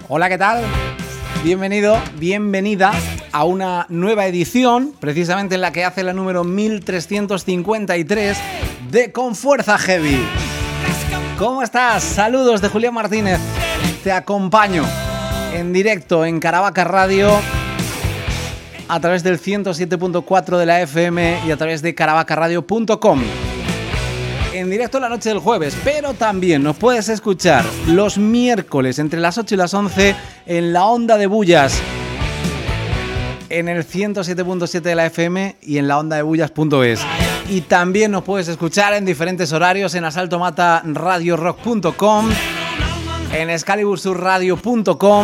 Hola, ¿qué tal? Bienvenido, bienvenida a una nueva edición, precisamente en la que hace la número 1353 de Con Fuerza Heavy. ¿Cómo estás? Saludos de Julián Martínez. Te acompaño en directo en Caravaca Radio a través del 107.4 de la FM y a través de caravacaradio.com. En directo la noche del jueves, pero también nos puedes escuchar los miércoles entre las 8 y las 11 en la onda de Bullas, en el 107.7 de la FM y en la onda de bullas.es. Y también nos puedes escuchar en diferentes horarios en asaltomataradiorock.com, en excalibursurradio.com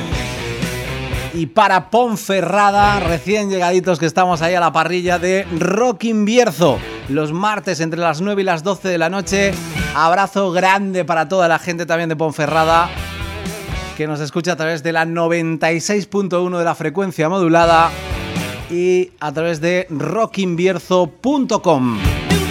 y para Ponferrada, recién llegaditos que estamos ahí a la parrilla de Rockin' Bierzo, los martes entre las 9 y las 12 de la noche. Abrazo grande para toda la gente también de Ponferrada que nos escucha a través de la 96.1 de la frecuencia modulada y a través de rockinbierzo.com.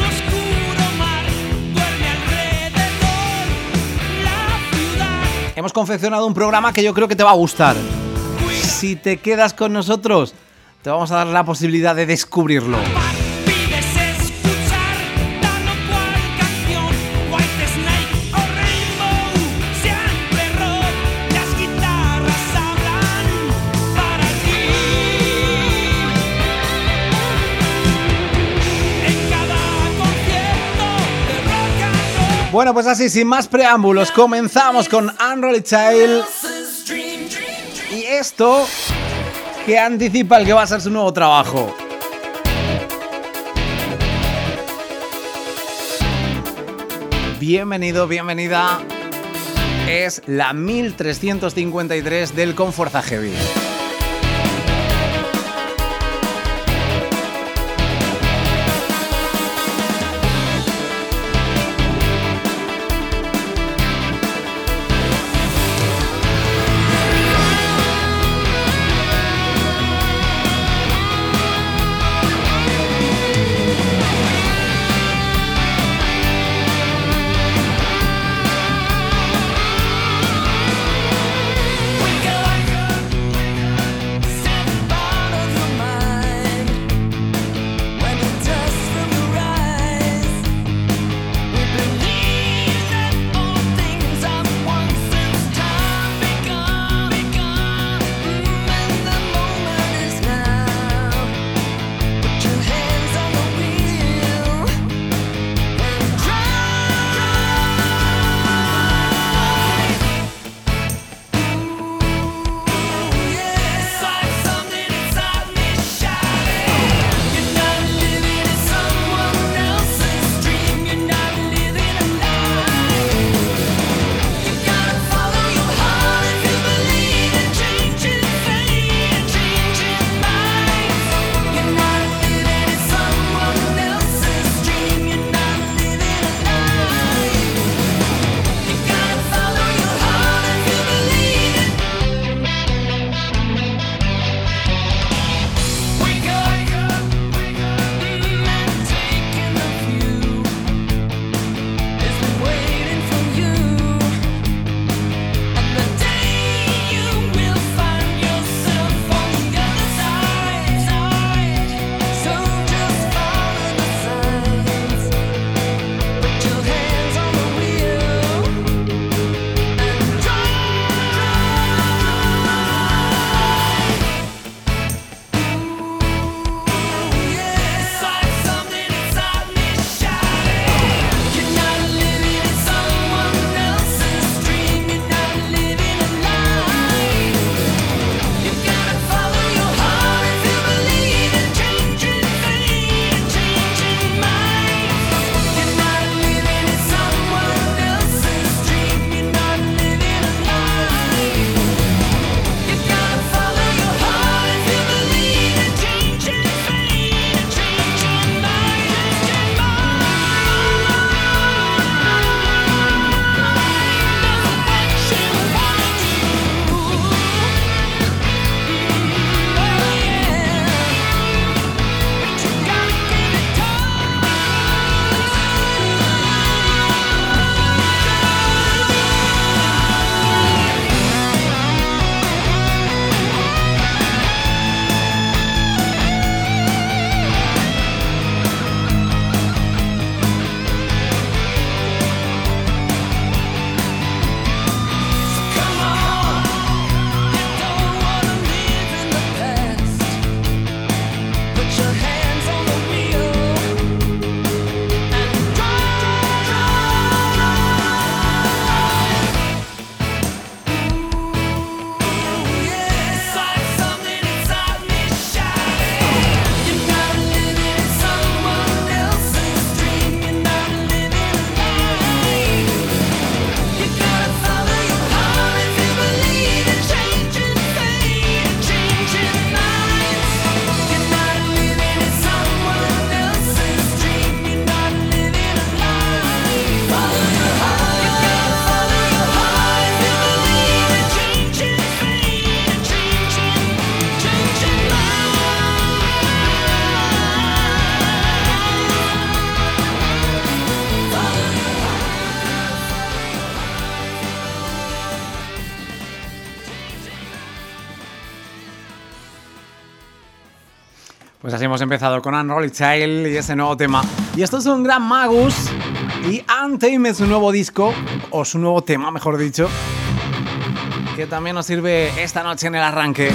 Hemos confeccionado un programa que yo creo que te va a gustar. Si te quedas con nosotros, te vamos a dar la posibilidad de descubrirlo. Bueno, pues así, sin más preámbulos, comenzamos con Unruly Child y esto que anticipa el que va a ser su nuevo trabajo. Bienvenido, bienvenida. Es la 1353 del Con Fuerza Heavy. Pues así hemos empezado con Unruly Child y ese nuevo tema. Y esto es un gran Magus y Anthem es su nuevo disco, o su nuevo tema, mejor dicho, que también nos sirve esta noche en el arranque.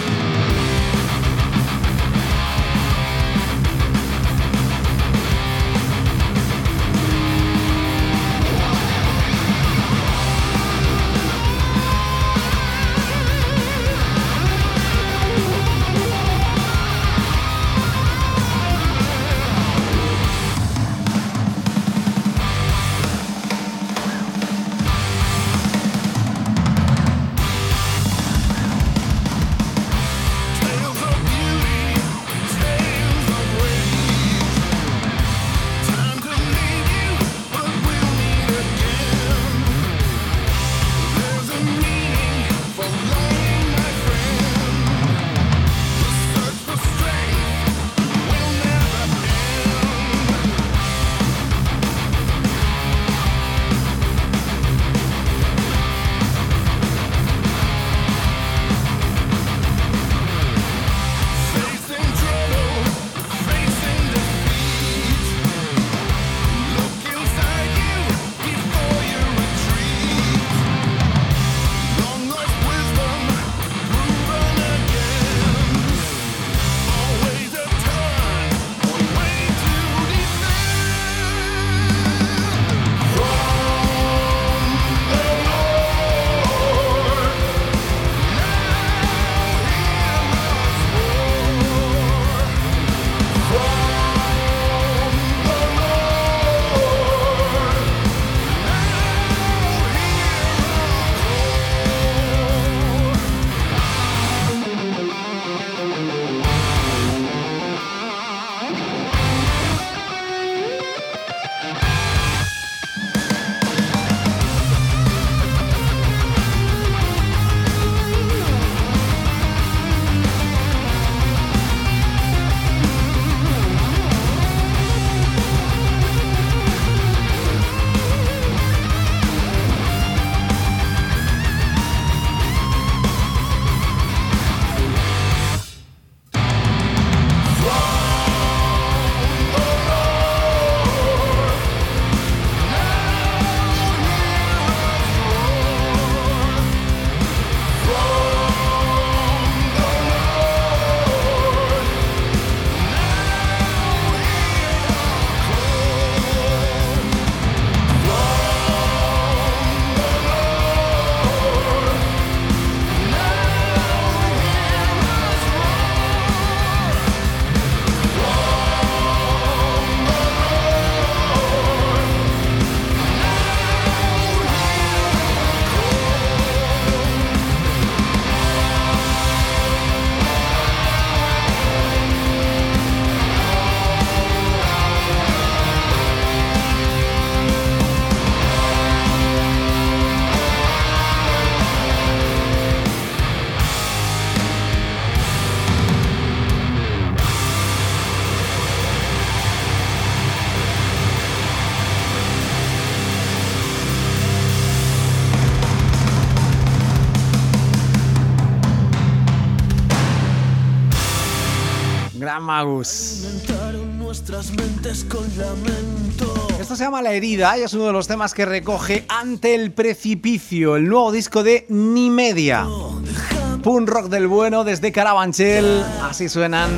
Gran Magus. Esto se llama La Herida y es uno de los temas que recoge Ante el Precipicio, el nuevo disco de Nimedia. Punk rock del bueno desde Carabanchel, así suenan.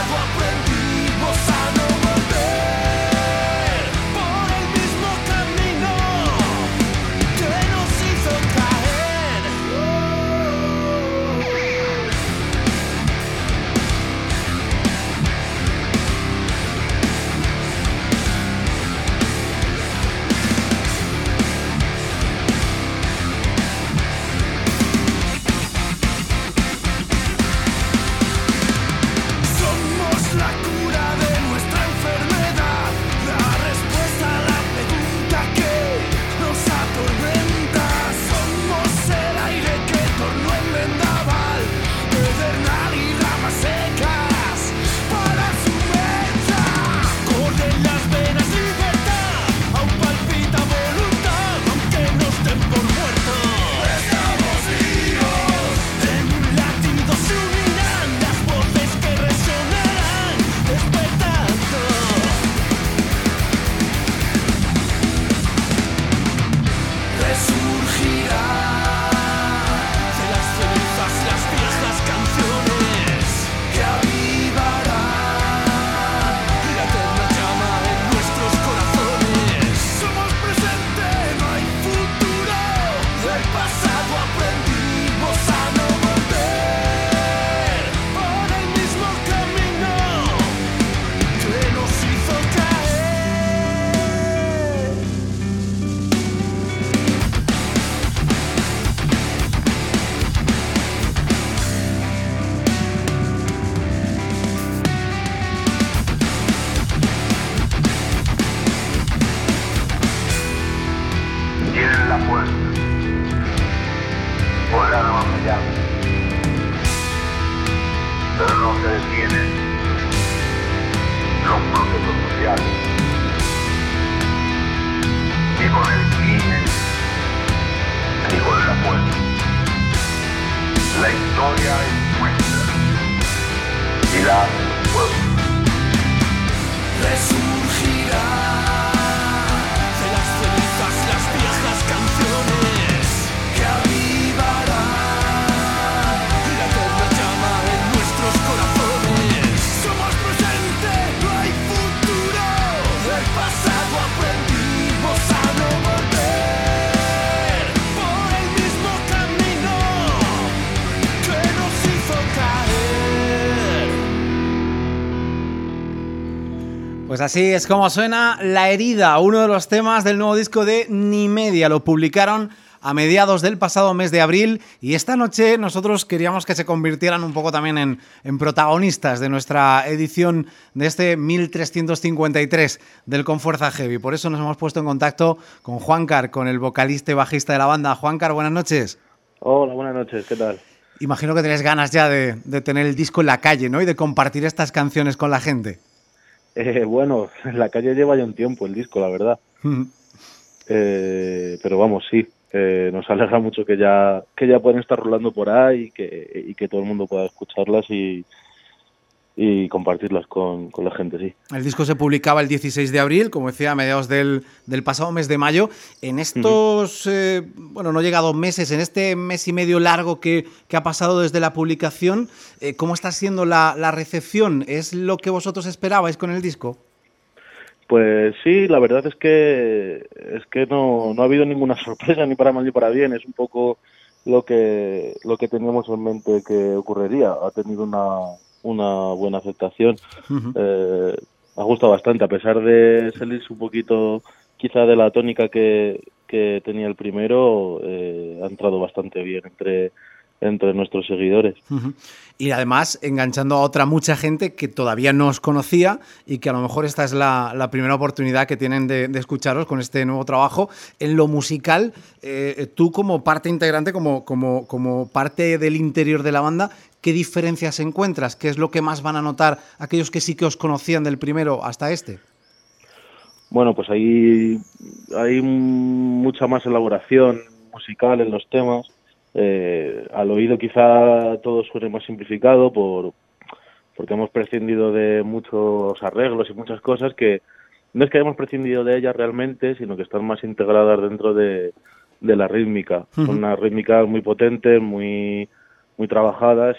pasado aprendimos a no volver por el mismo camino que nos hizo caer. Somos la cura de nuestra enfermedad, la respuesta a la pregunta que nos atormenta. Somos el aire que tornó en vendaval, pedernal y ramas secas para su meta. Corre en las venas libertad, aún palpita voluntad, aunque nos den por muertos. Estamos vivos, en un latido se unirán las voces que resonarán, despertando. Resurgirá de las cenizas las viejas canciones que avivarán la eterna llama en nuestros corazones. Somos presente, no hay futuro. Del pasado aprendimos a no volver por el mismo camino que nos hizo caer. Tienen la fuerza, podrán batallar, pero no se detienen los procesos sociales, ni con el crimen, ni con la fuerza. La historia es nuestra y la hacen los pueblos. Resurgirá de las cenizas las viejas canciones que avivarán la eterna llama en nuestros corazones. Somos presente, no hay futuro. Del pasado aprendimos a no volver por el mismo camino que nos hizo caer. Pues así es como suena La Herida, uno de los temas del nuevo disco de Ni Media. Lo publicaron a mediados del pasado mes de abril y esta noche nosotros queríamos que se convirtieran un poco también en protagonistas de nuestra edición de este 1353 del Con Fuerza Heavy. Por eso nos hemos puesto en contacto con Juancar, con el vocalista y bajista de la banda. Juancar, buenas noches. Hola, buenas noches, ¿qué tal? Imagino que tenés ganas ya de tener el disco en la calle, ¿no? Y de compartir estas canciones con la gente. Bueno, en la calle lleva ya un tiempo el disco, la verdad. Pero vamos, sí, nos alegra mucho que ya pueden estar rolando por ahí y que todo el mundo pueda escucharlas y compartirlas con la gente, sí. El disco se publicaba el 16 de abril, como decía, a mediados del pasado mes de mayo. En estos, no llega a 2 meses, en este mes y medio largo que ha pasado desde la publicación, ¿cómo está siendo la recepción? ¿Es lo que vosotros esperabais con el disco? Pues sí, la verdad es que no ha habido ninguna sorpresa, ni para mal ni para bien. Es un poco lo que teníamos en mente que ocurriría. Ha tenido una buena aceptación. Ha gustado bastante, a pesar de salirse un poquito quizá de la tónica que tenía el primero. Ha entrado bastante bien entre nuestros seguidores. Y además enganchando a mucha gente que todavía no os conocía y que a lo mejor esta es la primera oportunidad que tienen de escucharos con este nuevo trabajo. En lo musical, tú como parte integrante, como parte del interior de la banda, ¿qué diferencias encuentras? ¿Qué es lo que más van a notar aquellos que sí que os conocían del primero hasta este? Bueno, pues hay mucha más elaboración musical en los temas. Al oído quizá todo suene más simplificado porque hemos prescindido de muchos arreglos y muchas cosas que no es que hayamos prescindido de ellas realmente, sino que están más integradas dentro de la rítmica. Son unas rítmicas muy potentes, muy muy trabajadas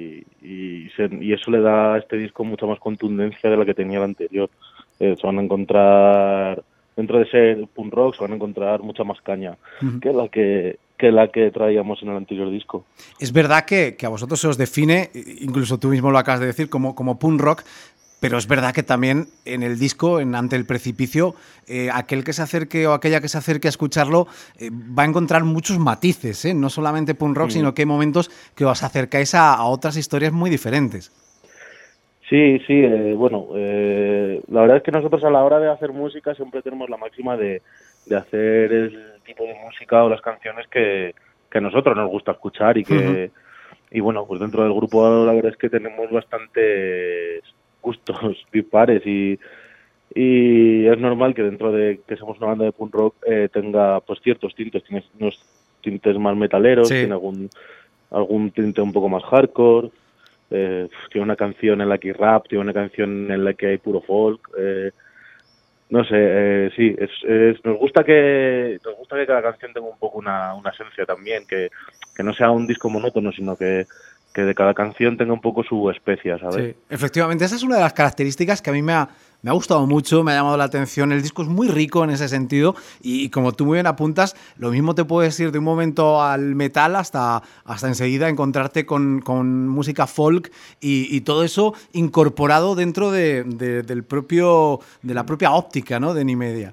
y eso le da a este disco mucha más contundencia de la que tenía el anterior. Se van a encontrar, dentro de ser punk rock, se van a encontrar mucha más caña que la que traíamos en el anterior disco. Es verdad que a vosotros se os define, incluso tú mismo lo acabas de decir, como punk rock, pero es verdad que también en el disco, en Ante el Precipicio, aquel que se acerque o aquella que se acerque a escucharlo va a encontrar muchos matices, no solamente punk rock, sino que hay momentos que os acercáis a otras historias muy diferentes. Sí, bueno, la verdad es que nosotros a la hora de hacer música siempre tenemos la máxima de hacer el tipo de música o las canciones que a nosotros nos gusta escuchar y bueno, pues dentro del grupo la verdad es que tenemos bastantes gustos dispares y es normal que dentro de que somos una banda de punk rock tenga pues ciertos tintes, tiene unos tintes más metaleros, sí. tiene algún tinte un poco más hardcore. Tiene una canción en la que hay rap, tiene una canción en la que hay puro folk, no sé, sí, nos gusta que cada canción tenga un poco una esencia también, que no sea un disco monótono, sino que de cada canción tenga un poco su especia, ¿sabes? Sí, efectivamente, esa es una de las características que a mí me ha gustado mucho, me ha llamado la atención. El disco es muy rico en ese sentido y como tú muy bien apuntas, lo mismo te puedes ir de un momento al metal hasta enseguida encontrarte con música folk y todo eso incorporado dentro de la propia óptica, ¿no?, de Nimedia.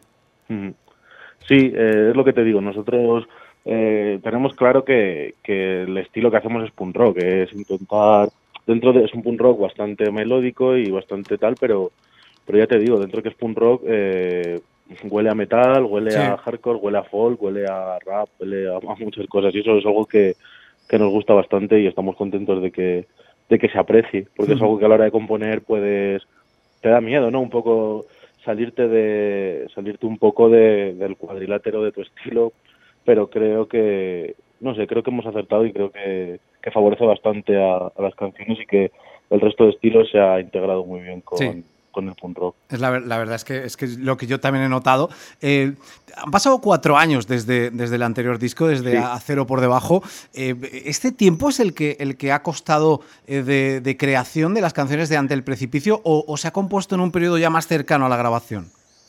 Sí, es lo que te digo, nosotros tenemos claro que el estilo que hacemos es punk rock, es intentar, es un punk rock bastante melódico y bastante tal, pero ya te digo, dentro que es punk rock huele a metal, huele a hardcore, huele a folk, huele a rap, huele a muchas cosas y eso es algo que nos gusta bastante y estamos contentos de que se aprecie, porque es algo que a la hora de componer te da miedo, ¿no? Un poco salirte un poco del cuadrilátero de tu estilo, pero creo que hemos acertado y creo que favorece bastante a las canciones y que el resto de estilos se ha integrado muy bien con el punk rock. La verdad es que lo que yo también he notado. Han pasado 4 años desde el anterior disco, desde A Cero por Debajo. ¿Este tiempo es el que ha costado de creación de las canciones de Ante el Precipicio o se ha compuesto en un periodo ya más cercano a la grabación?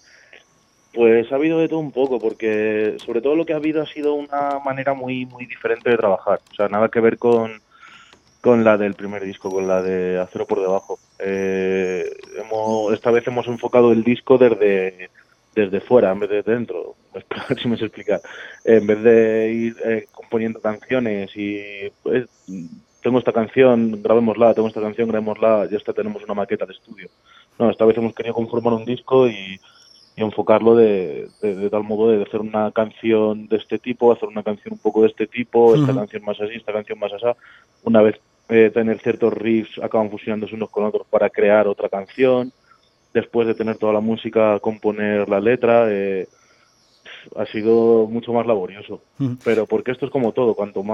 Pues ha habido de todo un poco, porque sobre todo lo que ha habido ha sido una manera muy, muy diferente de trabajar. O sea, nada que ver con la del primer disco, con la de A Cero por Debajo. Esta vez hemos enfocado el disco desde fuera, en vez de dentro. A ver si me sé explicar. En vez de ir componiendo canciones y pues, tengo esta canción, grabémosla, tengo esta canción, grabémosla, ya está, tenemos una maqueta de estudio. No, esta vez hemos querido conformar un disco y enfocarlo de tal modo de hacer una canción de este tipo, hacer una canción un poco de este tipo, esta canción más así, esta canción más así. Una vez tener ciertos riffs acaban fusionándose unos con otros para crear otra canción. Después de tener toda la música, componer la letra, ha sido mucho más laborioso. Pero porque esto es como todo, cuanto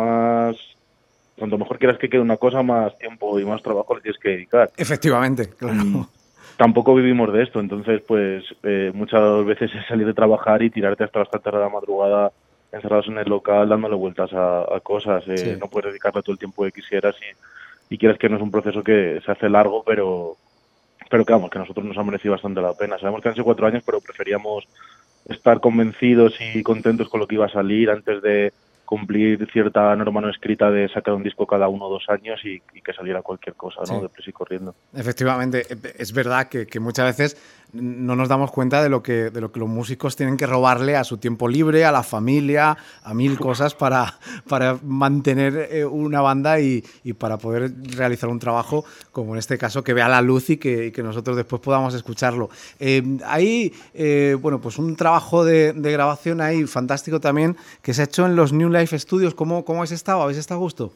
mejor quieras que quede una cosa, más tiempo y más trabajo le tienes que dedicar. Efectivamente, claro. Tampoco vivimos de esto, entonces pues muchas veces es salir de trabajar y tirarte hasta las tantas de la madrugada encerrados en el local dándole vueltas a cosas. No puedes dedicarle todo el tiempo que quisieras y quieres que no es un proceso que se hace largo, pero que vamos, que a nosotros nos ha merecido bastante la pena. Sabemos que han sido 4 años, pero preferíamos estar convencidos y contentos con lo que iba a salir antes de cumplir cierta norma no escrita de sacar un disco cada 1 o 2 años y que saliera cualquier cosa, ¿no? Deprisa y corriendo. Efectivamente, es verdad que muchas veces no nos damos cuenta de lo que los músicos tienen que robarle a su tiempo libre, a la familia, a 1000 cosas para mantener una banda y para poder realizar un trabajo como en este caso que vea la luz y que nosotros después podamos escucharlo. Hay bueno, pues un trabajo de grabación ahí fantástico también que se ha hecho en los New Life Studios. ¿Cómo habéis estado? ¿Habéis estado a gusto?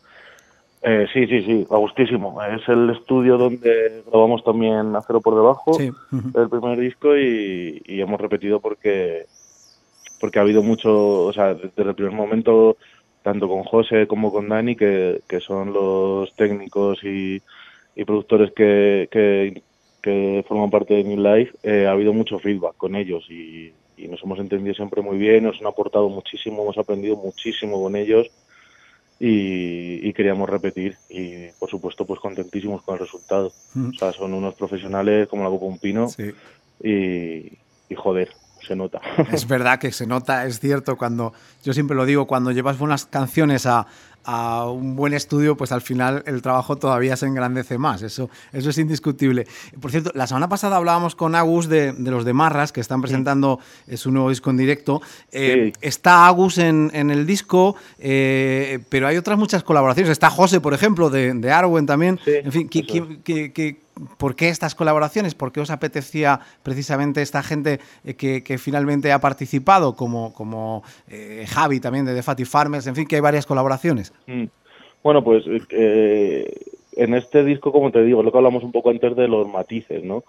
Sí, a gustísimo. Es el estudio donde grabamos también A Cero por Debajo, el primer disco, y hemos repetido porque ha habido mucho, o sea, desde el primer momento, tanto con José como con Dani, que son los técnicos y productores que forman parte de New Life, ha habido mucho feedback con ellos y nos hemos entendido siempre muy bien, nos han aportado muchísimo, hemos aprendido muchísimo con ellos. y queríamos repetir y por supuesto pues contentísimos con el resultado. O sea, son unos profesionales como la copa de un pino. Sí. Y joder, se nota. Es verdad que se nota, es cierto, yo siempre lo digo, cuando llevas buenas canciones a un buen estudio, pues al final el trabajo todavía se engrandece más, eso es indiscutible. Por cierto, la semana pasada hablábamos con Agus de los de Marras, que están presentando su nuevo disco en directo. Sí. Está Agus en el disco, pero hay otras muchas colaboraciones. Está José, por ejemplo, de Arwen también. Sí, en fin, ¿por qué estas colaboraciones? ¿Por qué os apetecía precisamente esta gente que finalmente ha participado, como Javi también de The Fatty Farmers? En fin, que hay varias colaboraciones. Bueno, pues en este disco, como te digo, es lo que hablamos un poco antes de los matices, ¿no?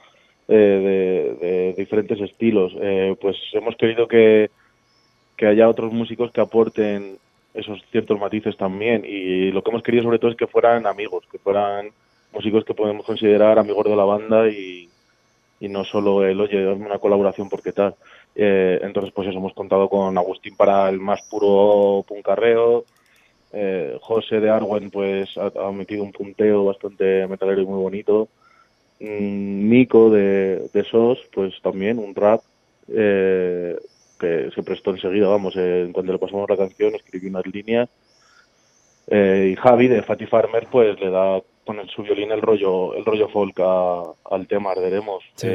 De diferentes estilos. Pues hemos querido que haya otros músicos que aporten esos ciertos matices también, y lo que hemos querido sobre todo es que fueran amigos, que fueran músicos que podemos considerar amigos de la banda y no solo el, oye, hazme una colaboración porque tal. Entonces, pues eso, hemos contado con Agustín para el más puro puncarreo. José de Arwen, pues ha metido un punteo bastante metalero y muy bonito. Nico de SOS, pues también un rap que se prestó enseguida, vamos, en cuando le pasamos la canción escribí unas líneas. Y Javi de Fatty Farmer, pues le da con su violín el rollo folk al tema Arderemos. Sí.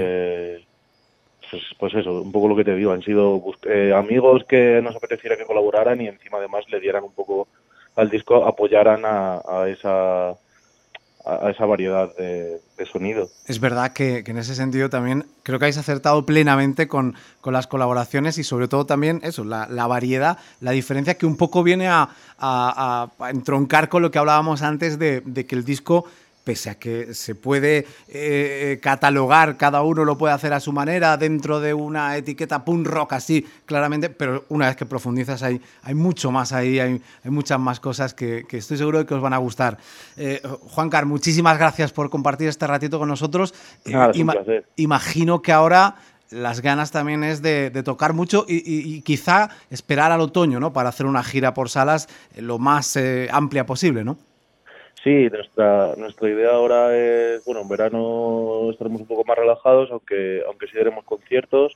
Pues eso, un poco lo que te digo, han sido amigos que nos apeteciera que colaboraran y encima además le dieran un poco al disco, apoyaran a esa variedad de sonido. Es verdad que en ese sentido también creo que habéis acertado plenamente con las colaboraciones y sobre todo también eso, la variedad, la diferencia que un poco viene a entroncar con lo que hablábamos antes de que el disco, pese a que se puede catalogar, cada uno lo puede hacer a su manera dentro de una etiqueta punk rock así claramente, pero una vez que profundizas hay mucho más ahí, hay muchas más cosas que estoy seguro de que os van a gustar. Juancar, muchísimas gracias por compartir este ratito con nosotros. Nada, es un placer. Imagino que ahora las ganas también es de tocar mucho y quizá esperar al otoño, ¿no? Para hacer una gira por salas lo más amplia posible, ¿no? Sí, nuestra idea ahora es, bueno, en verano estaremos un poco más relajados, aunque sí haremos conciertos,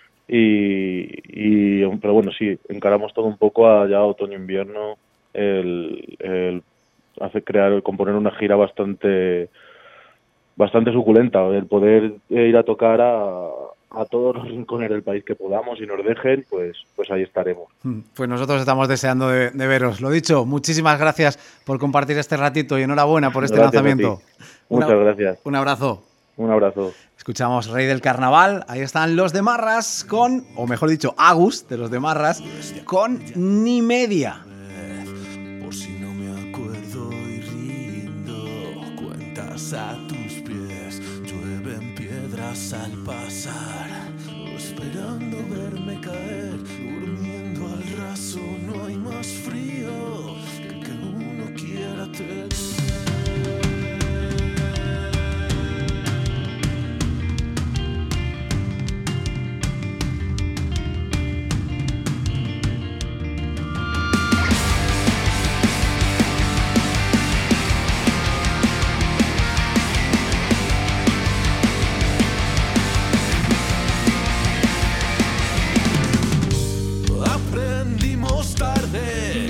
pero bueno, sí, encaramos todo un poco a ya otoño-invierno, el componer una gira bastante suculenta, el poder ir a tocar a todos los rincones del país que podamos y nos dejen, pues ahí estaremos. Pues nosotros estamos deseando de veros. Lo dicho, muchísimas gracias por compartir este ratito y enhorabuena por este lanzamiento. Muchas gracias. Un abrazo. Un abrazo. Escuchamos Rey del Carnaval, ahí están los de Marras o mejor dicho, Agus de los de Marras, con Ni Media. Por si no me acuerdo y rindo cuentas a tus pies, llueven piedras al pasar, esperando verme caer, durmiendo al raso, no hay más frío que uno quiera tener. Aprendimos tarde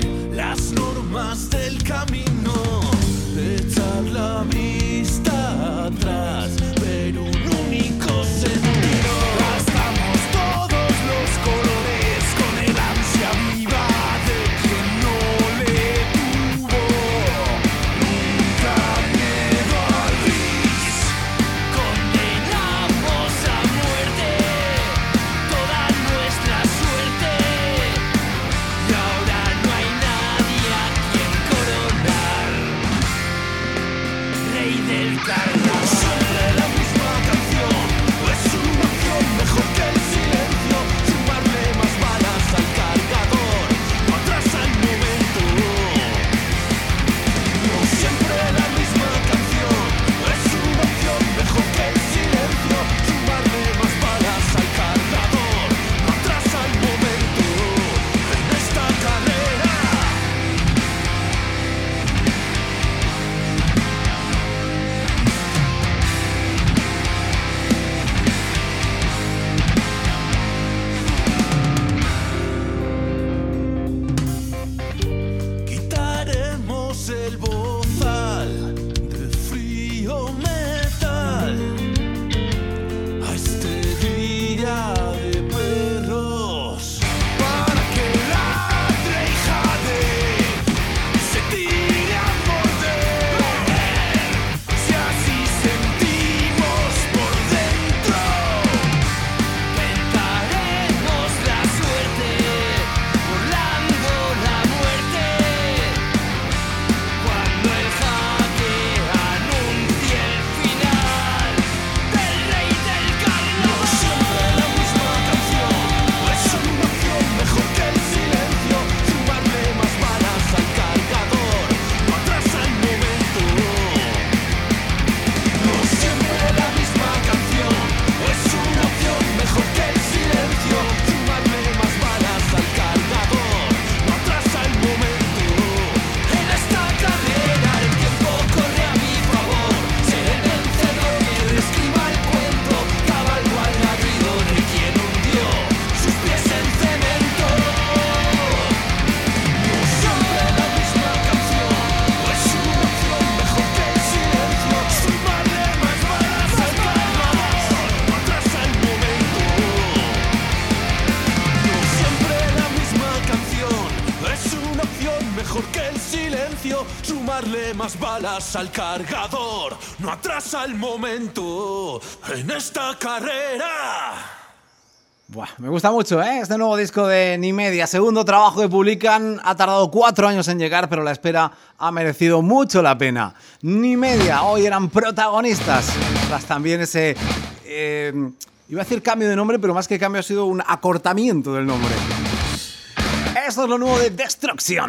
Échale más balas al cargador, no atrasa el momento en esta carrera. Buah, me gusta mucho, ¿eh? Este nuevo disco de Ni Media, segundo trabajo que publican, ha tardado 4 años en llegar, pero la espera ha merecido mucho la pena. Ni Media, hoy eran protagonistas, tras también ese, iba a decir cambio de nombre, pero más que cambio ha sido un acortamiento del nombre. Esto es lo nuevo de Destruction.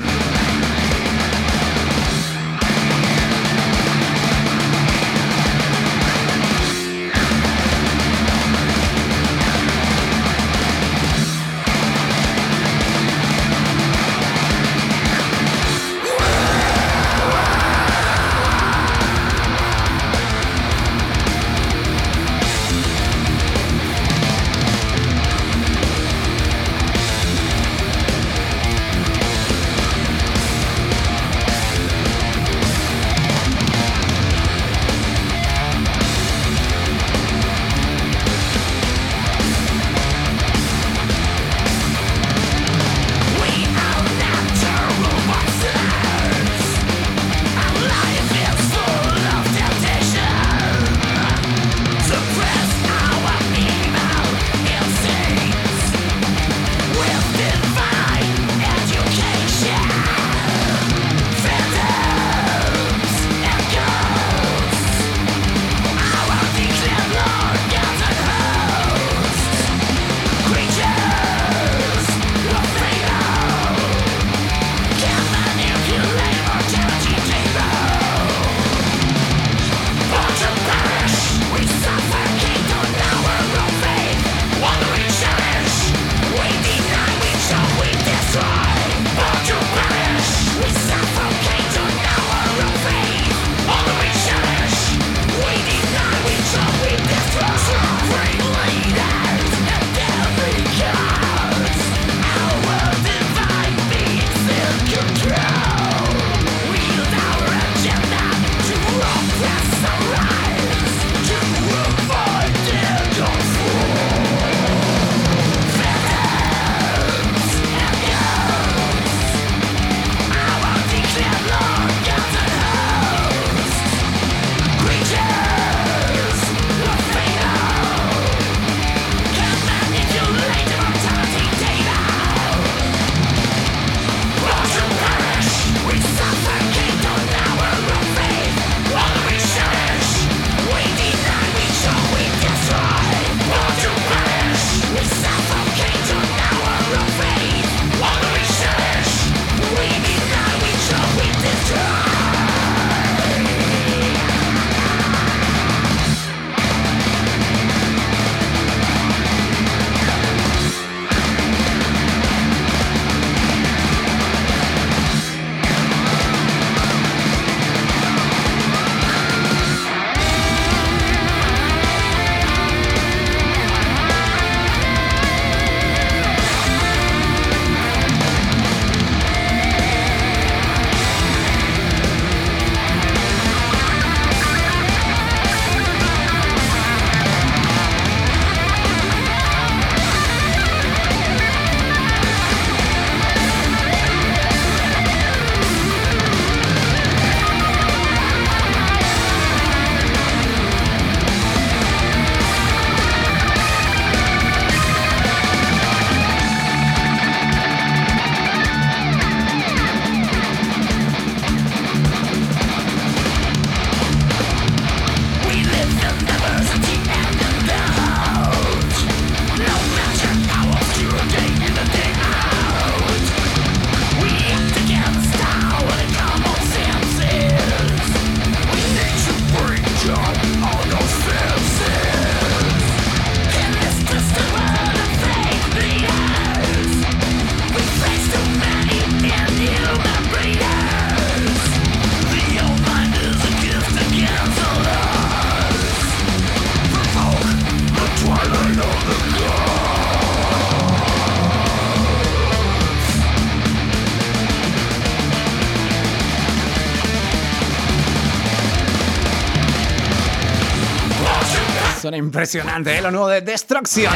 Suena impresionante, ¿eh? Lo nuevo de Destruction.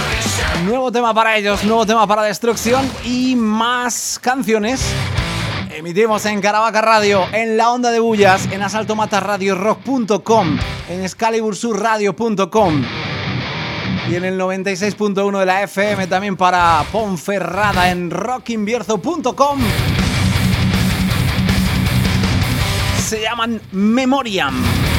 Nuevo tema para ellos, nuevo tema para Destruction y más canciones. Emitimos en Caravaca Radio, en la Onda de Bullas, en asaltomatarradiorock.com, en excalibursurradio.com y en el 96.1 de la FM también para Ponferrada en rockinbierzo.com. Se llaman Memoriam.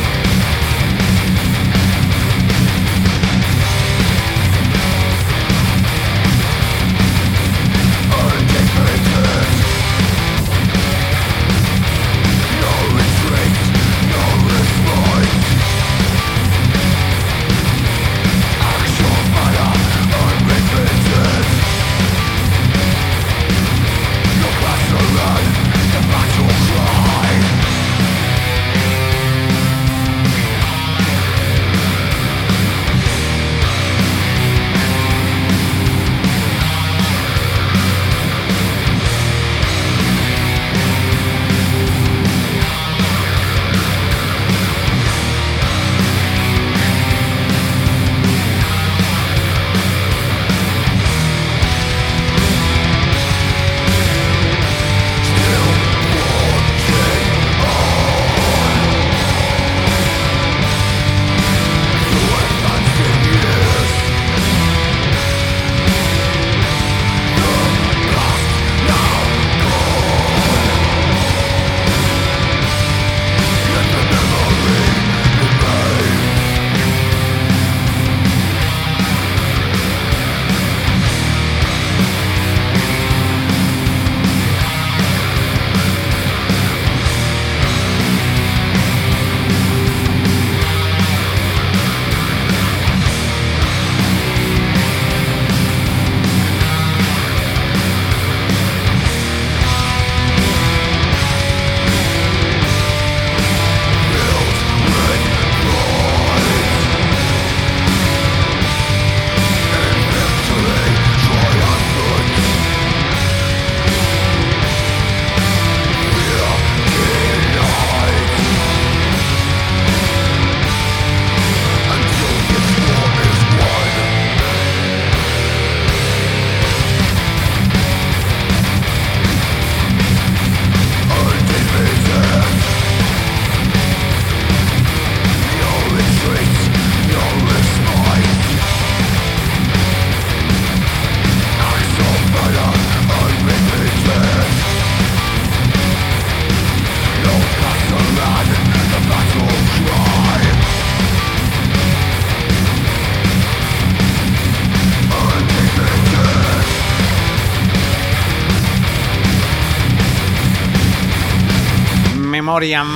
Memoriam,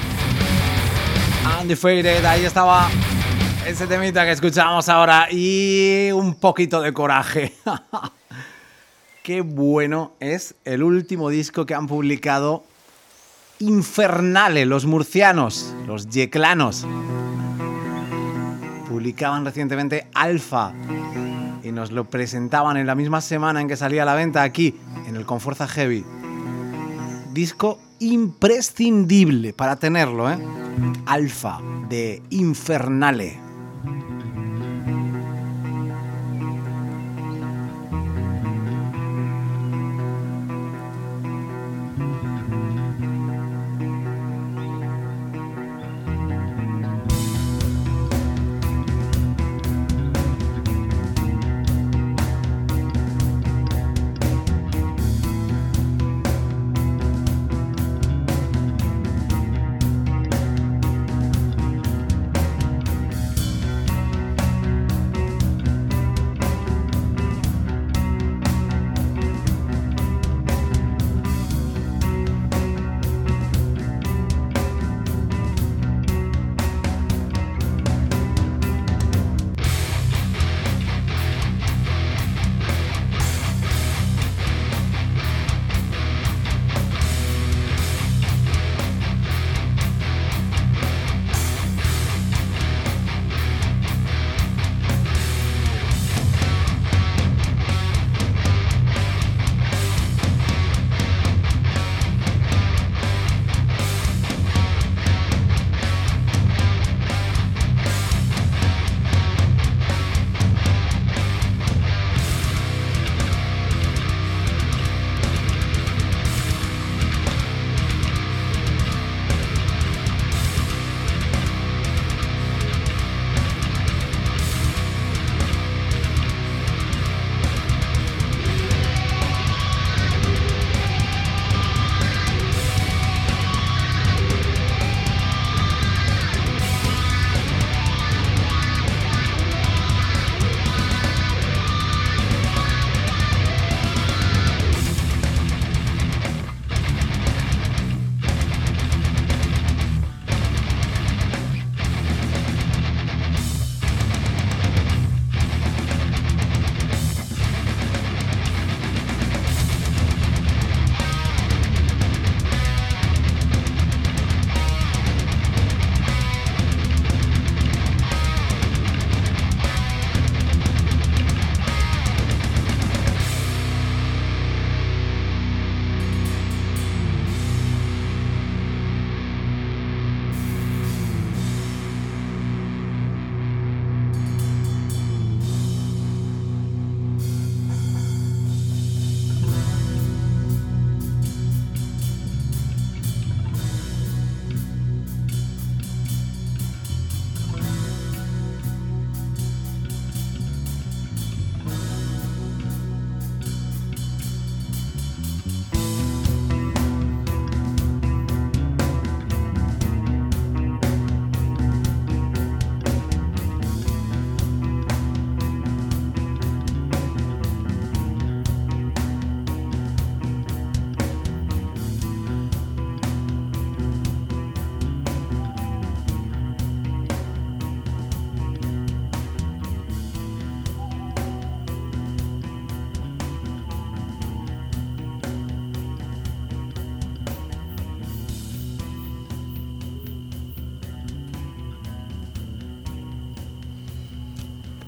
Undefeated, ahí estaba ese temita que escuchamos ahora y un poquito de coraje. Qué bueno es el último disco que han publicado Infernale, los murcianos, los yeclanos. Publicaban recientemente Alfa y nos lo presentaban en la misma semana en que salía a la venta aquí, en el Confuerza Heavy. Disco imprescindible para tenerlo, ¿eh? Alfa de Infernale.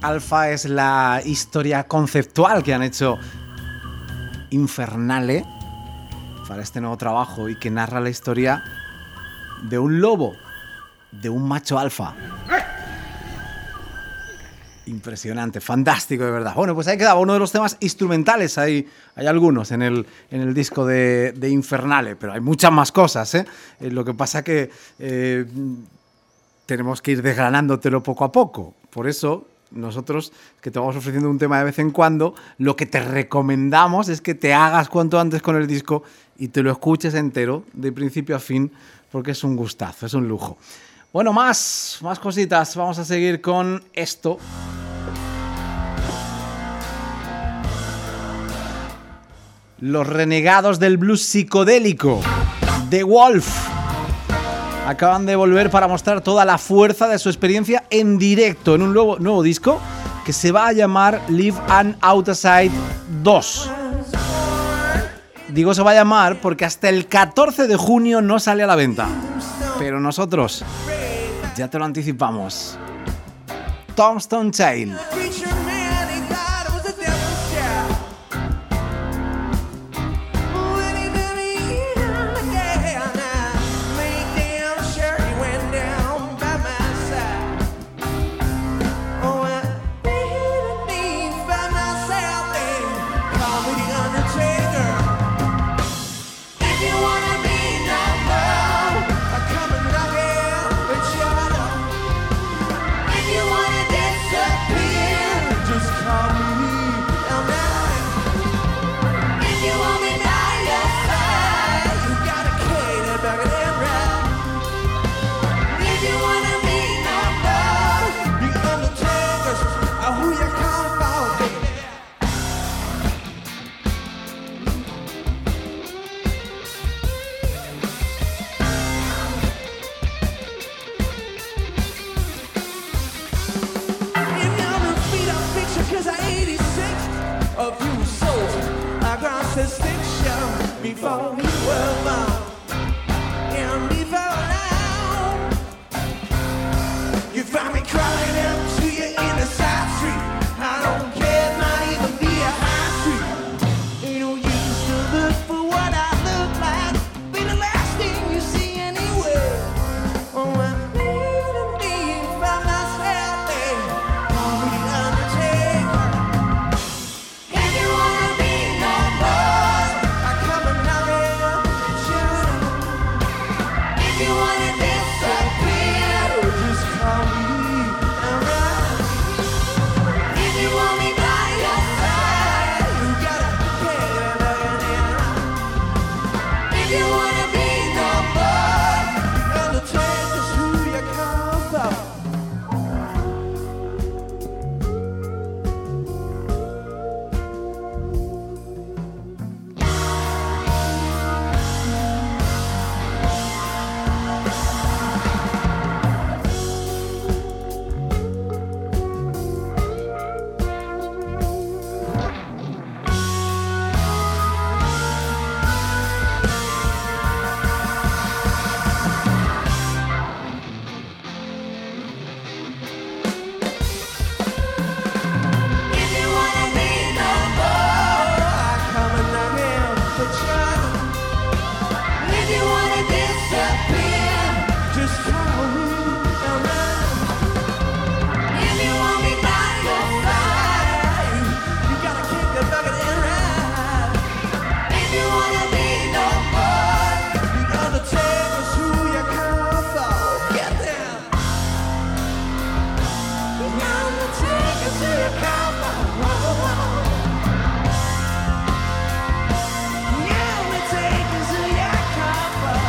Alpha es la historia conceptual que han hecho Infernale para este nuevo trabajo y que narra la historia de un lobo, de un macho alfa. Impresionante, fantástico, de verdad. Bueno, pues ahí quedaba uno de los temas instrumentales. Hay algunos en el disco de Infernale, pero hay muchas más cosas, ¿eh? Lo que pasa que tenemos que ir desgranándotelo poco a poco. Por eso, nosotros, que te vamos ofreciendo un tema de vez en cuando, lo que te recomendamos es que te hagas cuanto antes con el disco y te lo escuches entero, de principio a fin, porque es un gustazo, es un lujo. Bueno, más cositas. Vamos a seguir con esto. Los renegados del blues psicodélico, The Wolf, acaban de volver para mostrar toda la fuerza de su experiencia en directo en un nuevo disco que se va a llamar Live and Outside 2. Digo se va a llamar porque hasta el 14 de junio no sale a la venta. Pero nosotros ya te lo anticipamos. Tombstone Child. Before we were born, and before now, you find me crawling up to you in the side street. I don't care, not even be a high street. Ain't no use to look for what I look like. Be the last thing you see anywhere. Oh, I'm leaving me by myself there. Call me the Undertaker. If you wanna be no more, I come and knock it. If you wanna disappear, just call me around. If you want me by your side, you gotta get it again. If you wanna be no more, the Undertaker's who you come for. If you wanna be no more, I come and knock it for you. If you wanna disappear, just call me around. If you want me by your side, you gotta kick the bucket and ride. If you wanna be no more, the Undertaker's who you come for. Get down. The Undertaker's who you come for. The Undertaker's who you come for.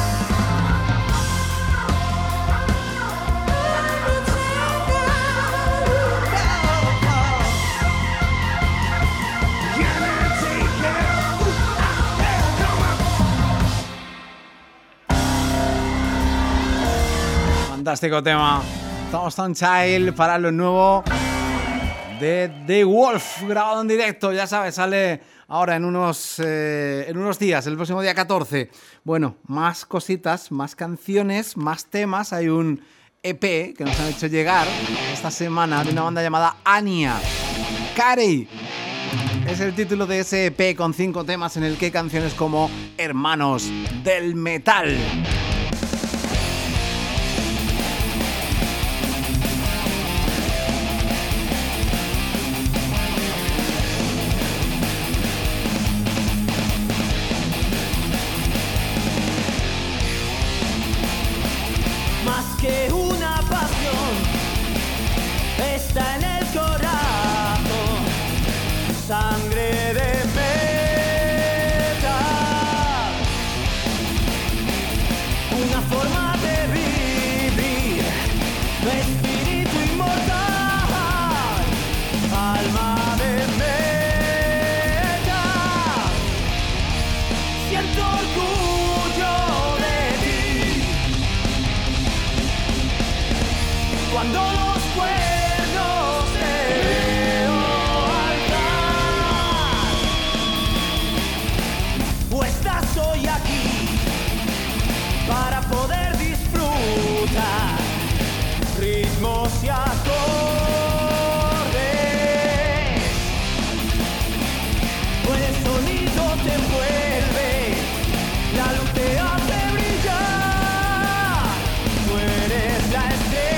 Fantástico tema. Tombstone Child para lo nuevo de The Wolf, grabado en directo. Ya sabes, sale ahora en unos días, el próximo día 14. Bueno, más cositas, más canciones, más temas. Hay un EP que nos han hecho llegar esta semana de una banda llamada Anya. Carey es el título de ese EP con 5 temas en el que hay canciones como Hermanos del Metal. Más que una pasión, está en el corazón, sangre de metal, una forma de vivir, espíritu inmortal, alma de metal, siento orgullo de ti. Cuando los cuernos te veo alzar, o estás hoy aquí para poder disfrutar ritmos y acordes, o el sonido te envuelve, la luz te hace brillar, tú eres la estrella.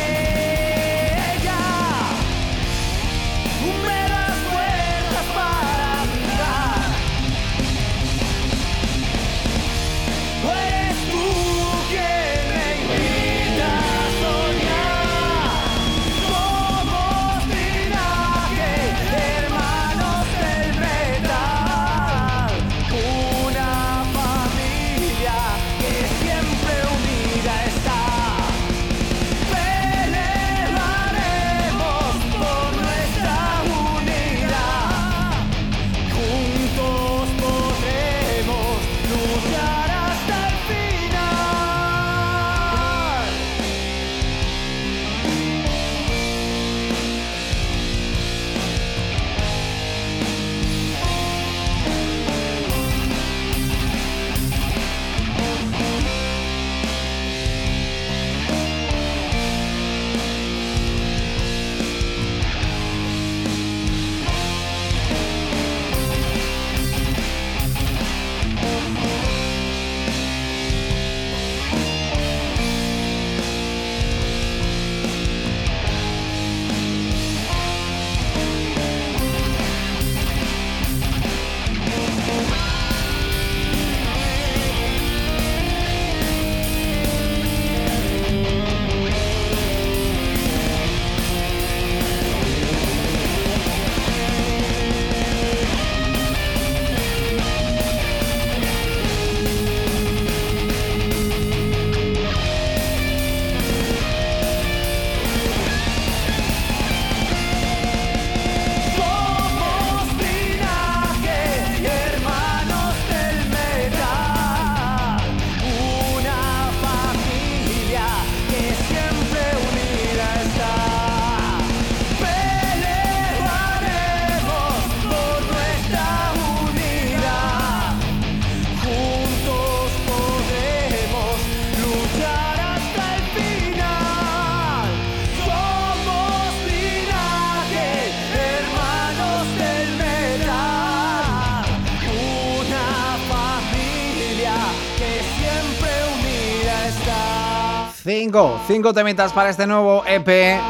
Cinco temitas para este nuevo EP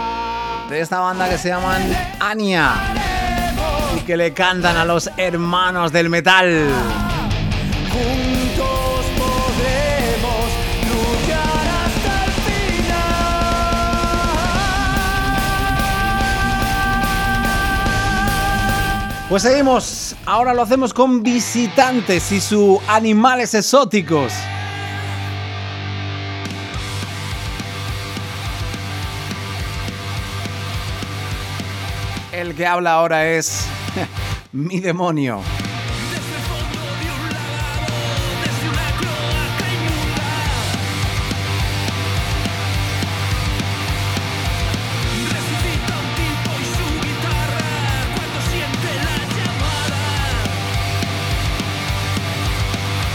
de esta banda que se llaman Anya y que le cantan a los hermanos del metal. Juntos podremos luchar hasta el final. Pues seguimos, ahora lo hacemos con Visitantes y sus Animales Exóticos. El que habla ahora es Mi Demonio. Desde el fondo de un lavabo, desde una cloaca inmunda, resucita un tipo y su guitarra cuando siente la llamada.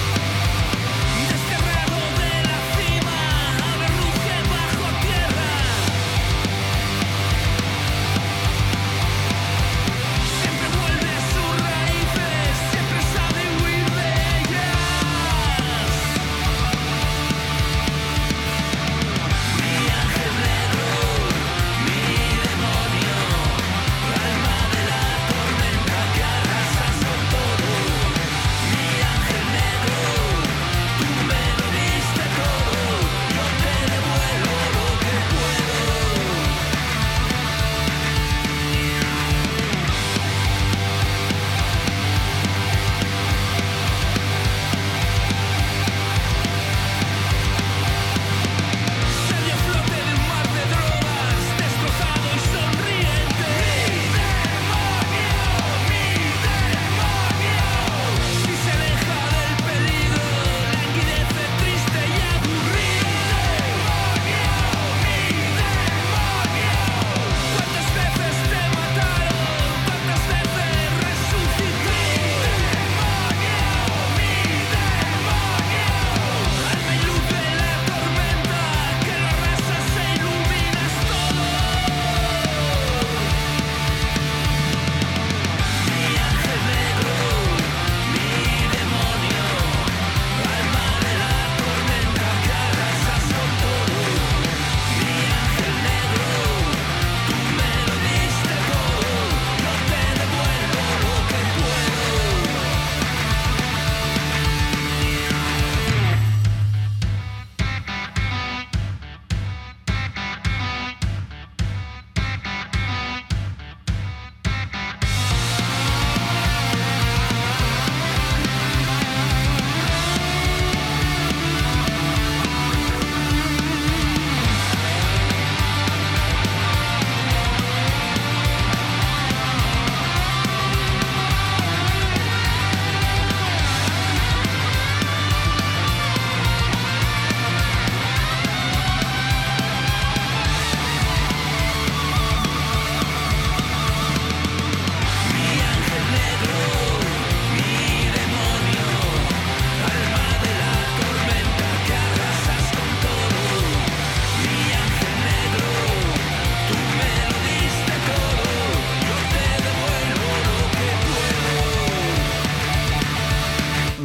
Desterrado de la cima, a ver ruge bajo tierra.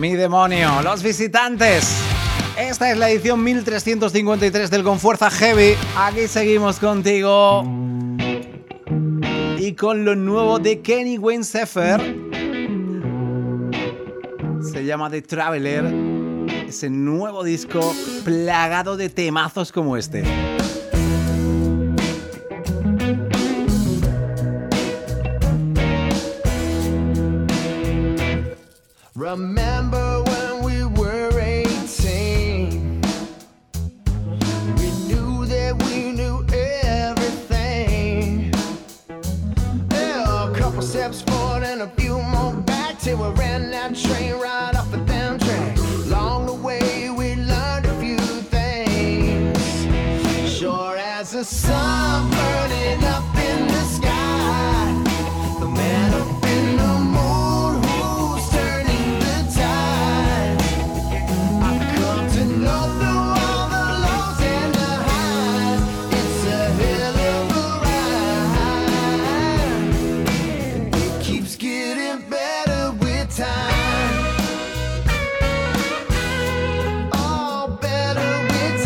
Mi demonio, Los Visitantes. Esta es la edición 1353 del Con Fuerza Heavy. Aquí seguimos contigo. Y con lo nuevo de Kenny Wayne Shepherd. Se llama The Traveler. Ese nuevo disco plagado de temazos como este. Remember when we were 18, we knew that we knew everything. Yeah, a couple steps forward and a few more back till we ran that train right off the damn track. Along the way we learned a few things. Sure as the sun burning up in the sky, the man up in the moon who's turning the tide. I've come to know through all the lows and the highs, it's a hell of a ride. It keeps getting better with time. All better with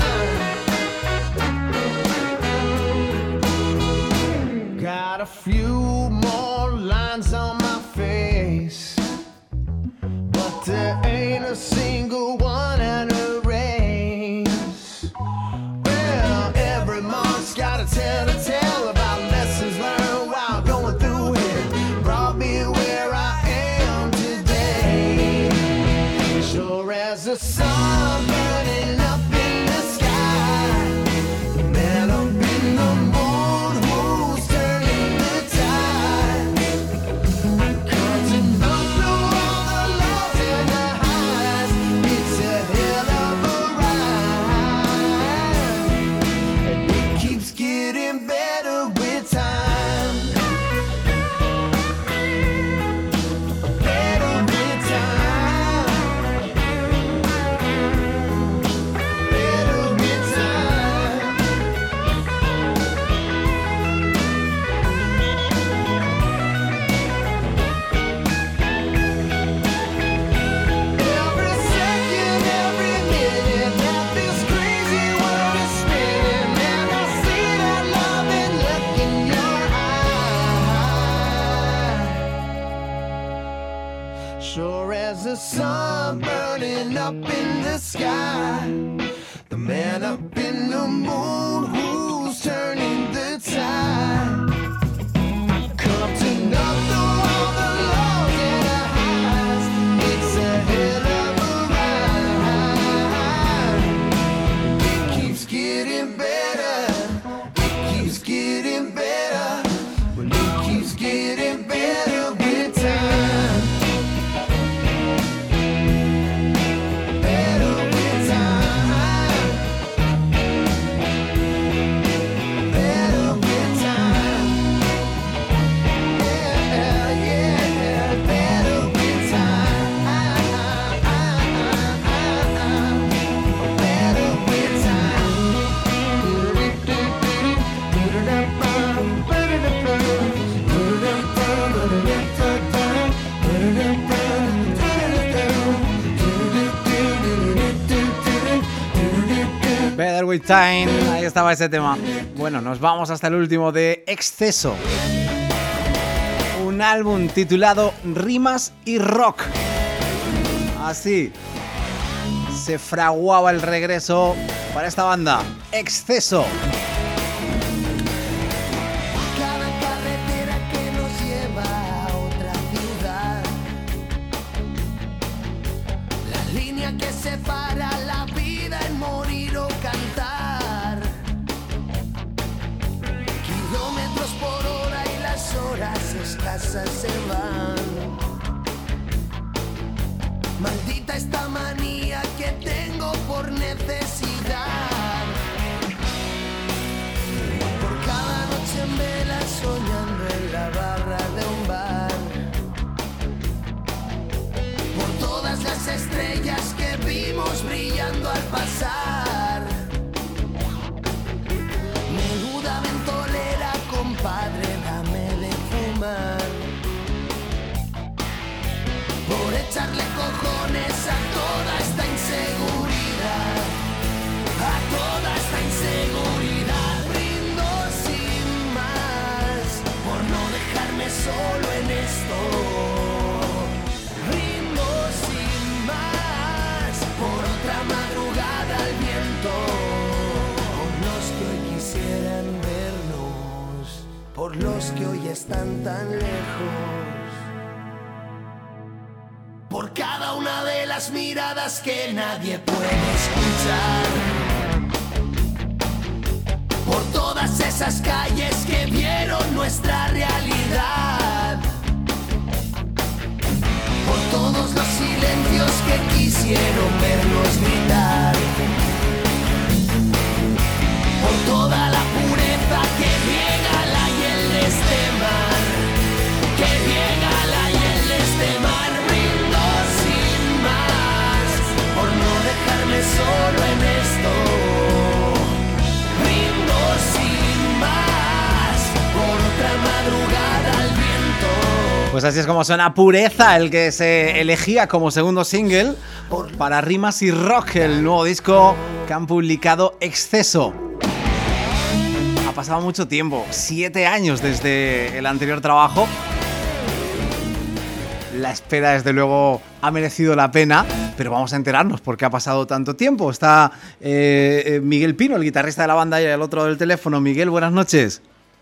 time. Got a few more lines on my face, but there ain't a single one at a race. Well, every month's got a tale to tell about lessons learned while going through it. Brought me where I am today. Sure as the sun burning up in the sky, the man up in the moon who's turning the tide. Come to know through all the lows and the highs, it's a hell of a ride. And it keeps getting better with time. Better with time. Better with time. Every second, every minute that this crazy world is spinning, and I see that love and look in your eye. Sure as the sun burning up in the sky, the man up in the moon who's turning the tide. Come to know through all the lows and the highs, it's a hell of a ride. It keeps getting better, it keeps getting better, well, it keeps getting better with time. Better with time. Better with time. Yeah, yeah, better with time. Better with time. Better With Time, ahí estaba ese tema. Bueno, nos vamos hasta el último de Exceso. Un álbum titulado Rimas y Rock. Así se fraguaba el regreso para esta banda. Exceso. Cada carretera que nos lleva a otra ciudad, la línea que separa la vida en morir o cantar, kilómetros por hora y las horas escasas se van. Maldita esta manía que tengo por necesidad. Por cada noche en vela soñando en la barra de un bar. Por todas las estrellas que vimos brillando al pasar. Menuda ventolera, compadre, dame de fumar. Por echarle cojones por los que hoy están tan lejos, por cada una de las miradas que nadie puede escuchar, por todas esas calles que vieron nuestra realidad, por todos los silencios que quisieron vernos gritar, por toda la pureza que riega la hiel de este mar, que riega la hiel de este mar. Brindo sin más por no dejarme solo en esto. Brindo sin más por otra madrugada al viento. Pues así es como suena Pureza, el que se elegía como segundo single para Rimas y Rock, el nuevo disco que han publicado Exceso. Ha pasado mucho tiempo, 7 años desde el anterior trabajo. La espera, desde luego, ha merecido la pena, pero vamos a enterarnos por qué ha pasado tanto tiempo. Está Miguel Pino, el guitarrista de la banda, y al otro lado del teléfono. Miguel, buenas noches.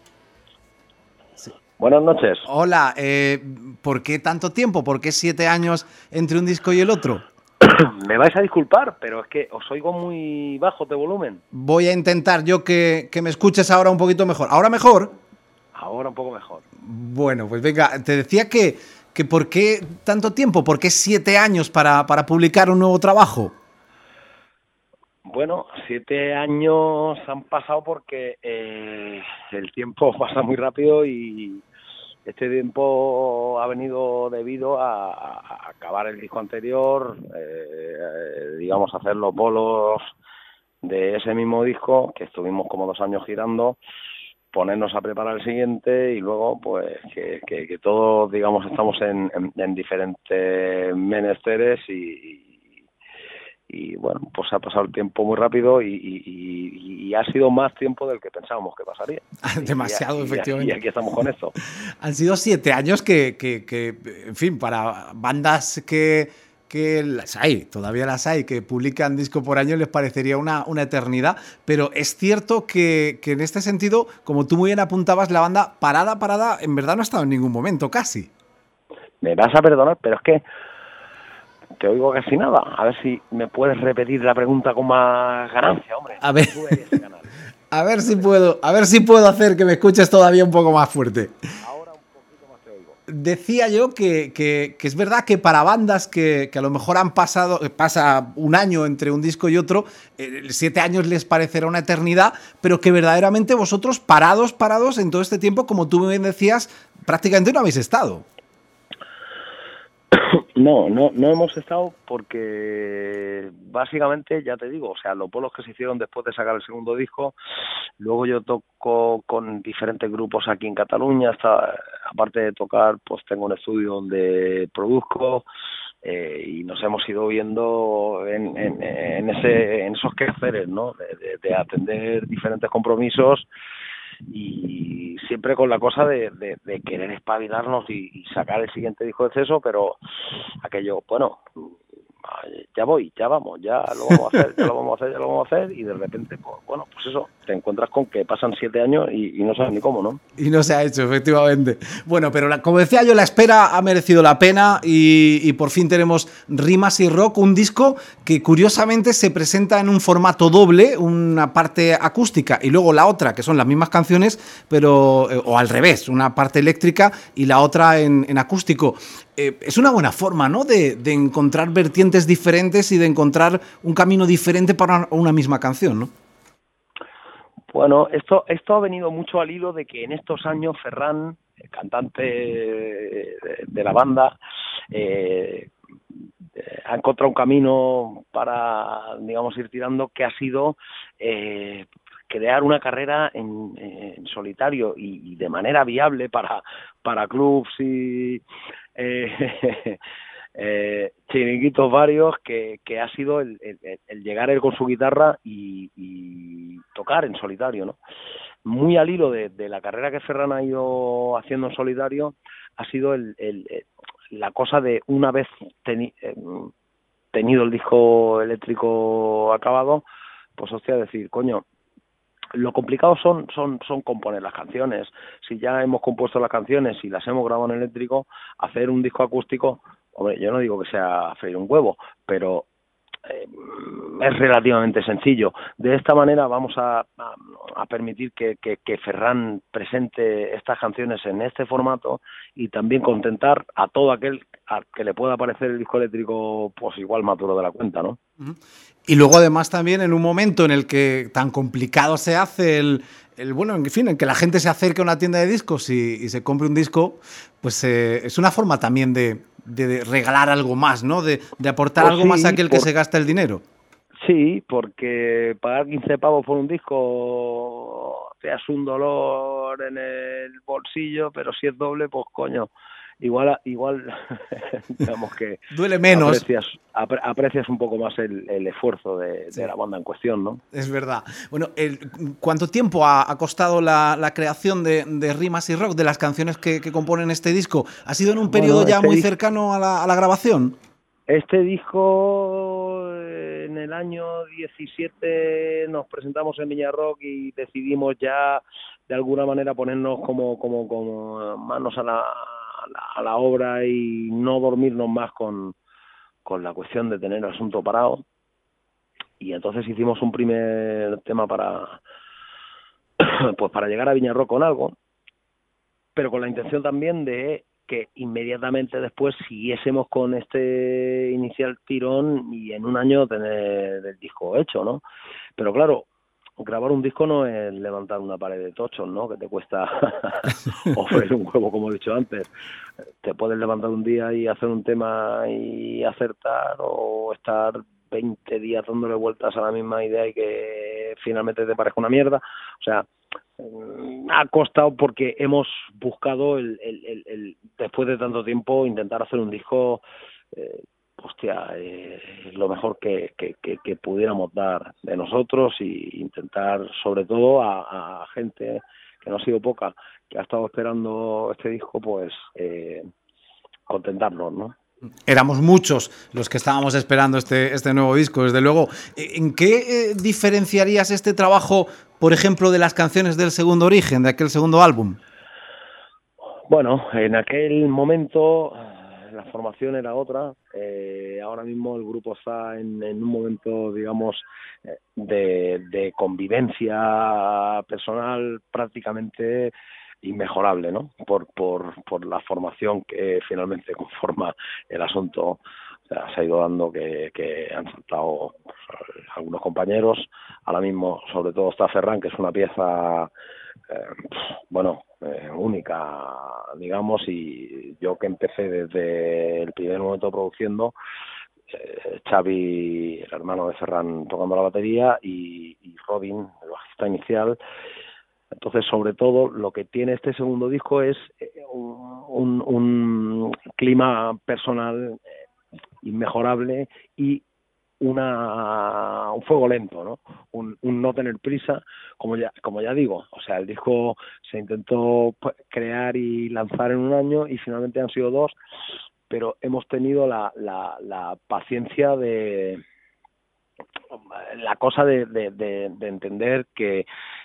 Buenas noches. Hola, ¿por qué tanto tiempo? ¿Por qué 7 años entre un disco y el otro? Me vais a disculpar, pero es que os oigo muy bajo de volumen. Voy a intentar yo que me escuches ahora un poquito mejor. ¿Ahora mejor? Ahora un poco mejor. Bueno, pues venga, te decía que ¿por qué tanto tiempo? ¿Por qué 7 años para publicar un nuevo trabajo? Bueno, 7 años han pasado porque el tiempo pasa muy rápido y este tiempo ha venido debido a acabar el disco anterior, digamos, hacer los bolos de ese mismo disco, que estuvimos como 2 años girando, ponernos a preparar el siguiente y luego pues que todos, digamos, estamos en diferentes menesteres y bueno, pues ha pasado el tiempo muy rápido y ha sido más tiempo del que pensábamos que pasaría. Demasiado, efectivamente. Y aquí estamos con esto. Han sido 7 años que, en fin, para bandas que las hay, todavía las hay, que publican disco por año, les parecería una eternidad, pero es cierto que en este sentido, como tú muy bien apuntabas, la banda parada, en verdad no ha estado en ningún momento, casi. Me vas a perdonar, pero es que te oigo casi nada. A ver si me puedes repetir la pregunta con más ganancia, hombre. A ver, a ver si puedo hacer que me escuches todavía un poco más fuerte. Ahora un poquito más te oigo. Decía yo que es verdad que para bandas que a lo mejor pasa un año entre un disco y otro, 7 años les parecerá una eternidad, pero que verdaderamente vosotros parados en todo este tiempo, como tú bien decías, prácticamente no habéis estado. No hemos estado porque básicamente, ya te digo, o sea, los bolos que se hicieron después de sacar el segundo disco, luego yo toco con diferentes grupos aquí en Cataluña, aparte de tocar, pues tengo un estudio donde produzco y nos hemos ido viendo en esos quehaceres, ¿no? De atender diferentes compromisos y siempre con la cosa de querer espabilarnos y sacar el siguiente disco de Exceso, pero aquello, bueno, ya vamos, ya lo vamos a hacer y de repente, pues, bueno, pues eso, te encuentras con que pasan 7 años y no sabes ni cómo, ¿no? Y no se ha hecho, efectivamente. Bueno, pero como decía yo, la espera ha merecido la pena y por fin tenemos Rimas y Rock, un disco que curiosamente se presenta en un formato doble, una parte acústica y luego la otra, que son las mismas canciones, pero o al revés, una parte eléctrica y la otra en acústico. Es una buena forma, ¿no?, de encontrar vertientes diferentes y de encontrar un camino diferente para una misma canción, ¿no? Bueno, esto ha venido mucho al hilo de que en estos años Ferran, el cantante de la banda, ha encontrado un camino para, digamos, ir tirando, que ha sido crear una carrera en solitario y de manera viable para clubs y chiringuitos varios, que ha sido el llegar él con su guitarra y tocar en solitario, ¿no? Muy al hilo de la carrera que Ferran ha ido haciendo en solitario, ha sido la cosa de, una vez tenido el disco eléctrico acabado, pues hostia, decir, coño, Lo complicado son componer las canciones. Si ya hemos compuesto las canciones y las hemos grabado en eléctrico, hacer un disco acústico, hombre, yo no digo que sea freír un huevo, pero es relativamente sencillo. De esta manera vamos a permitir que Ferran presente estas canciones en este formato y también contentar a todo aquel al que le pueda parecer el disco eléctrico pues igual más duro de la cuenta, ¿no? Y luego además también en un momento en el que tan complicado se hace bueno, en fin, en que la gente se acerque a una tienda de discos y se compre un disco, pues es una forma también de regalar algo más, ¿no? De aportar Pues algo más a aquel que se gasta el dinero. Sí, porque pagar 15 pavos por un disco te hace un dolor en el bolsillo, pero si es doble, pues coño, igual digamos que duele menos. Aprecias un poco más el esfuerzo de la banda en cuestión, ¿no? Es verdad. Bueno, ¿cuánto tiempo ha costado la creación de Rimas y Rock, de las canciones que componen este disco? ¿Ha sido en un periodo ya muy cercano a la grabación? Este disco, en el año 17 nos presentamos en Viña Rock y decidimos ya de alguna manera ponernos como manos a la obra y no dormirnos más con la cuestión de tener el asunto parado. Y entonces hicimos un primer tema para llegar a Viña Rock con algo, pero con la intención también de que inmediatamente después siguiésemos con este inicial tirón y en un año tener el disco hecho, ¿no? Pero claro, grabar un disco no es levantar una pared de tochos, ¿no? Que te cuesta ofrecer un huevo, como he dicho antes. Te puedes levantar un día y hacer un tema y acertar, o estar 20 días dándole vueltas a la misma idea y que finalmente te parezca una mierda. O sea, ha costado porque hemos buscado después de tanto tiempo intentar hacer un disco lo mejor que pudiéramos dar de nosotros, y intentar sobre todo a gente que no ha sido poca, que ha estado esperando este disco, pues contentarnos, ¿no? Éramos muchos los que estábamos esperando este nuevo disco, desde luego. ¿En qué diferenciarías este trabajo, por ejemplo, de las canciones del Segundo Origen, de aquel segundo álbum? Bueno, en aquel momento la formación era otra. Ahora mismo el grupo está en un momento, digamos, de convivencia personal prácticamente inmejorable, ¿no? Por la formación que finalmente conforma el asunto. O sea, se ha ido dando que han saltado algunos compañeros. Ahora mismo, sobre todo, está Ferran, que es una pieza única, digamos, y yo que empecé desde el primer momento produciendo, Xavi, el hermano de Ferran, tocando la batería, y Robin, el bajista inicial. Entonces, sobre todo, lo que tiene este segundo disco es un clima personal inmejorable y un fuego lento, ¿no? Un no tener prisa, como ya digo. O sea, el disco se intentó crear y lanzar en un año y finalmente han sido 2, pero hemos tenido la paciencia de la cosa de entender que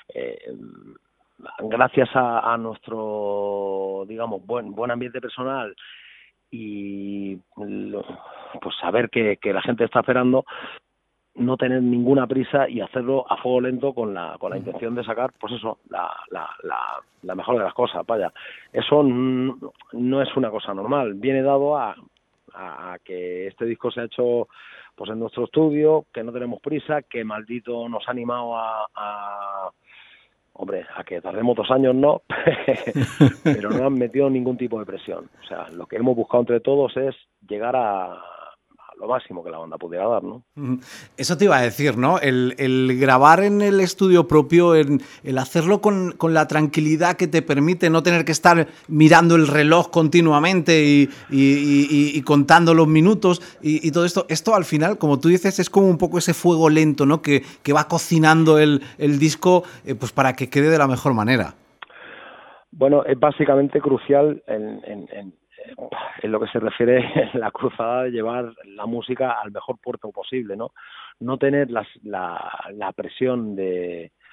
gracias a nuestro, digamos, buen ambiente personal y pues saber que la gente está esperando, no tener ninguna prisa y hacerlo a fuego lento con la intención de sacar, pues eso, la mejor de las cosas, vaya. Eso no es una cosa normal, viene dado a que este disco se ha hecho pues en nuestro estudio, que no tenemos prisa, que Maldito nos ha animado a que tardemos 2 años, no, pero no han metido ningún tipo de presión. O sea, lo que hemos buscado entre todos es llegar a lo máximo que la banda pudiera dar, ¿no? Eso te iba a decir, ¿no? El grabar en el estudio propio, el hacerlo con la tranquilidad que te permite no tener que estar mirando el reloj continuamente y contando los minutos y todo esto. Esto al final, como tú dices, es como un poco ese fuego lento, ¿no? Que va cocinando el disco pues para que quede de la mejor manera. Bueno, es básicamente crucial en lo que se refiere a la cruzada de llevar la música al mejor puerto posible, ¿no? No tener la presión de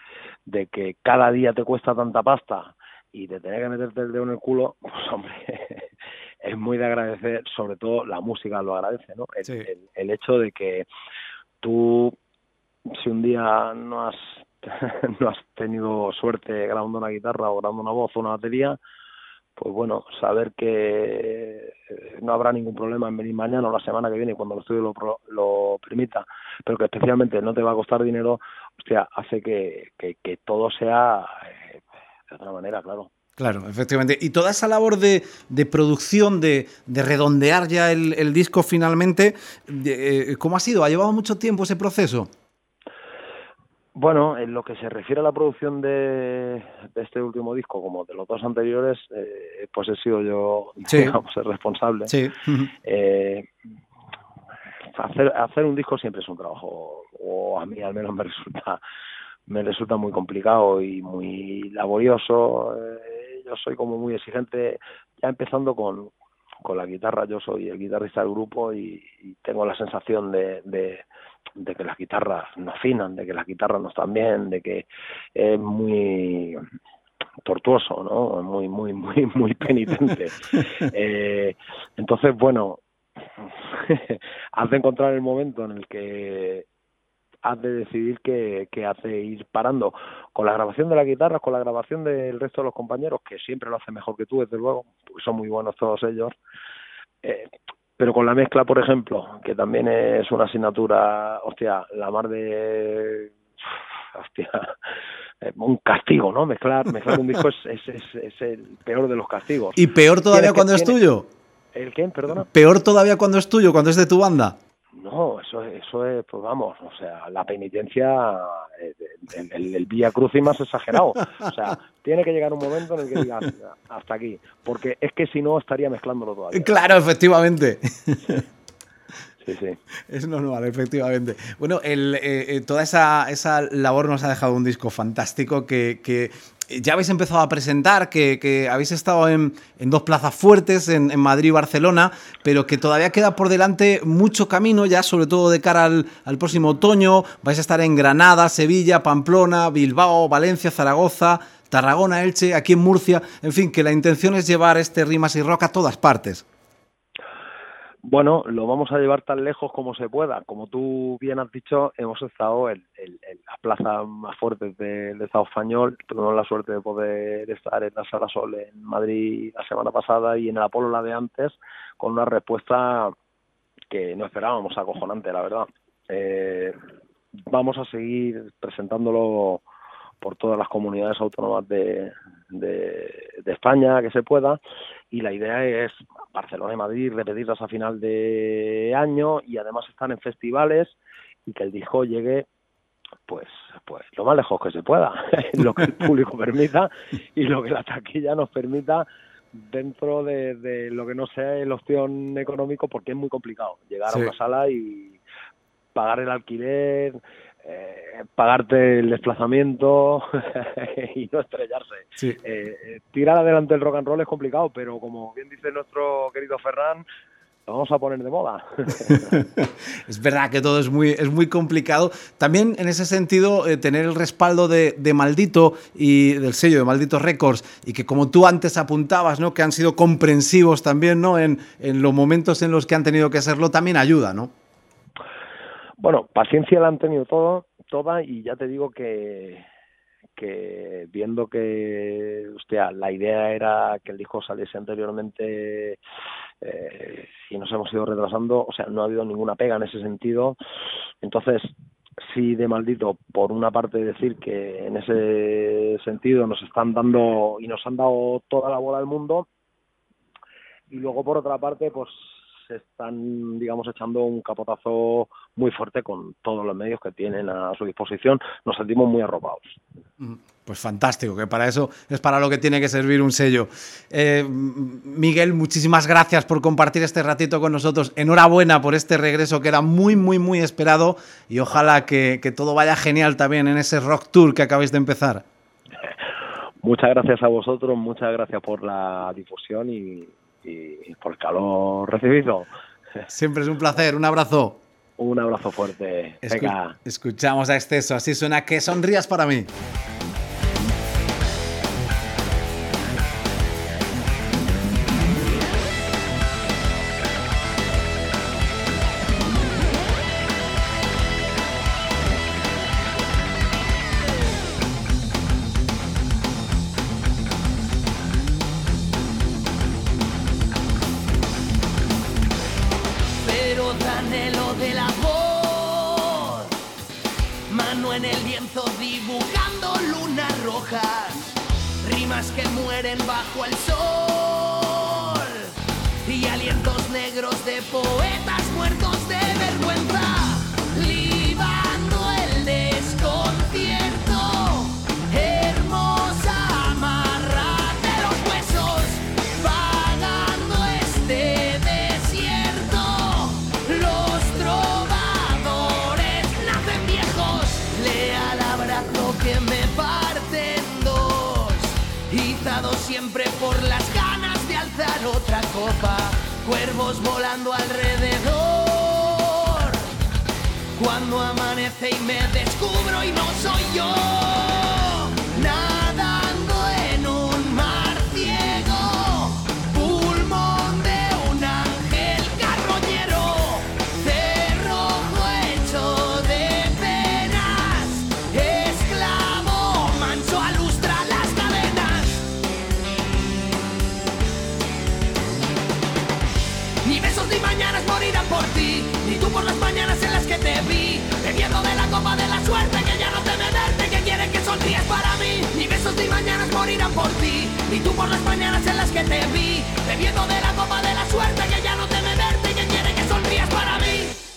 de que cada día te cuesta tanta pasta y de tener que meterte el dedo en el culo, pues hombre, es muy de agradecer, sobre todo la música lo agradece, ¿no? Sí. El hecho de que tú, si un día no has tenido suerte grabando una guitarra o grabando una voz o una batería, pues bueno, saber que no habrá ningún problema en venir mañana o la semana que viene cuando el estudio lo permita, pero que especialmente no te va a costar dinero, hostia, hace que todo sea de otra manera, claro. Claro, efectivamente. Y toda esa labor de producción, de redondear ya el disco finalmente, ¿cómo ha sido? ¿Ha llevado mucho tiempo ese proceso? Bueno, en lo que se refiere a la producción de este último disco, como de los dos anteriores, pues he sido yo, sí, digamos, el responsable. Sí. Hacer un disco siempre es un trabajo, o a mí al menos me resulta muy complicado y muy laborioso. Yo soy como muy exigente, ya empezando con la guitarra. Yo soy el guitarrista del grupo y tengo la sensación de que las guitarras no afinan, de que las guitarras no están bien, de que es muy tortuoso, ¿no? Muy penitente. Entonces, bueno, has de encontrar el momento en el que has de decidir qué hace ir parando con la grabación de la guitarra, con la grabación del resto de los compañeros, que siempre lo hacen mejor que tú, desde luego, porque son muy buenos todos ellos. Pero con la mezcla, por ejemplo, que también es una asignatura, hostia, la mar de... hostia, un castigo, ¿no? Mezclar un disco es el peor de los castigos. ¿Y peor todavía cuando es tuyo? ¿El qué? Perdona. ¿Peor todavía cuando es tuyo, cuando es de tu banda? No, eso es, pues vamos, o sea, la penitencia, el Vía Crucis más exagerado. O sea, tiene que llegar un momento en el que digas, hasta aquí, porque es que si no estaría mezclándolo todavía. Claro, efectivamente. Sí. Es normal, efectivamente. Bueno, toda esa labor nos ha dejado un disco fantástico que ya habéis empezado a presentar, que habéis estado en dos plazas fuertes, en Madrid y Barcelona, pero que todavía queda por delante mucho camino ya, sobre todo de cara al próximo otoño. Vais a estar en Granada, Sevilla, Pamplona, Bilbao, Valencia, Zaragoza, Tarragona, Elche, aquí en Murcia. En fin, que la intención es llevar este Rimas y Rock a todas partes. Bueno, lo vamos a llevar tan lejos como se pueda. Como tú bien has dicho, hemos estado en las plazas más fuertes del Estado español. Tuvimos la suerte de poder estar en la Sala Sol en Madrid la semana pasada y en el Apolo la de antes, con una respuesta que no esperábamos, acojonante, la verdad. Vamos a seguir presentándolo por todas las comunidades autónomas de España que se pueda, y la idea es Barcelona y Madrid repetirlas a final de año y además están en festivales y que el disco llegue pues lo más lejos que se pueda, lo que el público permita y lo que la taquilla nos permita dentro de lo que no sea el opción económico, porque es muy complicado llegar a una sala y pagar el alquiler, pagarte el desplazamiento y no estrellarse. Sí. Tirar adelante el rock and roll es complicado, pero como bien dice nuestro querido Ferran, lo vamos a poner de moda. Es verdad que todo es muy complicado. También en ese sentido, tener el respaldo de Maldito y del sello de Maldito Records, y que como tú antes apuntabas, ¿no?, que han sido comprensivos también, ¿no?, en los momentos en los que han tenido que serlo, también ayuda, ¿no? Bueno, paciencia la han tenido toda, y ya te digo que viendo que, hostia, la idea era que el disco saliese anteriormente y nos hemos ido retrasando, o sea, no ha habido ninguna pega en ese sentido. Entonces, sí, de Maldito, por una parte decir que en ese sentido nos están dando y nos han dado toda la bola del mundo, y luego por otra parte, pues se están, digamos, echando un capotazo muy fuerte con todos los medios que tienen a su disposición. Nos sentimos muy arropados. Pues fantástico, que para eso es para lo que tiene que servir un sello. Miguel, muchísimas gracias por compartir este ratito con nosotros. Enhorabuena por este regreso que era muy, muy, muy esperado, y ojalá que todo vaya genial también en ese Rock Tour que acabáis de empezar. Muchas gracias a vosotros, muchas gracias por la difusión y por el calor recibido. Siempre es un placer, un abrazo. Un abrazo fuerte. Venga. Escuchamos a Exceso, así suena Que sonrías para mí. en el lienzo dibujando lunas rojas, rimas que mueren bajo el sol y alientos negros de poetas muertos de vergüenza, libando el desconcierto. Hermosa, amárrate los huesos, pagando este desierto. Los trovadores nacen viejos, lea el abrazo que me parte en dos, izado siempre por las ganas de alzar otra copa, cuervos volando alrededor. Cuando amanece y me descubro y no soy yo, nadando en un mar ciego, pulmón de un ángel carroñero, cerrojo hecho de penas, esclavo manso alustra las cadenas. Ni besos ni mañanas morirán por ti, ni tú por las mañanas en las que te vi, bebiendo de la copa de la suerte que ya no teme verte, que quiere que sonríes para mí. Ni besos ni mañanas morirán por ti, ni tú por las mañanas en las que te vi, bebiendo de la copa de la suerte que ya no teme verte, que quiere que sonríes para mí.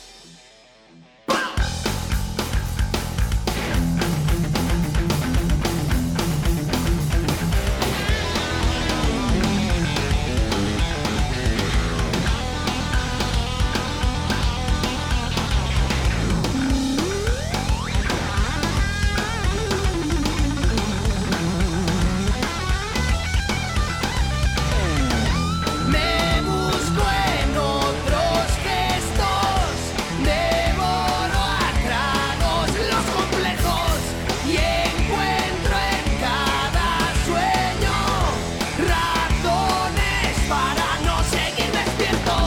Me busco en otros gestos, devoro a tragos los complejos y encuentro en cada sueño razones para no seguir despierto.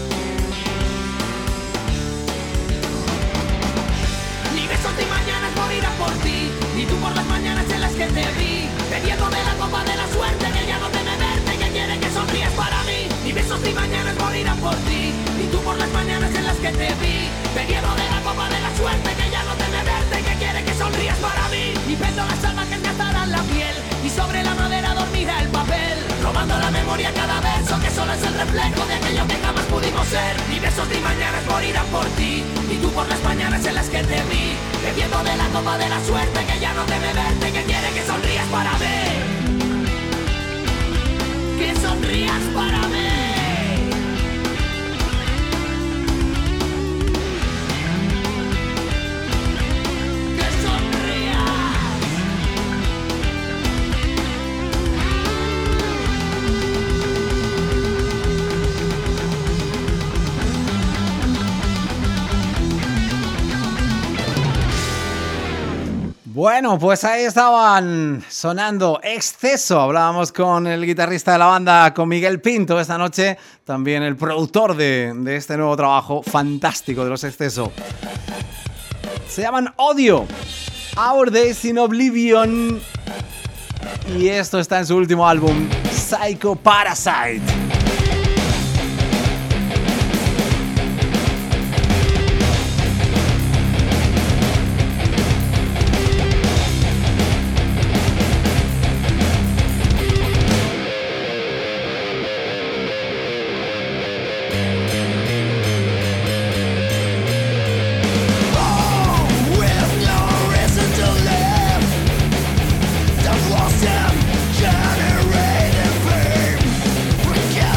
Ni besos ni mañanas morirán por ti, ni tú por las mañanas en las que te vi, bebiendo de la copa de la suerte que ya no teme verte, que quiere que sonrías para mí. Ni besos ni mañanas morirán por ti, ni tú por las mañanas en las que te vi, bebiendo de la copa de la suerte que ya no teme verte, que quiere que sonrías para mí. Y vendo las almas que cazarán la piel, y sobre la madera dormirá el papel, robando la memoria a cada verso que solo es el reflejo de aquello que jamás pudimos ser. Ni besos ni mañanas morirán por ti, ni tú por las mañanas en las que te vi, bebiendo de la copa de la suerte que ya no teme verte, que quiere que sonrías para mí. Que sonrías para mí. Que sonrías. Bueno, pues ahí estaban sonando Exceso. Hablábamos con el guitarrista de la banda, con Miguel Pinto esta noche, también el productor de este nuevo trabajo fantástico de los Exceso. Se llaman Odio, Our Days in Oblivion, y esto está en su último álbum, Psycho Parasite. Generated fame, forget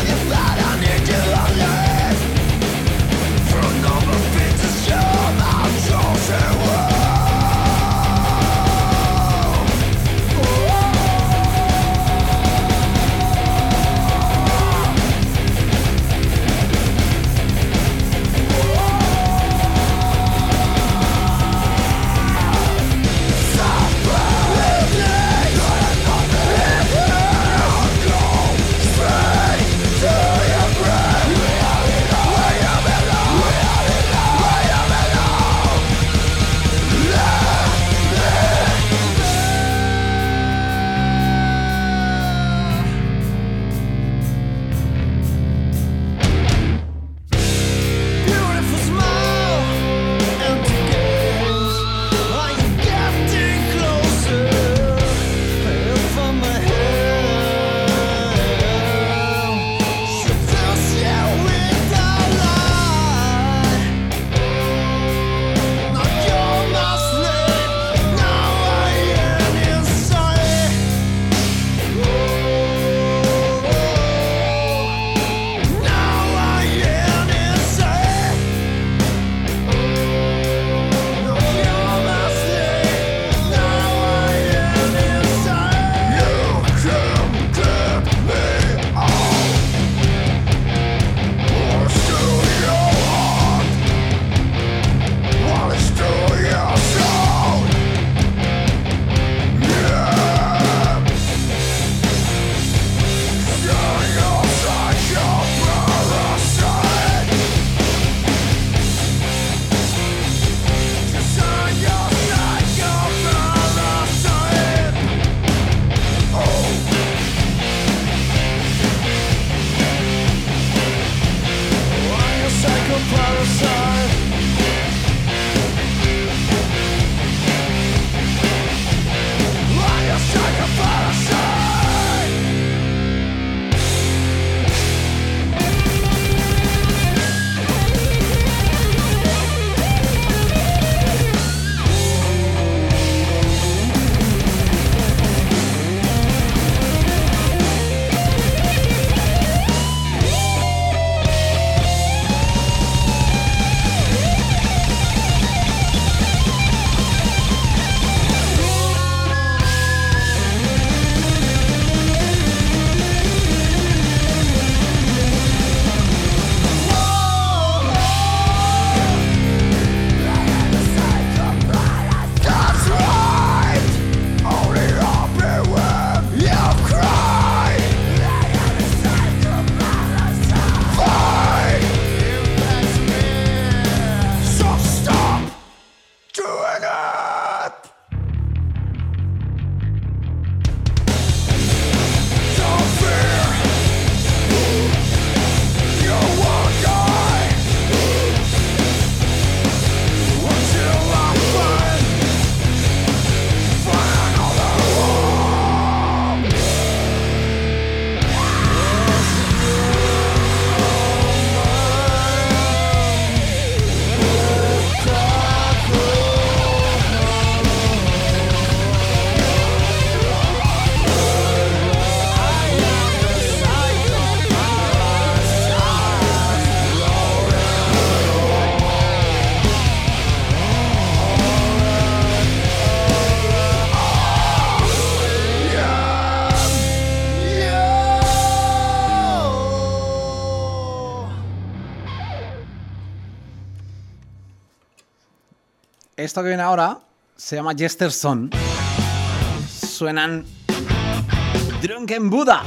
Esto que viene ahora se llama Jesterson. Suenan Drunken Buddha.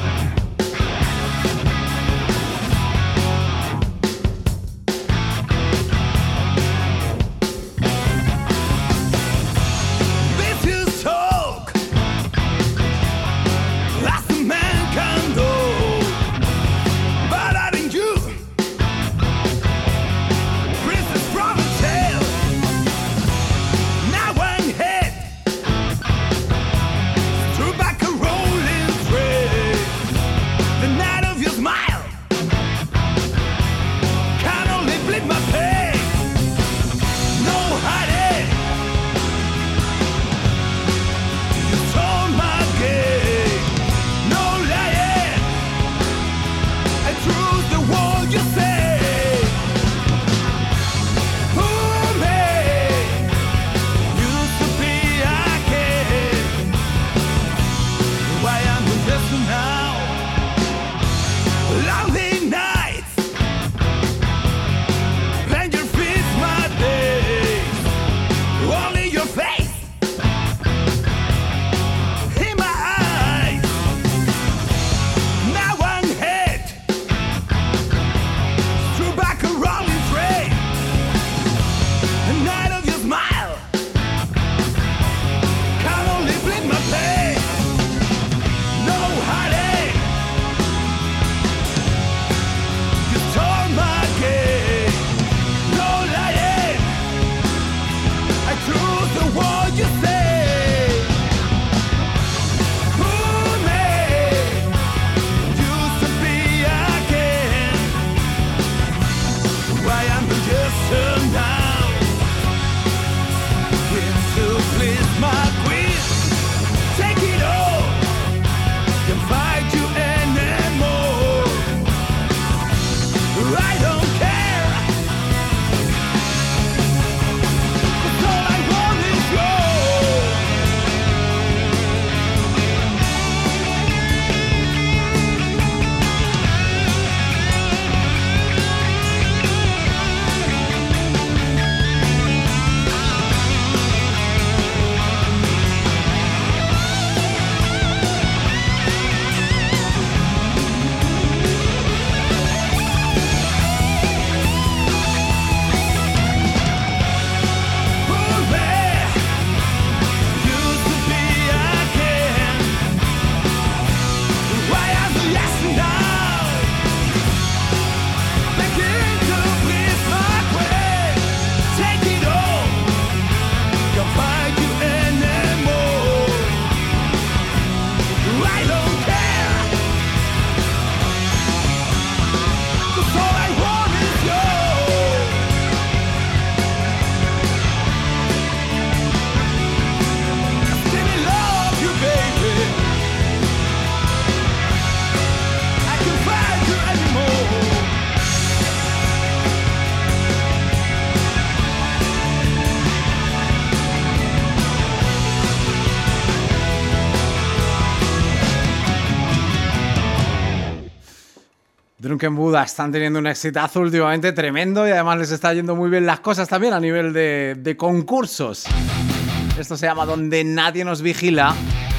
Drunken Buddha están teniendo un exitazo últimamente tremendo y además les está yendo muy bien las cosas también a nivel de concursos. Esto se llama Donde Nadie Nos Vigila.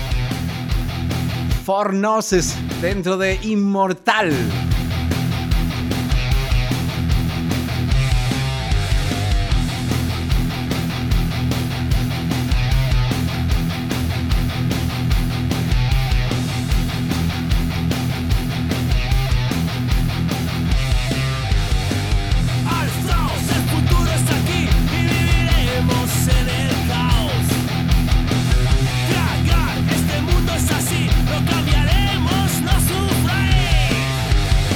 For Gnosis dentro de Inmortal. Este mundo es así, lo cambiaremos, no sufráis.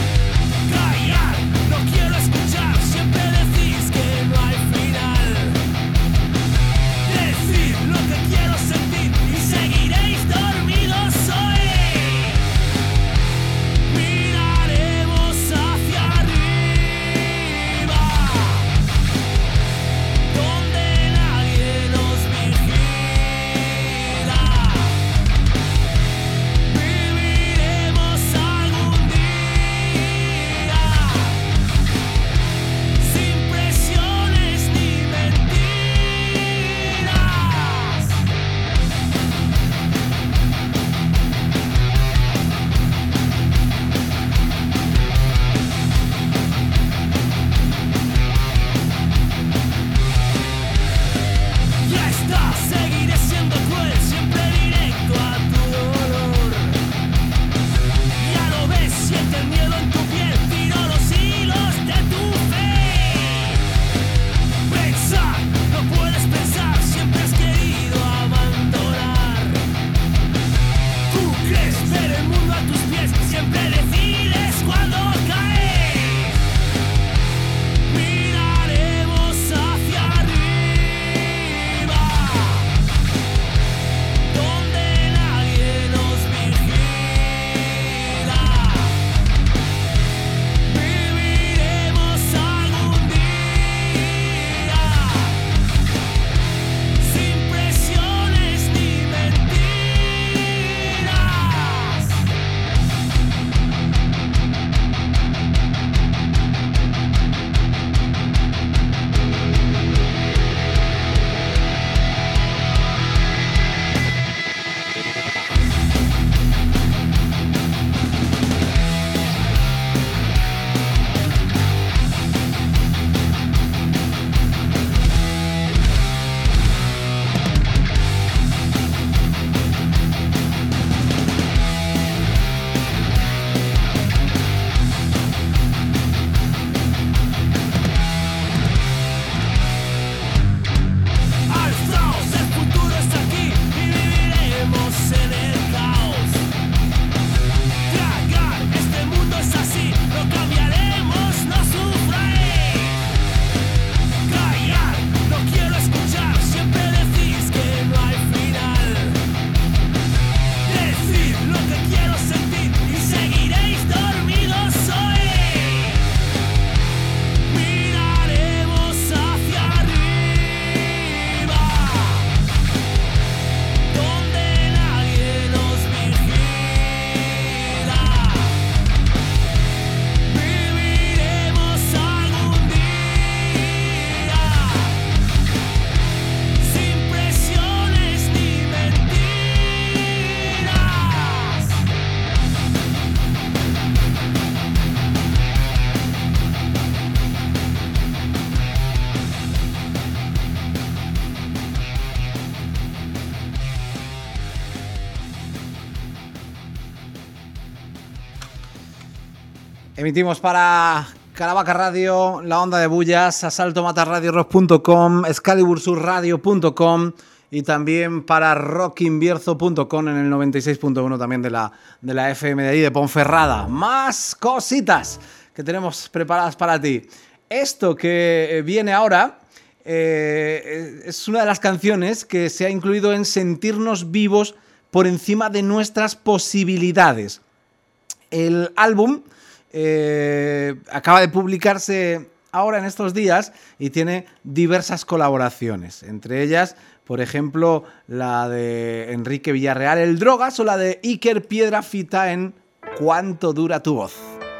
Emitimos para Caravaca Radio, La Onda de Bullas, asaltomatarradiorock.com, excalibursurradio.com y también para rockinbierzo.com en el 96.1 también de la FM de ahí, de Ponferrada. Más cositas que tenemos preparadas para ti. Esto que viene ahora es una de las canciones que se ha incluido en Sentirnos Vivos por encima de nuestras posibilidades. El álbum acaba de publicarse ahora en estos días y tiene diversas colaboraciones, entre ellas, por ejemplo, la de Enrique Villarreal, El Drogas, o la de Iker Piedrafita en ¿Cuánto dura tu voz?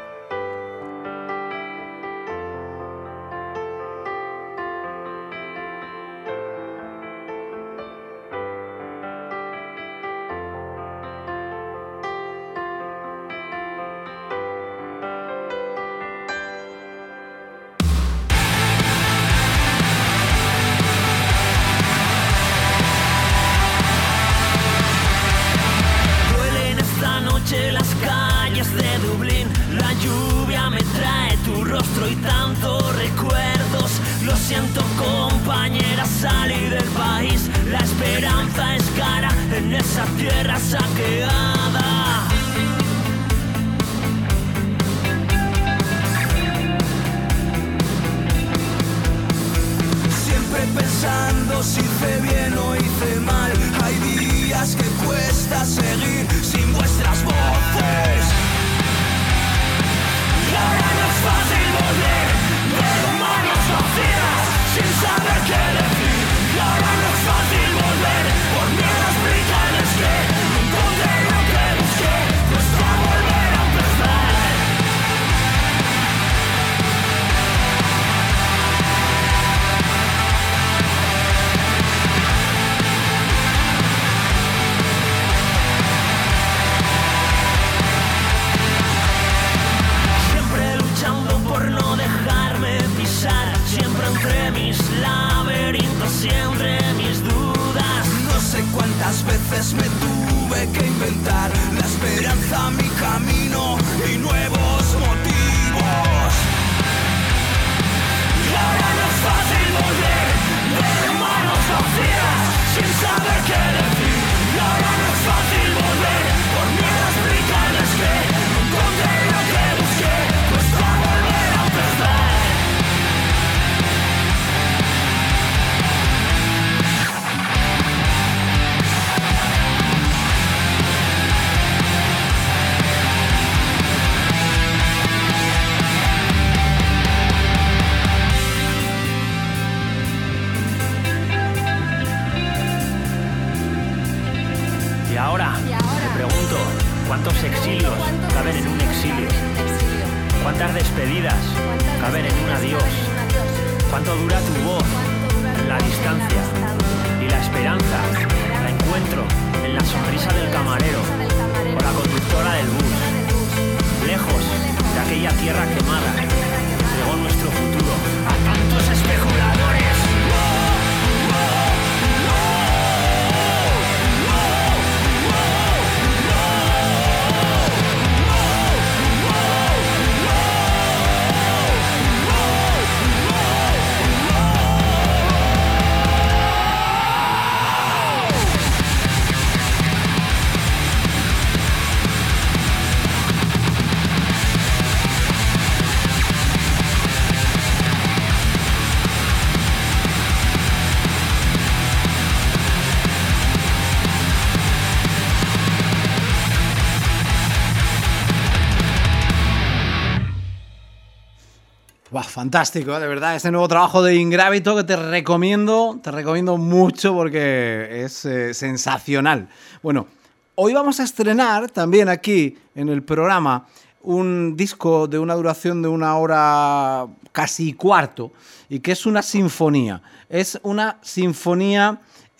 Fantástico, de verdad, este nuevo trabajo de Ingravito que te recomiendo mucho porque es sensacional. Bueno, hoy vamos a estrenar también aquí en el programa un disco de una duración de 1 hora casi cuarto y que es una sinfonía. Es una sinfonía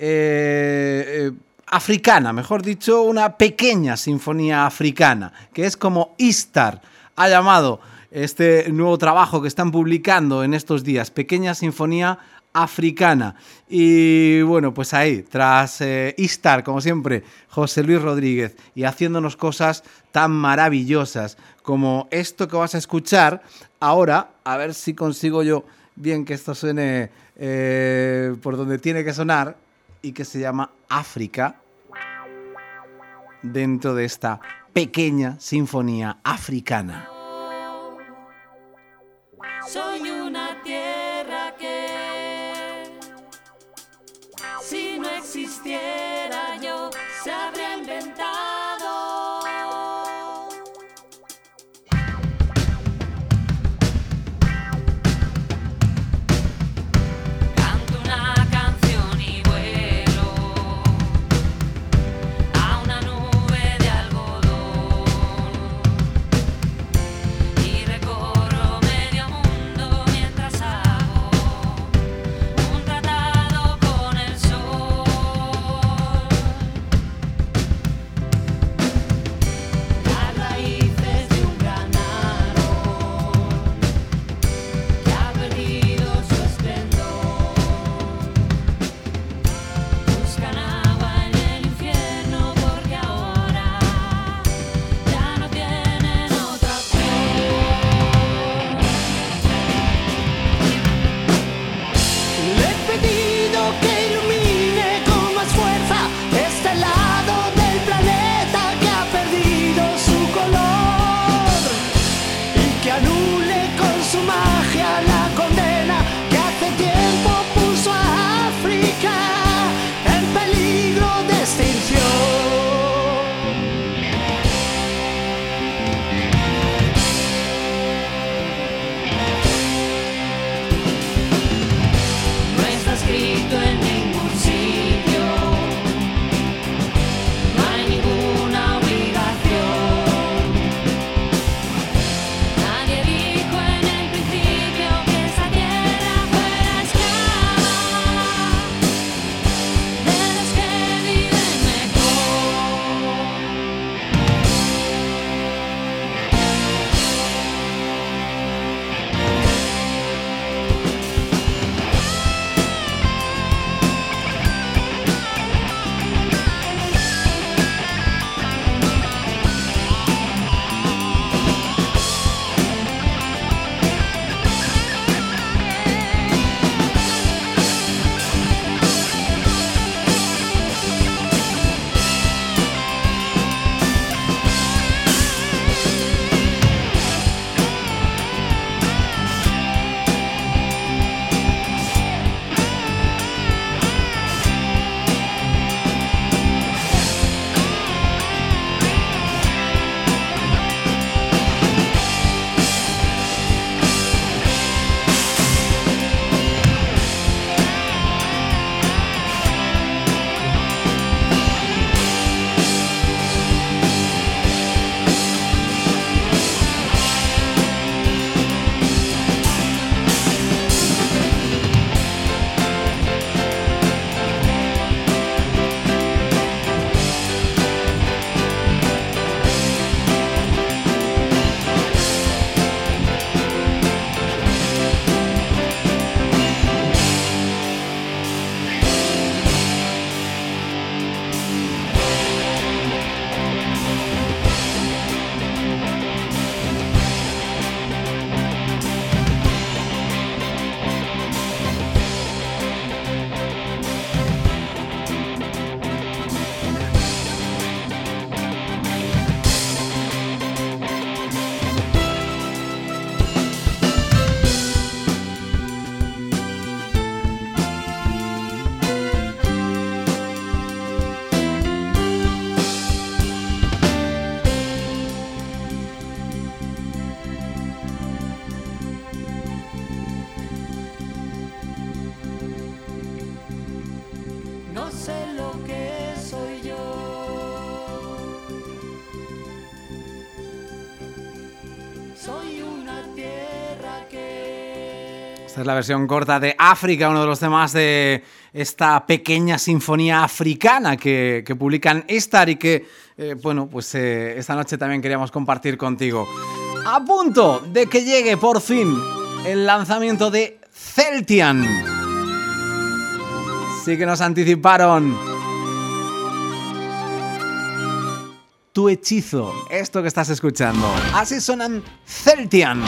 africana, mejor dicho, una pequeña sinfonía africana, que es como Istar ha llamado este nuevo trabajo que están publicando en estos días, Pequeña Sinfonía africana. Y bueno, pues ahí, tras Istar, como siempre, José Luis Rodríguez, y haciéndonos cosas tan maravillosas como esto que vas a escuchar ahora, a ver si consigo yo bien que esto suene por donde tiene que sonar, y que se llama África, dentro de esta pequeña sinfonía africana. Soy una tierra que, si no existiera yo, se habría inventado. Canto una canción y vuelo a una nube de algodón y recorro medio mundo mientras hago un tratado con el sol. Las raíces de un gran árbol que ha perdido su esplendor buscan agua en el infierno porque ahora ya no tienen otra opción. Le he pedido que ilumine con más fuerza este lado del planeta que ha perdido su color y que anule con su magia la condena que hace tiempo puso a África en peligro de extinción. No está escrito en ningún sitio, no hay ninguna obligación. Nadie dijo en el principio que esa tierra fuera esclava de los que viven mejor. No sé lo que soy yo. Soy una tierra que... Esta es la versión corta de África, uno de los temas de esta pequeña sinfonía africana que publican Istar y que, bueno, pues esta noche también queríamos compartir contigo. A punto de que llegue por fin el lanzamiento de Celtian. Sí que nos anticiparon. Tu hechizo, esto que estás escuchando. Así suenan Celtian.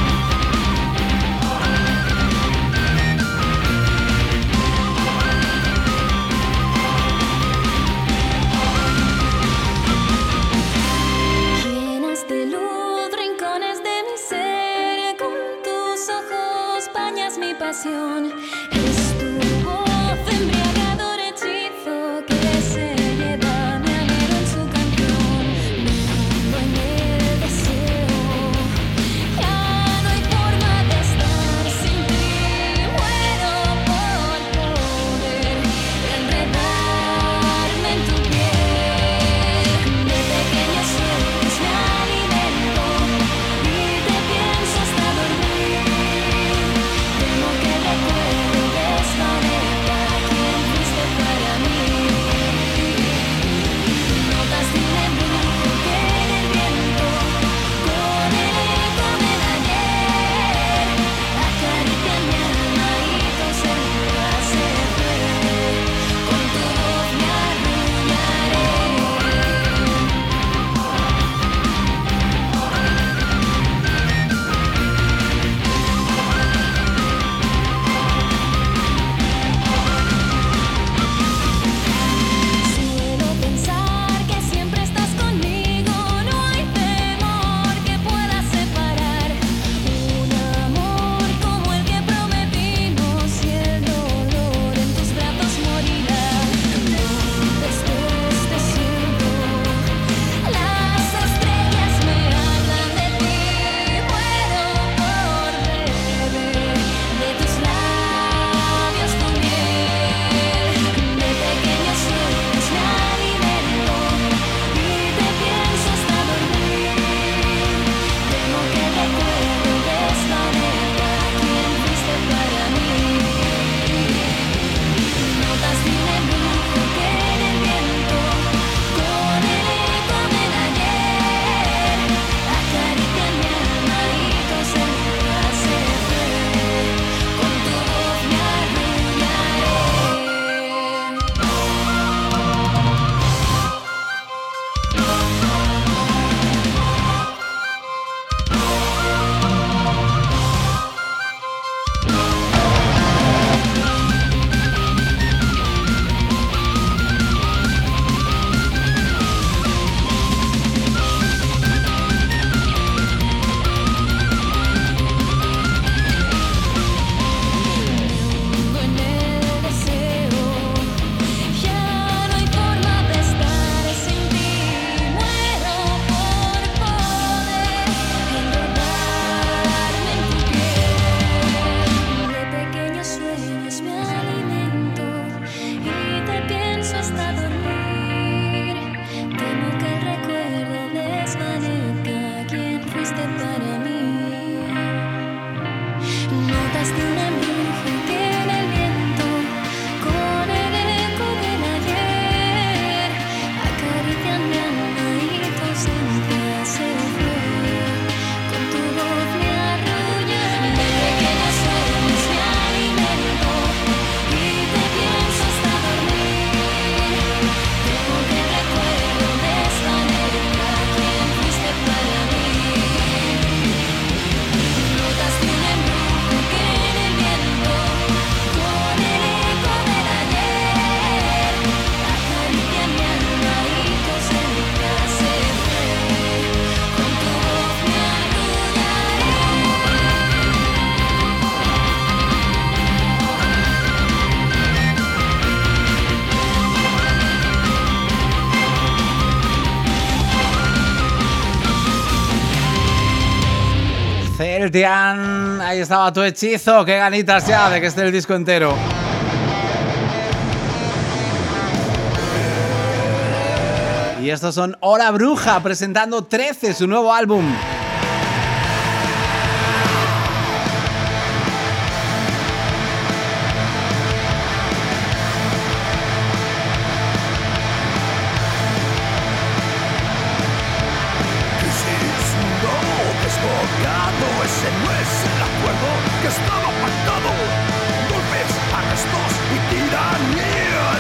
Llenas de luz rincones de mi ser, con tus ojos bañas mi pasión. Es tu voz embriagador hechizo que se lleva mi anhelo en su canción. Me hundo en el deseo, ya no hay forma de estar sin ti. Muero por poder enredarme en tu piel. De pequeños sueños me alimento y te pienso hasta dormir. Temo que el recuerdo desvanezca quien fuiste para mí. Notas de un embrujo que en el viento, con el eco del ayer, acarician mi alma y tu ausencia se fue. Con tu voz me arrullaré. Suelo pensar que siempre estás conmigo, no hay temor que pueda separar un amor como el que prometimos, y el dolor en tus brazos morirá. Donde estés te siento, las estrellas me hablan de ti. Muero por beber de tus labios tu miel. De pequeños sueños me alimento y te pienso hasta dormir. Temo que el recuerdo desvanezca quien fuiste para mí. Notas de un embrujo que en el viento, con el eco del ayer, acarician mi alma y tu ausencia se fue. Con tu voz me arrullaré. Hundo en el deseo, ya no hay forma de estar sin ti. Muero por poder enredarme en tu piel. De pequeños sueños me alimento y te pienso hasta dormir. Temo que el recuerdo desvanezca quien fuiste para mí. Notas de un embrujo que en el viento, con el eco del ayer, acarician mi alma y tu ausencia se fue. Con tu voz me arrullaré. De pequeños sueños me alimento y te pienso hasta dormir. Temo que el recuerdo desvanezca quien fuiste para mí. Notas de un embrujo que en el viento, con el eco del ayer, acarician mi alma y tu ausencia se fue. Con tu voz me arrullaré. Celtian, ahí estaba tu hechizo. Qué ganitas ya de que esté el disco entero. Y estos son Hora Bruja presentando 13, su nuevo álbum. Ese no es el acuerdo que estaba pactado. Golpes, arrestos y tiranía.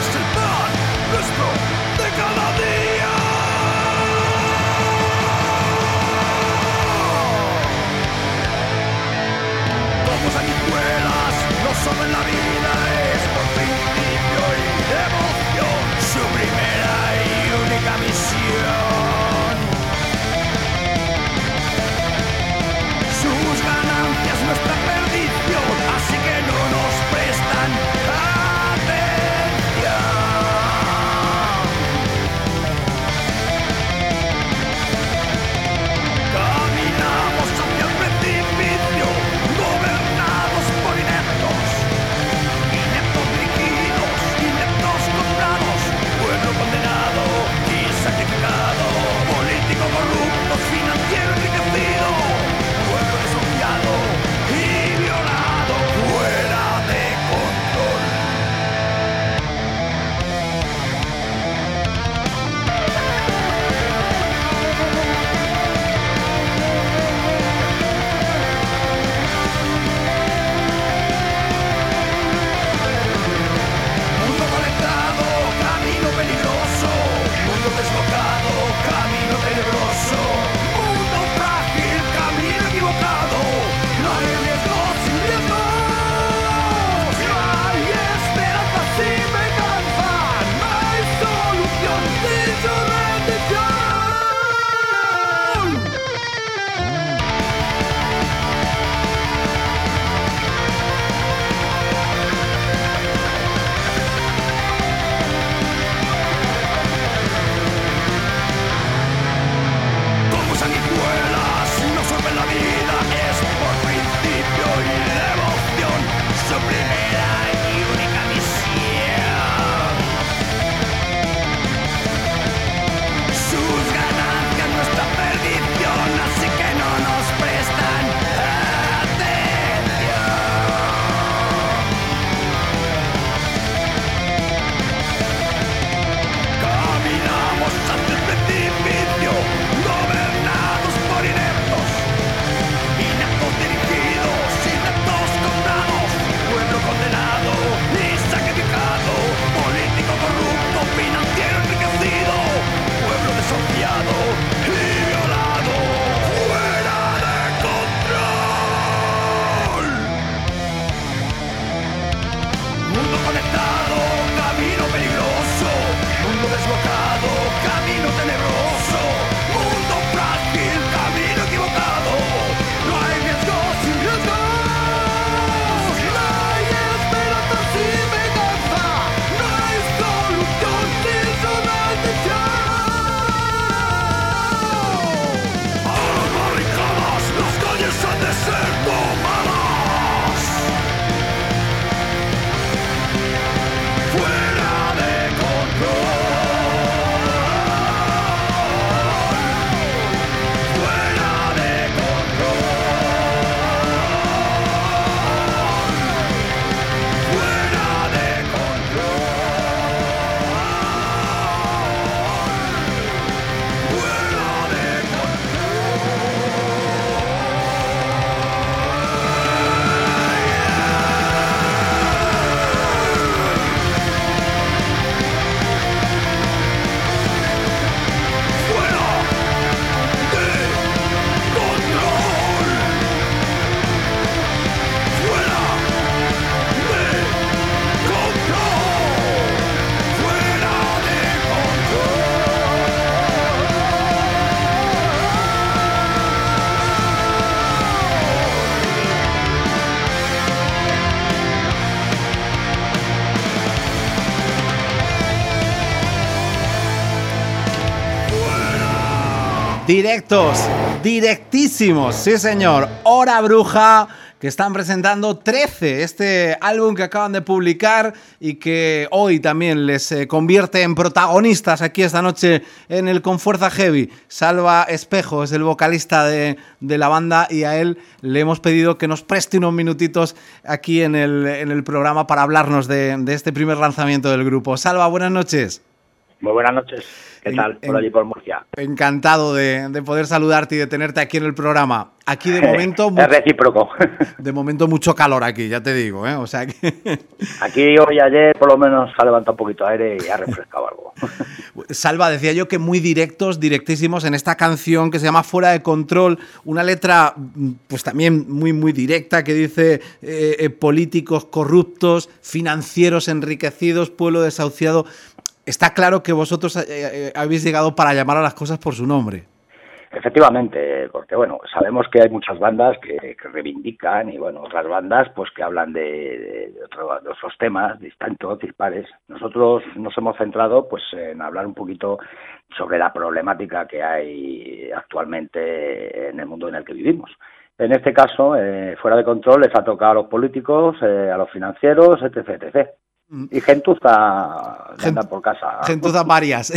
Directos, directísimos, sí señor. Hora Bruja, que están presentando 13, este álbum que acaban de publicar y que hoy también les convierte en protagonistas aquí esta noche en el Con Fuerza Heavy. Salva Espejo es el vocalista de la banda y a él le hemos pedido que nos preste unos minutitos aquí en el programa para hablarnos de este primer lanzamiento del grupo. Salva, buenas noches. Muy buenas noches. ¿Qué tal? Por allí, por Murcia. Encantado de poder saludarte y de tenerte aquí en el programa. Aquí de momento... Es recíproco. De momento mucho calor aquí, ya te digo, ¿eh? O sea que... Aquí hoy y ayer por lo menos ha levantado un poquito de aire y ha refrescado algo. Salva, decía yo que muy directos, directísimos en esta canción que se llama Fuera de Control, una letra pues también muy, muy directa que dice políticos corruptos, financieros enriquecidos, pueblo desahuciado... Está claro que vosotros habéis llegado para llamar a las cosas por su nombre. Efectivamente, porque bueno, sabemos que hay muchas bandas que reivindican y bueno, otras bandas pues que hablan de otros temas distintos, dispares. Nosotros nos hemos centrado pues en hablar un poquito sobre la problemática que hay actualmente en el mundo en el que vivimos. En este caso, Fuera de Control les ha tocado a los políticos, a los financieros, etc., etc. Y gentuza anda por casa. Gentuza varias.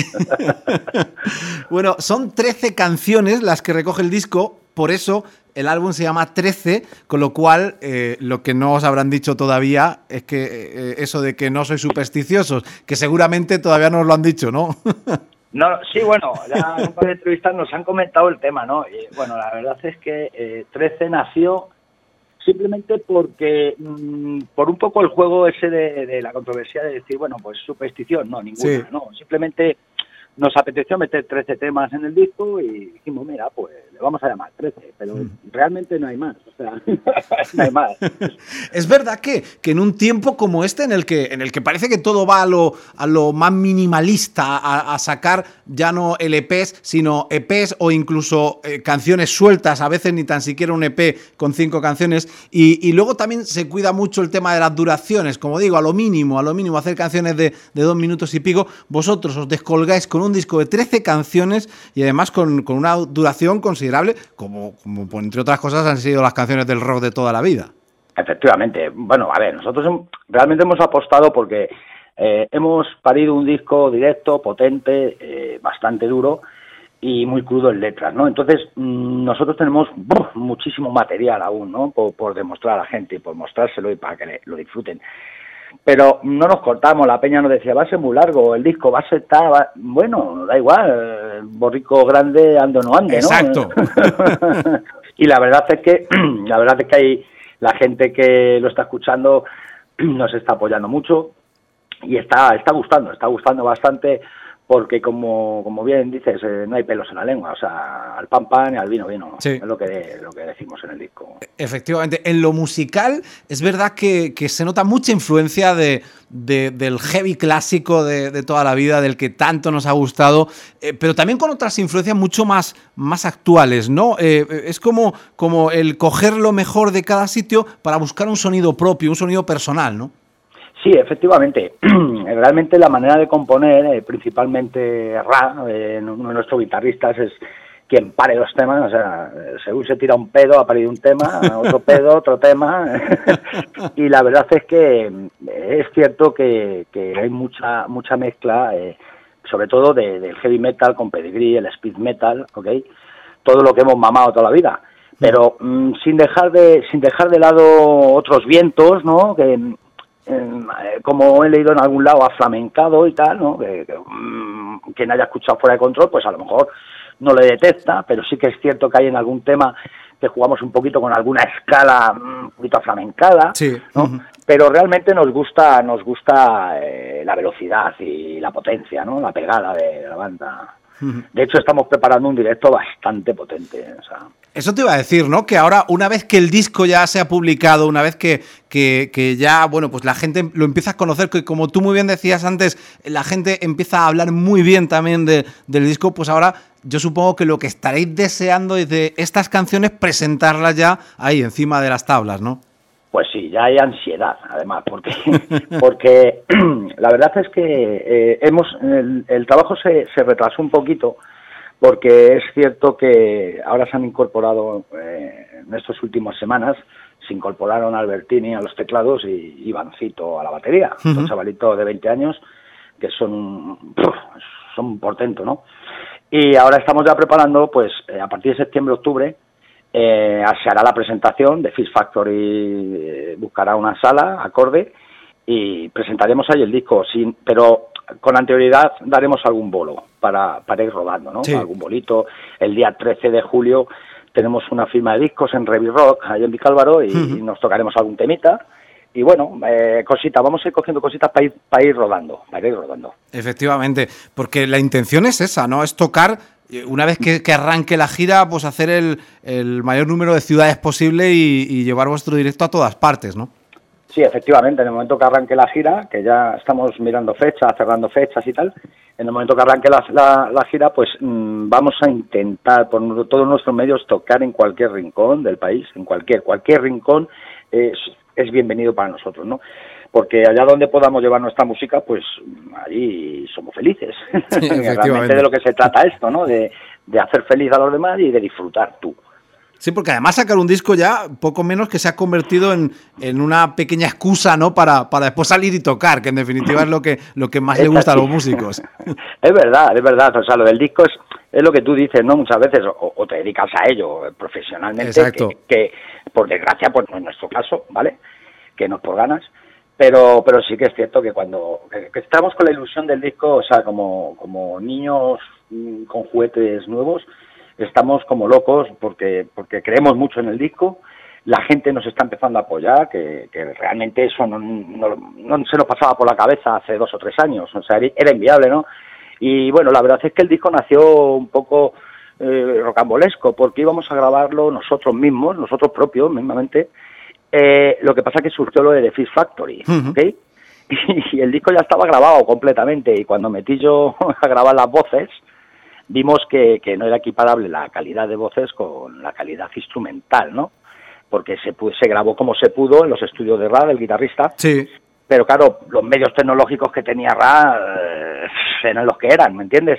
Bueno, son 13 canciones las que recoge el disco, por eso el álbum se llama 13, con lo cual lo que no os habrán dicho todavía es que eso de que no sois supersticiosos, que seguramente todavía no os lo han dicho, ¿no? No, sí, bueno, ya en un par de entrevistas nos han comentado el tema, ¿no? Y, bueno, la verdad es que 13 nació simplemente porque por un poco el juego ese de la controversia de decir, bueno, pues superstición, no, ninguna, sí. No, simplemente nos apeteció meter 13 temas en el disco y dijimos, mira, pues le vamos a llamar 13, pero realmente no hay más, o sea, no hay más. Es verdad que en un tiempo como este, en el que parece que todo va a lo más minimalista, a sacar ya no LPs, sino EPs o incluso canciones sueltas, a veces ni tan siquiera un EP con 5 canciones, y luego también se cuida mucho el tema de las duraciones, como digo, a lo mínimo, hacer canciones de 2 minutos y pico. Vosotros os descolgáis con un disco de 13 canciones y además con una duración considerable, como entre otras cosas han sido las canciones del rock de toda la vida. Efectivamente. Bueno, a ver, nosotros realmente hemos apostado porque hemos parido un disco directo, potente, bastante duro y muy crudo en letras, ¿no? Entonces, nosotros tenemos muchísimo material aún, ¿no? Por demostrar a la gente y por mostrárselo y para que lo disfruten. Pero no nos cortamos, la peña nos decía, va a ser muy largo, el disco va a ser bueno, da igual, borrico grande, ando no ande, ¿no? Exacto. Y la verdad es que hay la gente que lo está escuchando nos está apoyando mucho y está gustando bastante porque como bien dices, no hay pelos en la lengua, o sea, al pan pan y al vino vino, sí. Es lo que decimos en el disco. Efectivamente, en lo musical es verdad que se nota mucha influencia del heavy clásico de toda la vida, del que tanto nos ha gustado, pero también con otras influencias mucho más actuales, ¿no? Es como el coger lo mejor de cada sitio para buscar un sonido propio, un sonido personal, ¿no? Sí, efectivamente. Realmente la manera de componer, principalmente Ra, uno de nuestros guitarristas, es quien pare los temas. O sea, según se tira un pedo, ha parido un tema, otro pedo, otro tema. Y la verdad es que es cierto que hay mucha mezcla, sobre todo del heavy metal con pedigree, el speed metal, ¿ok? Todo lo que hemos mamado toda la vida. Pero sin dejar de lado otros vientos, ¿no? Como he leído en algún lado, aflamencado y tal, ¿no? Quien haya escuchado Fuera de Control, pues a lo mejor no le detecta, pero sí que es cierto que hay en algún tema que jugamos un poquito con alguna escala un poquito aflamencada, sí. ¿No? Uh-huh. Pero realmente nos gusta la velocidad y la potencia, ¿no? La pegada de la banda. Uh-huh. De hecho, estamos preparando un directo bastante potente, o sea. Eso te iba a decir, ¿no? Que ahora, una vez que el disco ya se ha publicado, una vez que ya, bueno, pues la gente lo empieza a conocer, que como tú muy bien decías antes, la gente empieza a hablar muy bien también del disco, pues ahora yo supongo que lo que estaréis deseando es de estas canciones presentarlas ya ahí, encima de las tablas, ¿no? Pues sí, ya hay ansiedad, además, porque la verdad es que el trabajo se retrasó un poquito, porque es cierto que ahora se han incorporado en estas últimas semanas, se incorporaron Albertini a los teclados y Ivancito a la batería, un chavalito de 20 años que son portentos, ¿no? Y ahora estamos ya preparando, pues a partir de septiembre-octubre se hará la presentación de Fish Factory, buscará una sala acorde y presentaremos ahí el disco, pero con anterioridad daremos algún bolo para ir rodando, ¿no? Sí. Algún bolito. El día 13 de julio tenemos una firma de discos en Revi Rock, ahí en Vicálvaro, y nos tocaremos algún temita. Y bueno, cositas, vamos a ir cogiendo cositas para ir rodando. Efectivamente, porque la intención es esa, ¿no? Es tocar, una vez que arranque la gira, pues hacer el mayor número de ciudades posible y llevar vuestro directo a todas partes, ¿no? Sí, efectivamente, en el momento que arranque la gira, que ya estamos mirando fechas, cerrando fechas y tal, en el momento que arranque la gira, pues vamos a intentar, por todos nuestros medios, tocar en cualquier rincón del país, en cualquier rincón es bienvenido para nosotros, ¿no? Porque allá donde podamos llevar nuestra música, pues allí somos felices. Sí, realmente de lo que se trata esto, ¿no? De hacer feliz a los demás y de disfrutar tú. Sí, porque además sacar un disco ya, poco menos que se ha convertido en una pequeña excusa, ¿no? Para después salir y tocar, que en definitiva es lo que más le gusta a los músicos. Es verdad. O sea, lo del disco es lo que tú dices, ¿no? Muchas veces, o te dedicas a ello profesionalmente, que por desgracia, pues no es nuestro caso, ¿vale? Que no es por ganas. Pero sí que es cierto que cuando que estamos con la ilusión del disco, o sea, como niños con juguetes nuevos, estamos como locos porque creemos mucho en el disco, la gente nos está empezando a apoyar, que realmente eso no se nos pasaba por la cabeza hace 2 o 3 años, o sea, era inviable, ¿no? Y bueno, la verdad es que el disco nació un poco rocambolesco, porque íbamos a grabarlo nosotros mismos, nosotros propios, mismamente, lo que pasa es que surgió lo de The Fish Factory, ¿ok? Y el disco ya estaba grabado completamente, y cuando metí yo a grabar las voces, vimos que no era equiparable la calidad de voces con la calidad instrumental, ¿no? Porque se grabó como se pudo en los estudios de Ra, del guitarrista. Sí. Pero claro, los medios tecnológicos que tenía Ra eran los que eran, ¿me entiendes?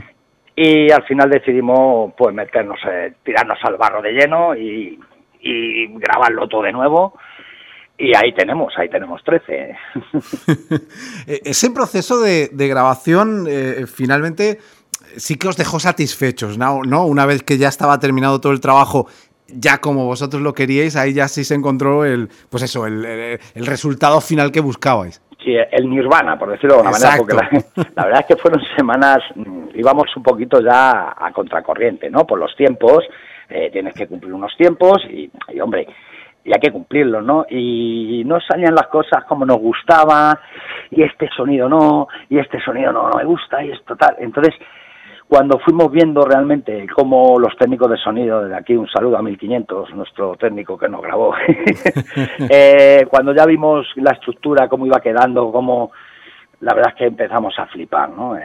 Y al final decidimos pues tirarnos al barro de lleno y grabarlo todo de nuevo. Y ahí tenemos 13. Ese proceso de grabación finalmente sí que os dejó satisfechos, ¿no? Una vez que ya estaba terminado todo el trabajo, ya como vosotros lo queríais, ahí ya sí se encontró el resultado final que buscabais. Sí, el nirvana, por decirlo de alguna manera, porque la verdad es que fueron semanas, íbamos un poquito ya a contracorriente, ¿no? Por los tiempos, tienes que cumplir unos tiempos y hombre, y hay que cumplirlos, ¿no? Y no salían las cosas como nos gustaba, y este sonido no me gusta, y esto tal. Entonces, cuando fuimos viendo realmente cómo los técnicos de sonido, desde aquí un saludo a 1500, nuestro técnico que nos grabó, cuando ya vimos la estructura, cómo iba quedando, la verdad es que empezamos a flipar, ¿no?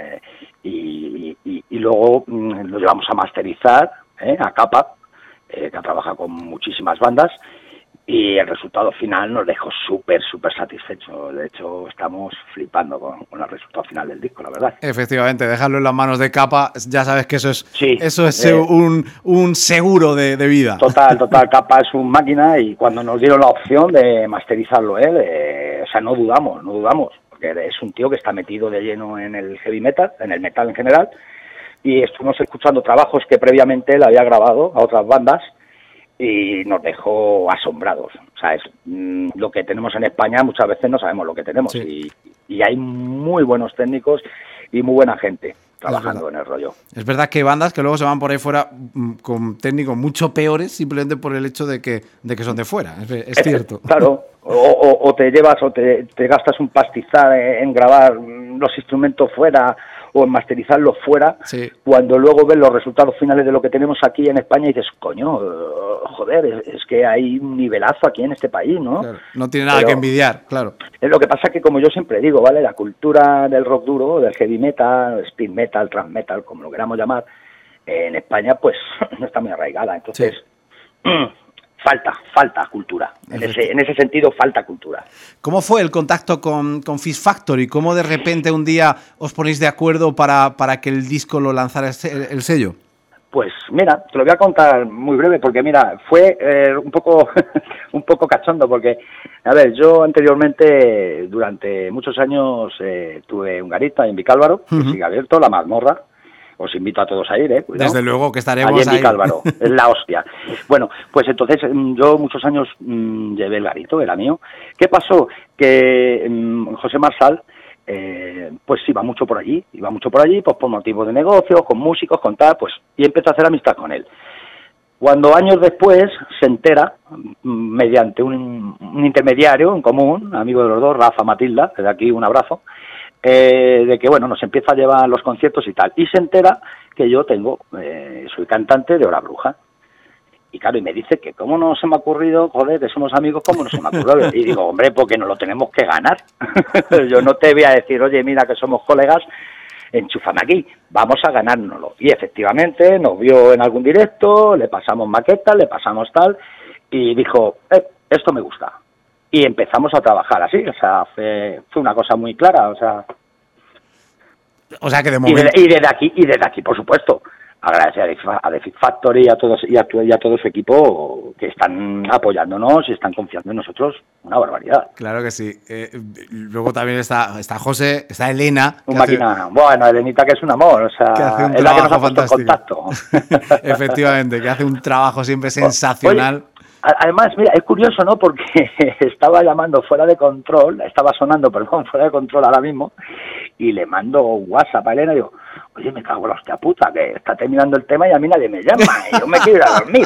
Y luego lo llevamos a masterizar, a Capa, que trabaja con muchísimas bandas, y el resultado final nos dejó súper satisfechos. De hecho, estamos flipando con el resultado final del disco, la verdad. Efectivamente, dejarlo en las manos de Capa, ya sabes que eso es un seguro de vida. Total, Capa es un máquina, y cuando nos dieron la opción de masterizarlo él, no dudamos, porque es un tío que está metido de lleno en el heavy metal, en el metal en general, y estuvimos escuchando trabajos que previamente él había grabado a otras bandas, y nos dejó asombrados. O sea, es lo que tenemos en España, muchas veces no sabemos lo que tenemos. Sí. Y hay muy buenos técnicos y muy buena gente trabajando en el rollo. Es verdad que hay bandas que luego se van por ahí fuera con técnicos mucho peores simplemente por el hecho de que son de fuera. Es cierto. Claro. O te llevas o te gastas un pastizal en grabar los instrumentos fuera o en masterizarlos fuera, cuando luego ves los resultados finales de lo que tenemos aquí en España y dices, coño, joder, es que hay un nivelazo aquí en este país, ¿no? Claro, no tiene nada que envidiar, claro. Es lo que pasa que, como yo siempre digo, ¿vale? La cultura del rock duro, del heavy metal, speed metal, thrash metal, como lo queramos llamar, en España, pues, no está muy arraigada. Entonces, falta cultura. En ese sentido, falta cultura. ¿Cómo fue el contacto con Fish Factory? ¿Cómo de repente un día os ponéis de acuerdo para que el disco lo lanzara el sello? Pues mira, te lo voy a contar muy breve porque mira, fue un poco un poco cachondo porque, a ver, yo anteriormente durante muchos años tuve un garita en Vicálvaro, que sigue abierto, La Mazmorra. Os invito a todos a ir, cuidado. Desde luego que estaremos allí en ahí. Vicálvaro, es la hostia. Bueno, pues entonces yo muchos años llevé el garito, era mío. ¿Qué pasó? Que José Marsal pues iba mucho por allí, pues por motivos de negocios, con músicos, con tal, pues, y empezó a hacer amistad con él. Cuando años después se entera, mediante un intermediario en común, amigo de los dos, Rafa Matilda, desde aquí un abrazo, de que, bueno, nos empieza a llevar los conciertos y tal, y se entera que yo soy cantante de Hora Bruja. Y claro, y me dice que cómo no se me ha ocurrido, joder, que somos amigos, cómo no se me ha ocurrido. Y digo, hombre, porque nos lo tenemos que ganar. Yo no te voy a decir, oye, mira que somos colegas, enchúfame aquí, vamos a ganárnoslo. Y efectivamente nos vio en algún directo, le pasamos maquetas, le pasamos tal, y dijo, esto me gusta. Y empezamos a trabajar así, o sea, fue una cosa muy clara, o sea... O sea que de momento... Y desde aquí, por supuesto, agradecer a The Fit Factory y a todo su equipo que están apoyándonos y están confiando en nosotros, una barbaridad. Claro que sí. Luego también está José, está Elena. Un máquina. Bueno, Elenita que es un amor, o sea, es la que nos ha puesto en contacto. Efectivamente, que hace un trabajo siempre sensacional. Oye, además, mira, es curioso, ¿no? Porque estaba fuera de control ahora mismo, y le mando WhatsApp a Elena y digo, oye, me cago en la hostia puta, que está terminando el tema y a mí nadie me llama, y yo me quiero ir a dormir.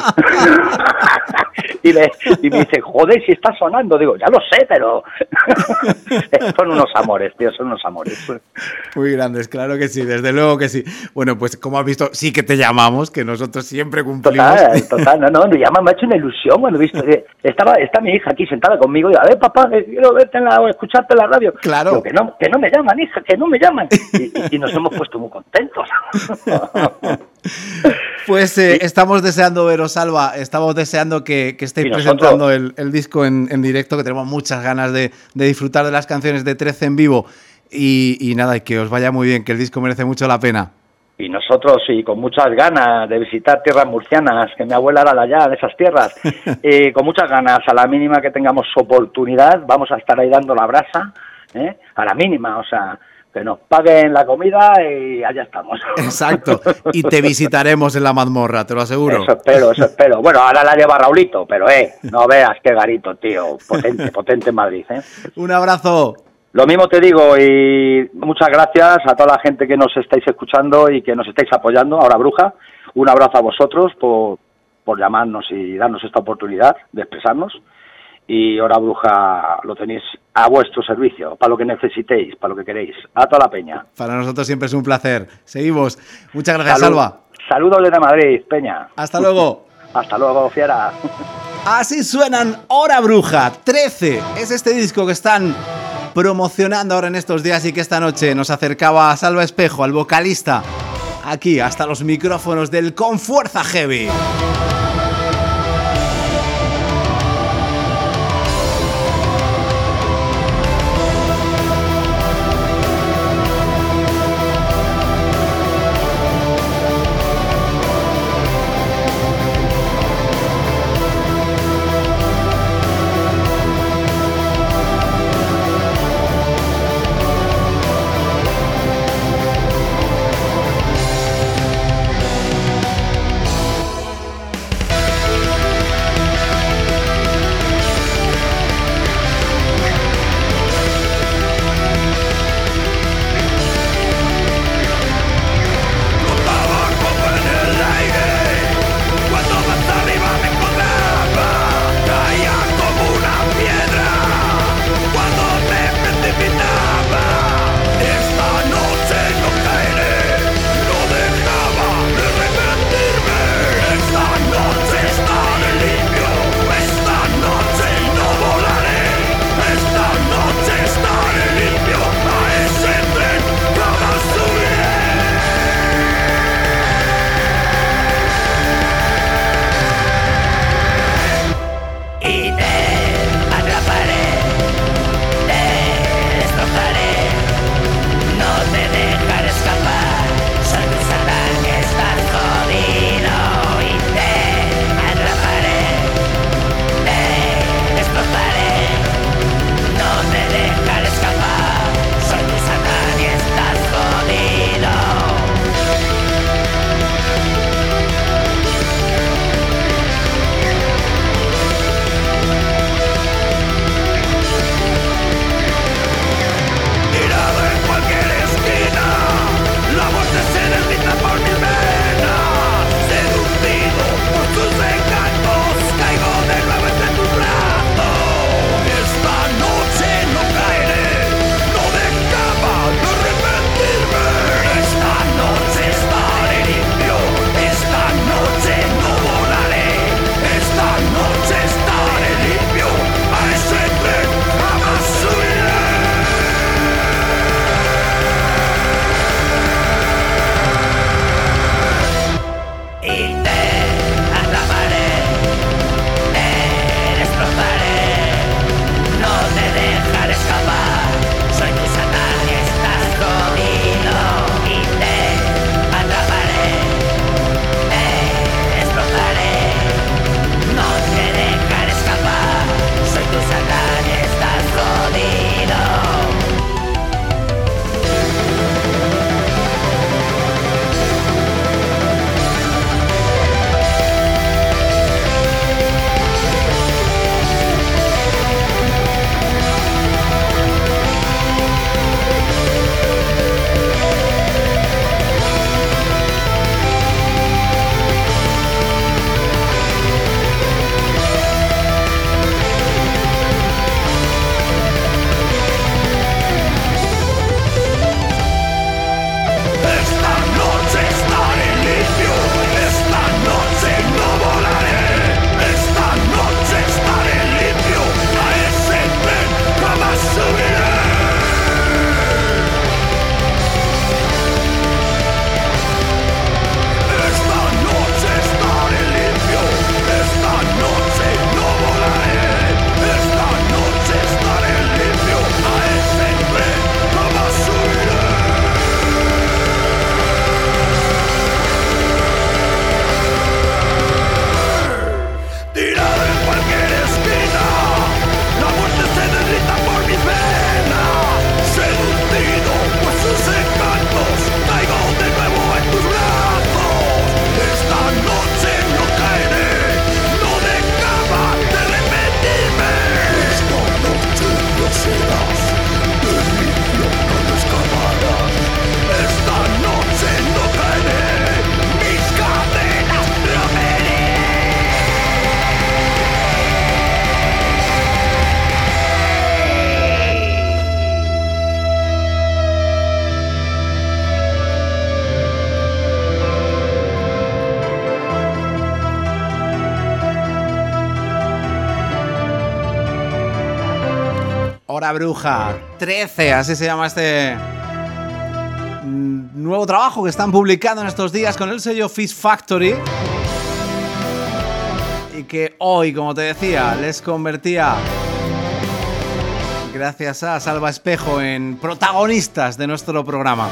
y me dice, joder, si está sonando. Digo, ya lo sé, pero son unos amores, tío, son unos amores. Muy grandes, claro que sí, desde luego que sí. Bueno, pues como has visto, sí que te llamamos, que nosotros siempre cumplimos. Total, me llama, me ha hecho una ilusión cuando he visto, está mi hija aquí sentada conmigo y digo, a ver, papá, quiero verte escucharte en la radio. Claro. Digo, que no me llaman, hija, que no me llaman. Y nos hemos puesto muy contentos. Pues estamos deseando veros, Alba, estamos deseando que estéis presentando el disco en directo, que tenemos muchas ganas de disfrutar de las canciones de 13 en vivo y nada, y que os vaya muy bien, que el disco merece mucho la pena. Y nosotros, y con muchas ganas de visitar tierras murcianas, que mi abuela era de allá, de esas tierras, y con muchas ganas, a la mínima que tengamos oportunidad, vamos a estar ahí dando la brasa, a la mínima, o sea... que nos paguen la comida y allá estamos. Exacto. Y te visitaremos en La Mazmorra, te lo aseguro. Eso espero. Bueno, ahora la lleva Raulito, pero no veas qué garito, tío. Potente en Madrid, Un abrazo. Lo mismo te digo, y muchas gracias a toda la gente que nos estáis escuchando y que nos estáis apoyando. Ahora Bruja, un abrazo a vosotros por llamarnos y darnos esta oportunidad de expresarnos. Y Hora Bruja lo tenéis a vuestro servicio, para lo que necesitéis, para lo que queréis. A toda la peña. Para nosotros siempre es un placer. Seguimos. Muchas gracias, Alba. Saludos desde Madrid, Peña. Hasta luego. Hasta luego, fiera. Así suenan Hora Bruja. 13 es este disco que están promocionando ahora en estos días y que esta noche nos acercaba a Salva Espejo, al vocalista, aquí hasta los micrófonos del Con Fuerza Heavy. Hora Bruja 13, así se llama este nuevo trabajo que están publicando en estos días con el sello Fish Factory y que hoy, como te decía, les convertía, gracias a Salva Espejo, en protagonistas de nuestro programa.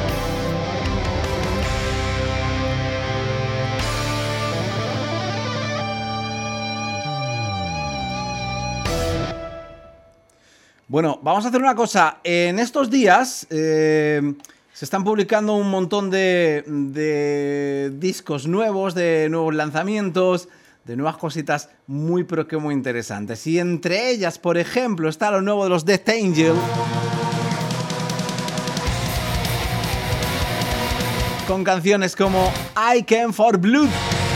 Bueno, vamos a hacer una cosa. En estos días se están publicando un montón de discos nuevos, de nuevos lanzamientos, de nuevas cositas muy pero que muy interesantes. Y entre ellas, por ejemplo, está lo nuevo de los Death Angel, con canciones como I Came for Blood.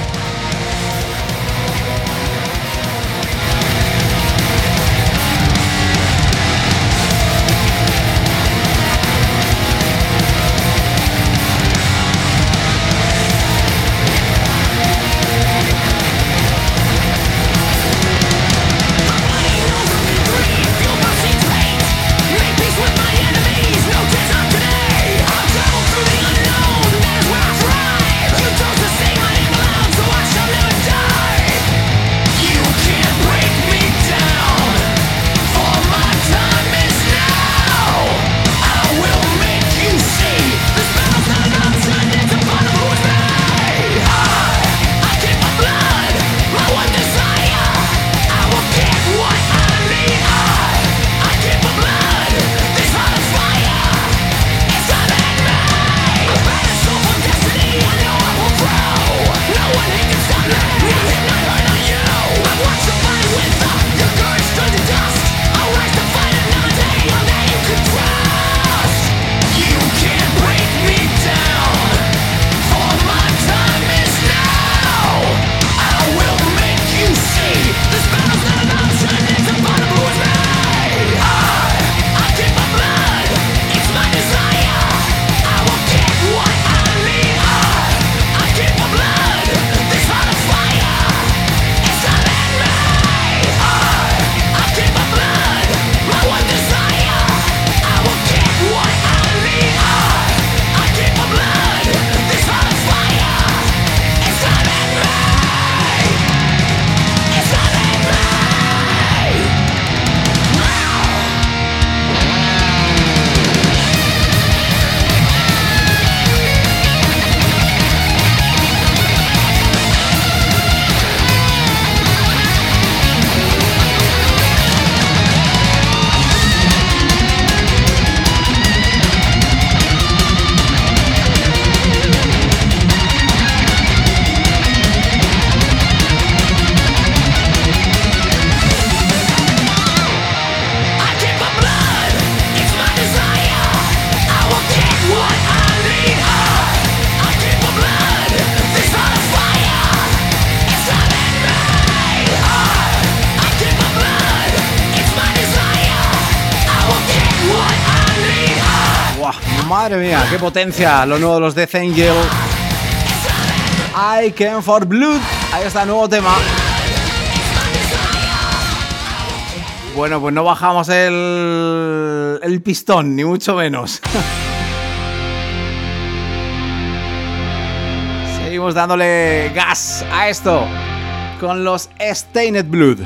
Madre mía, qué potencia lo nuevo de los Death Angel. I Came for Blood. Ahí está el nuevo tema. Bueno, pues no bajamos el pistón, ni mucho menos. Seguimos dándole gas a esto con los Stained Blood.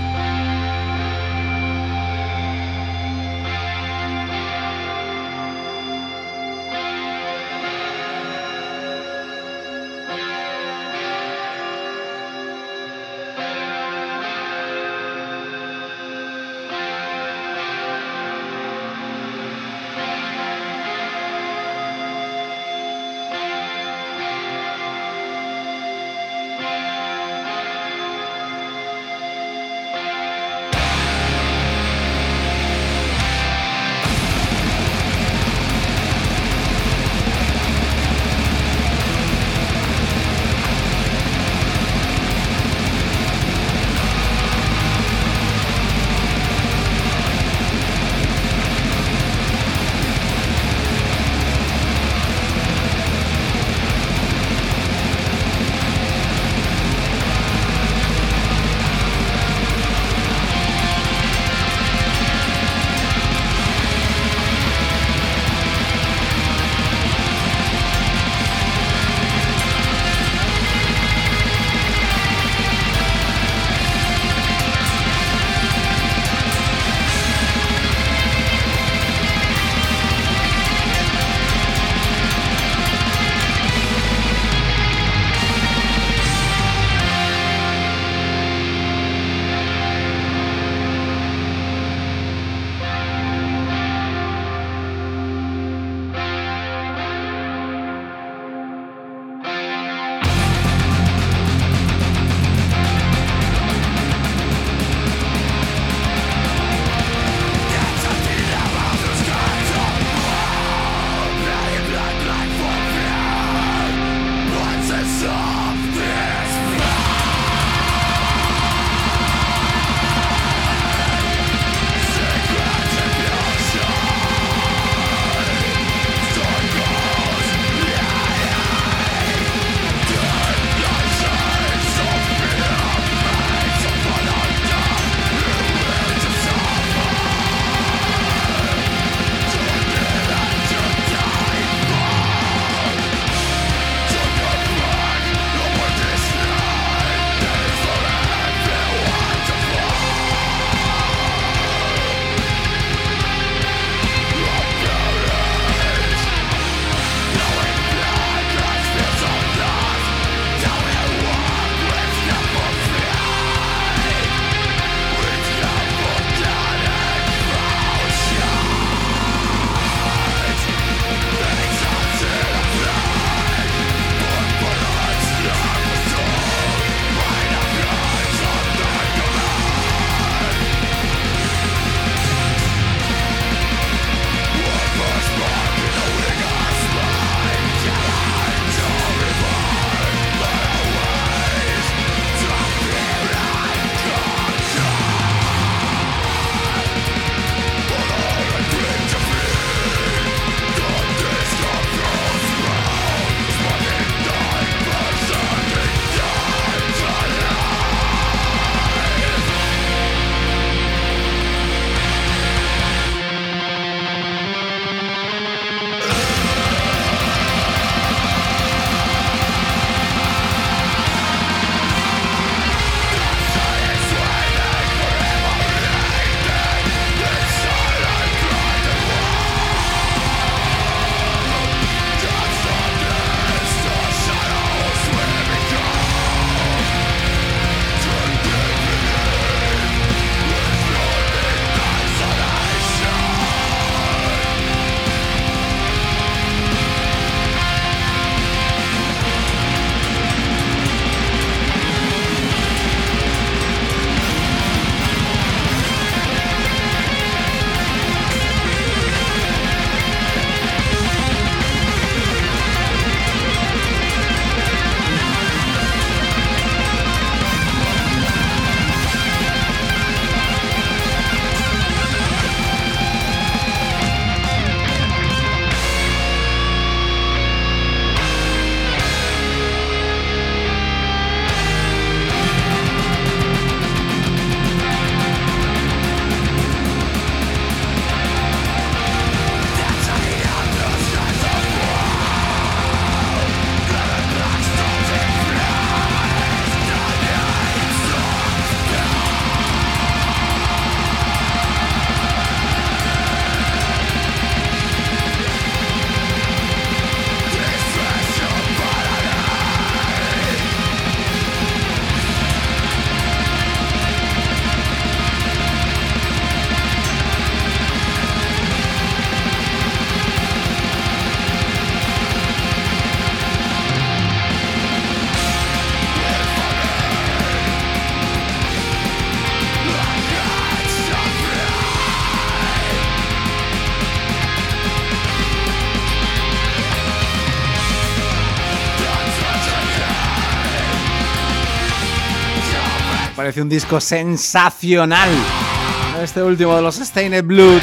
parece un disco sensacional. Este último de los Stained Blood.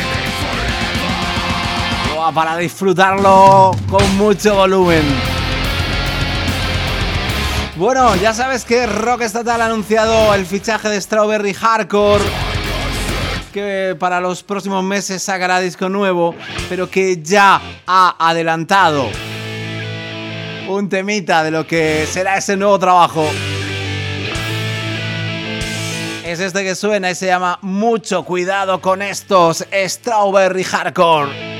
Para disfrutarlo con mucho volumen. Bueno, ya sabes que Rock Estatal ha anunciado el fichaje de Strawberry Hardcore, que para los próximos meses sacará disco nuevo, pero que ya ha adelantado un temita de lo que será ese nuevo trabajo. Es este que suena y se llama Mucho Cuidado con Estos, Strawberry Hardcore.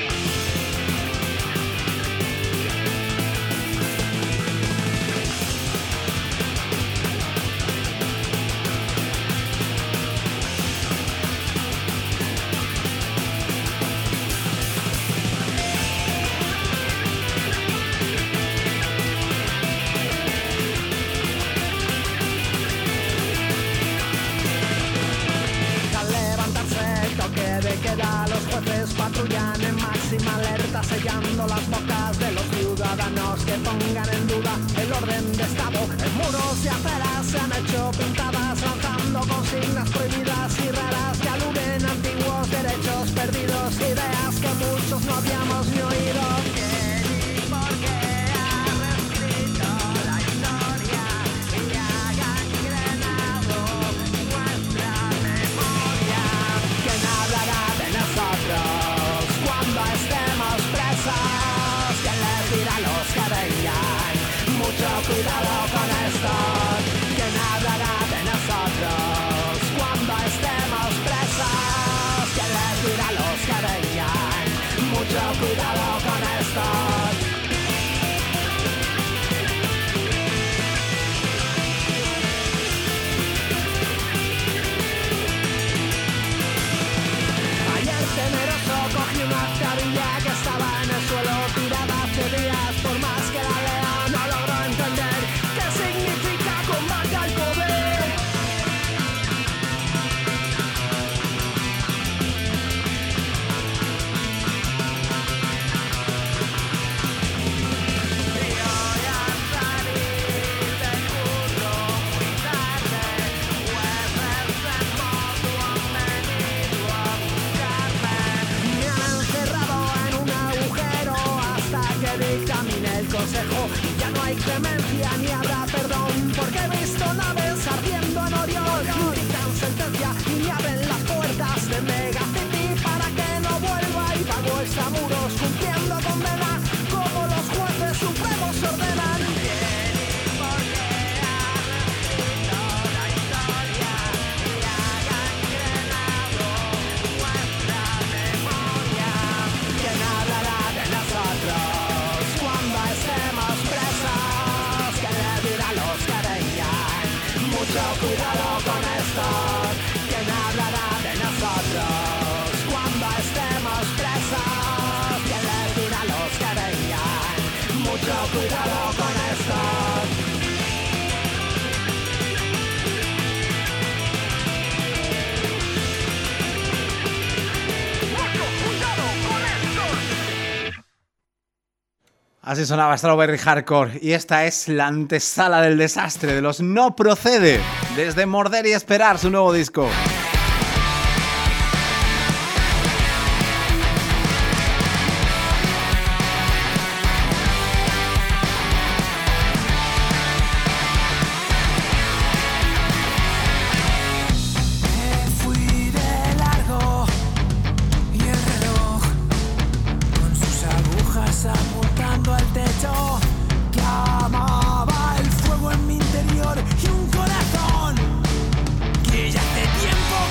Sellando las bocas de los ciudadanos que pongan en duda el orden de Estado. En muros y aceras se han hecho pintadas, lanzando consignas prohibidas y raras que aluden a antiguos derechos perdidos, ideas que muchos no habíamos ni oído. ¿Quién y por qué ha reescrito la historia y ha gangrenado nuestra memoria? ¿Quién hablará de nosotros cuando estemos presos? ¿Quién les dirá a los que vengan? Mucho cuidado con esto. ¿Quién hablará de nosotros cuando estemos presos? ¿Quién les dirá a los que vengan? Mucho cuidado con esto. Ayer temeroso cogí una cabilla que estaba en el suelo tirada hace días. Por más que la lea no logro entender qué significa combate al poder. Y hoy al salir del curro muy tarde, jueves en modo han venido a buscarme. Me han encerrado en un agujero hasta que dictamine el consejo. Ya no hay clemencia ni habrá perdón, porque he visto naves ardiendo en Orión. Dictan sentencia y me abren las puertas de Megacity para que no vuelva, y pago extramuros cumpliendo condena como los jueces supremos ordenan. ¿Quién y por qué ha reescrito la historia y ha gangrenado nuestra memoria? ¿Quién hablará de nosotros cuando estemos presos? ¿Quién les dirá a los que vengan? Mucho cuidado con esto. ¿Quién hablará de nosotros cuando estemos presos? ¿Quién les dirá a los que vengan? Mucho cuidado con esto. Mucho cuidado con esto. Así sonaba Strawberry Hardcore, y esta es la antesala del desastre de los No Procede, desde Morder y Esperar, su nuevo disco. Me fui de largo y el reloj con sus agujas apuntando al techo clamaba el fuego en mi interior y un corazón que ya hace tiempo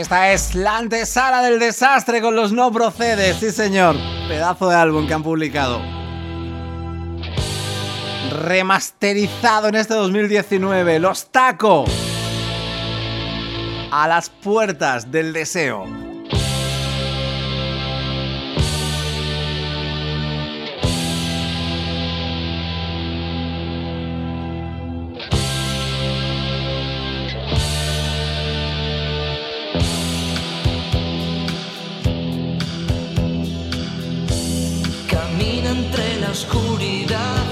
Esta es la antesala del desastre con los No Procedes, sí señor. Pedazo de álbum que han publicado. Remasterizado en este 2019, Los Taco. A las puertas del deseo. Camina entre la oscuridad.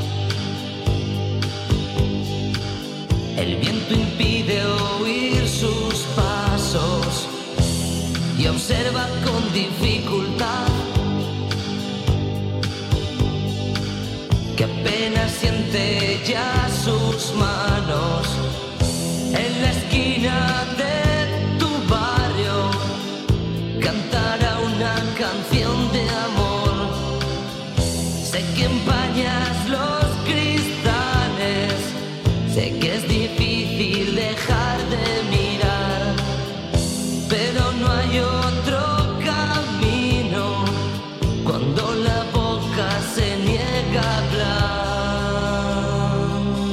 El viento impide oír sus pasos y observa con dificultad que apenas siente ya sus manos en la esquina de tu barrio. Cantará una canción de amor. Sé que empañas los cristales. Sé que es difícil dejar de mirar, pero no hay otro camino cuando la boca se niega a hablar.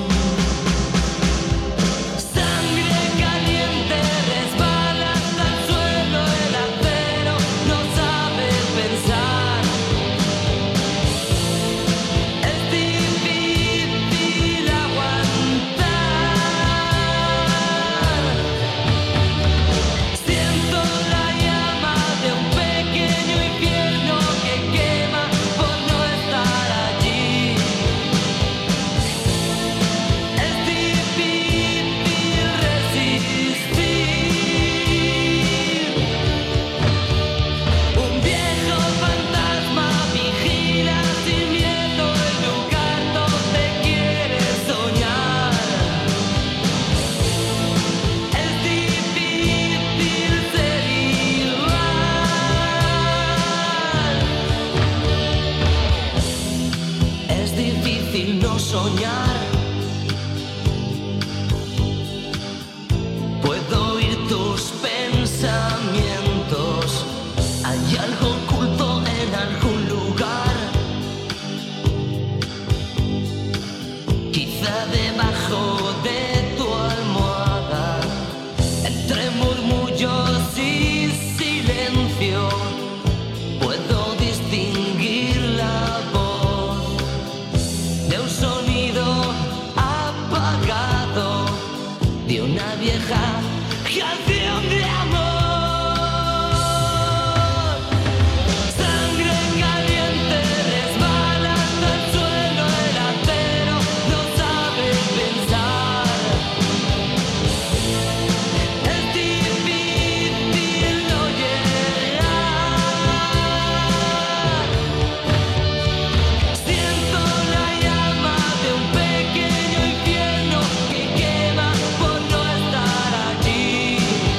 Sangre caliente resbala hasta el suelo, el acero no sabe pensar. Es difícil aguantar. Siento la llama de un pequeño infierno que quema por no estar allí. Es difícil resistir. Un viejo fantasma vigila sin miedo el lugar donde quiere soñar. Es difícil ser igual. Es difícil no soñar. Puedo oír tus pensamientos. Hay algo oculto en algún lugar. Quizá debajo de tu almohada, entre murmullos y silencio, puedo distinguir la voz de un sonido apagado, de una vieja canción de amor. Sangre caliente resbala hasta el suelo, el acero no sabe pensar. Es difícil no llegar. Siento la llama de un pequeño infierno que quema por no estar allí.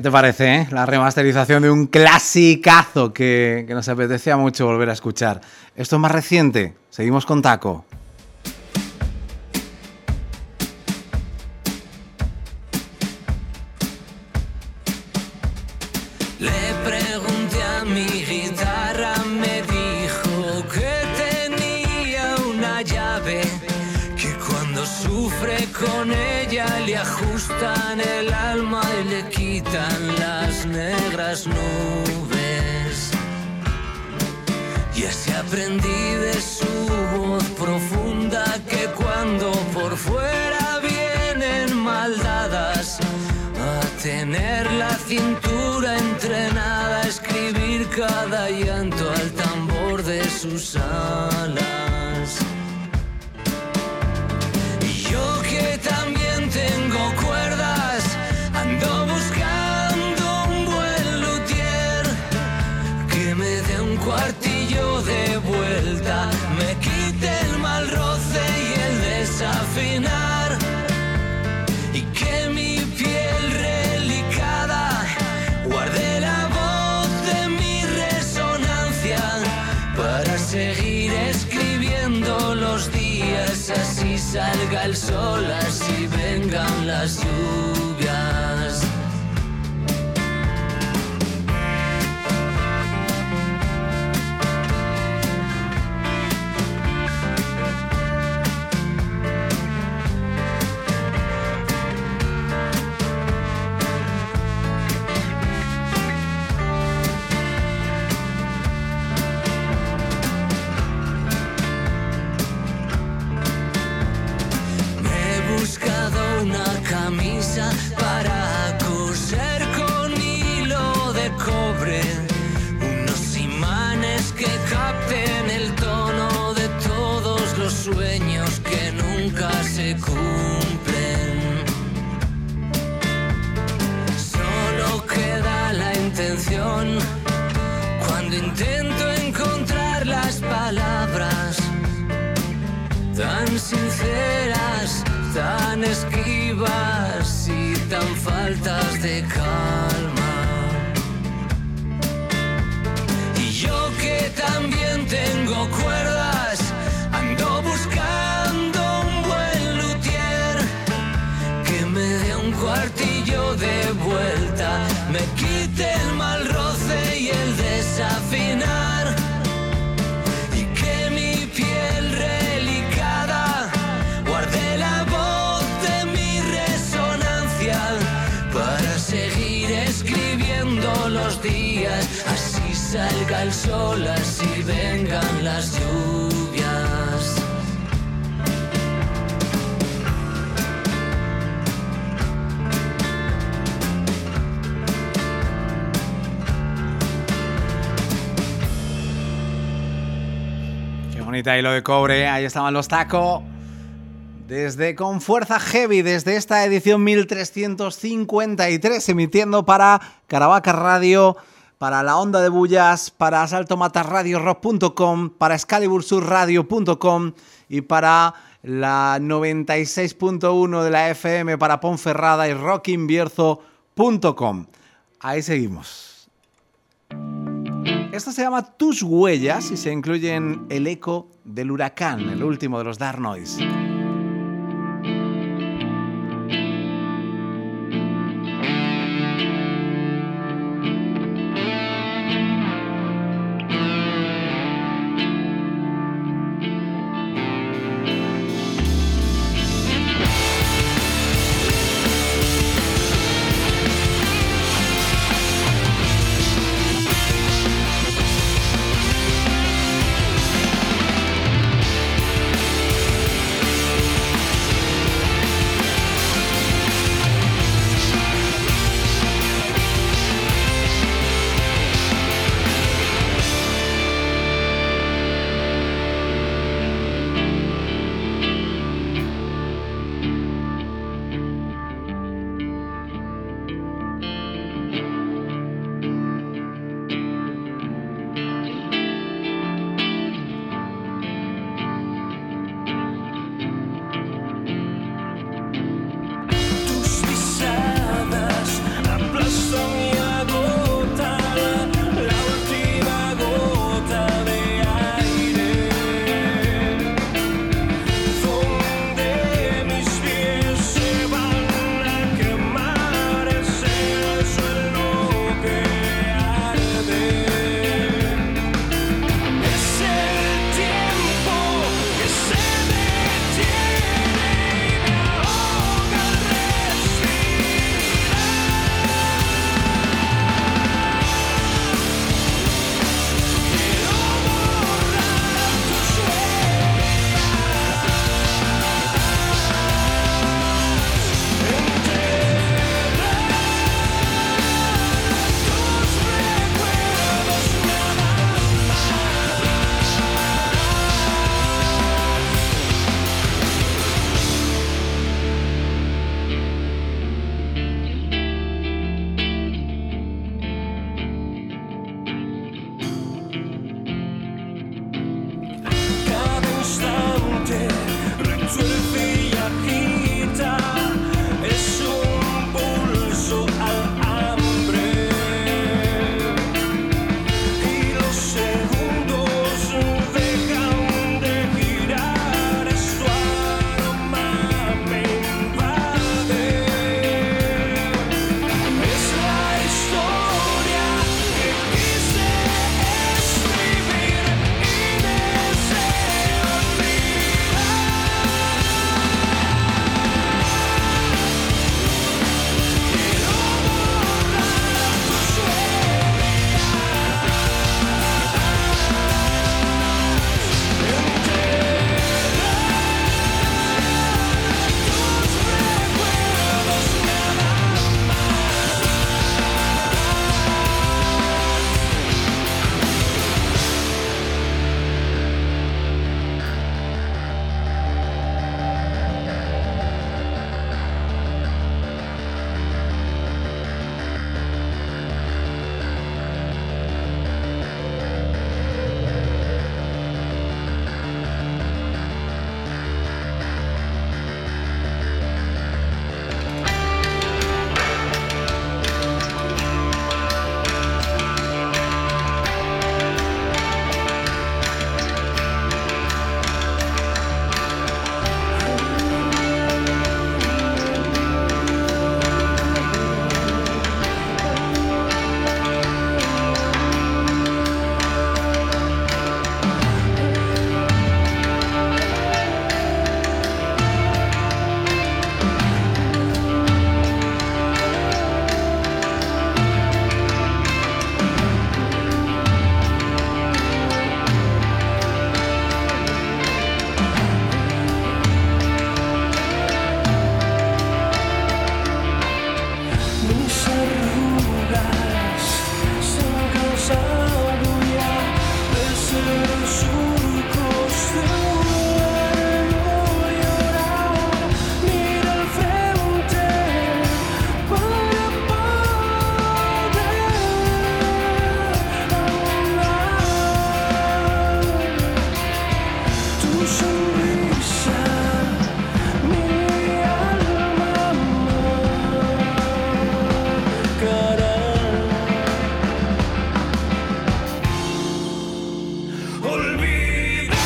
te parece, la remasterización de un clasicazo que nos apetecía mucho volver a escuchar? Esto es más reciente. Seguimos con Taco. Le pregunté a mi guitarra, me dijo que tenía una llave, que cuando sufre con ella le ajustan el alma y le quitan las negras nubes. Y así aprendí de su voz profunda que cuando por fuera vienen maldadas, a tener la cintura entrenada, a escribir cada llanto al tambor de sus alas. Y yo que también tengo cuerdas, ando buscando un buen luthier que me dé un cuartillo de vuelta, me quite el mal roce y el desafinar, y que mi piel relicada guarde la voz de mi resonancia para seguir escribiendo los días, así salga el sol, así vengan las lluvias. Camisa para coser con hilo de cobre, unos imanes que capten el tono de todos los sueños que nunca se cumplen. Solo queda la intención cuando intento encontrar las palabras tan sinceras, tan esquivas y tan faltas de calma. Y yo que también tengo cuerdas, ando buscando un buen luthier que me dé un cuartillo de vuelta, me quite el mal roce y el desafinar, y que mi piel relicada guarde la voz de mi resonancia para seguir escribiendo los días, así salga el sol, así vengan las lluvias. Qué bonita hilo de cobre, ahí estaban los Taco. Desde Con Fuerza Heavy, desde esta edición 1353, emitiendo para Caravaca Radio, para La Onda de Bullas, para saltomatarradiorock.com, para excalibursurradio.com y para la 96.1 de la FM para Ponferrada y rockinbierzo.com. Ahí seguimos. Esto se llama Tus Huellas y se incluye en El Eco del Huracán, el último de los Dark Noise. suerte y agita, es un pulso al hambre. Y los segundos dejan de girar, su aroma me invade. Es la historia que quise escribir y deseo olvidar. Quiero borrar tus mis arrugas se han cansado ya de ser surcos de un nuevo llorar. Mira al frente para poder hablar. Tu sonrisa, mi alma cara. Olvida,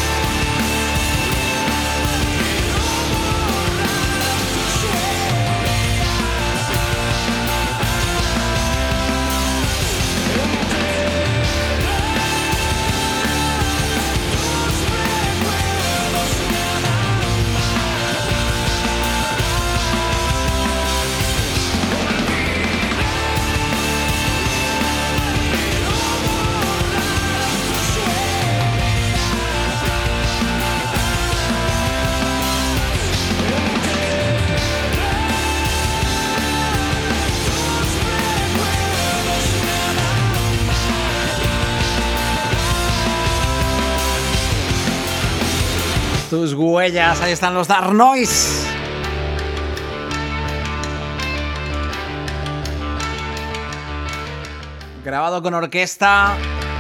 Tus huellas, ahí están los Dark Noise. Grabado con orquesta,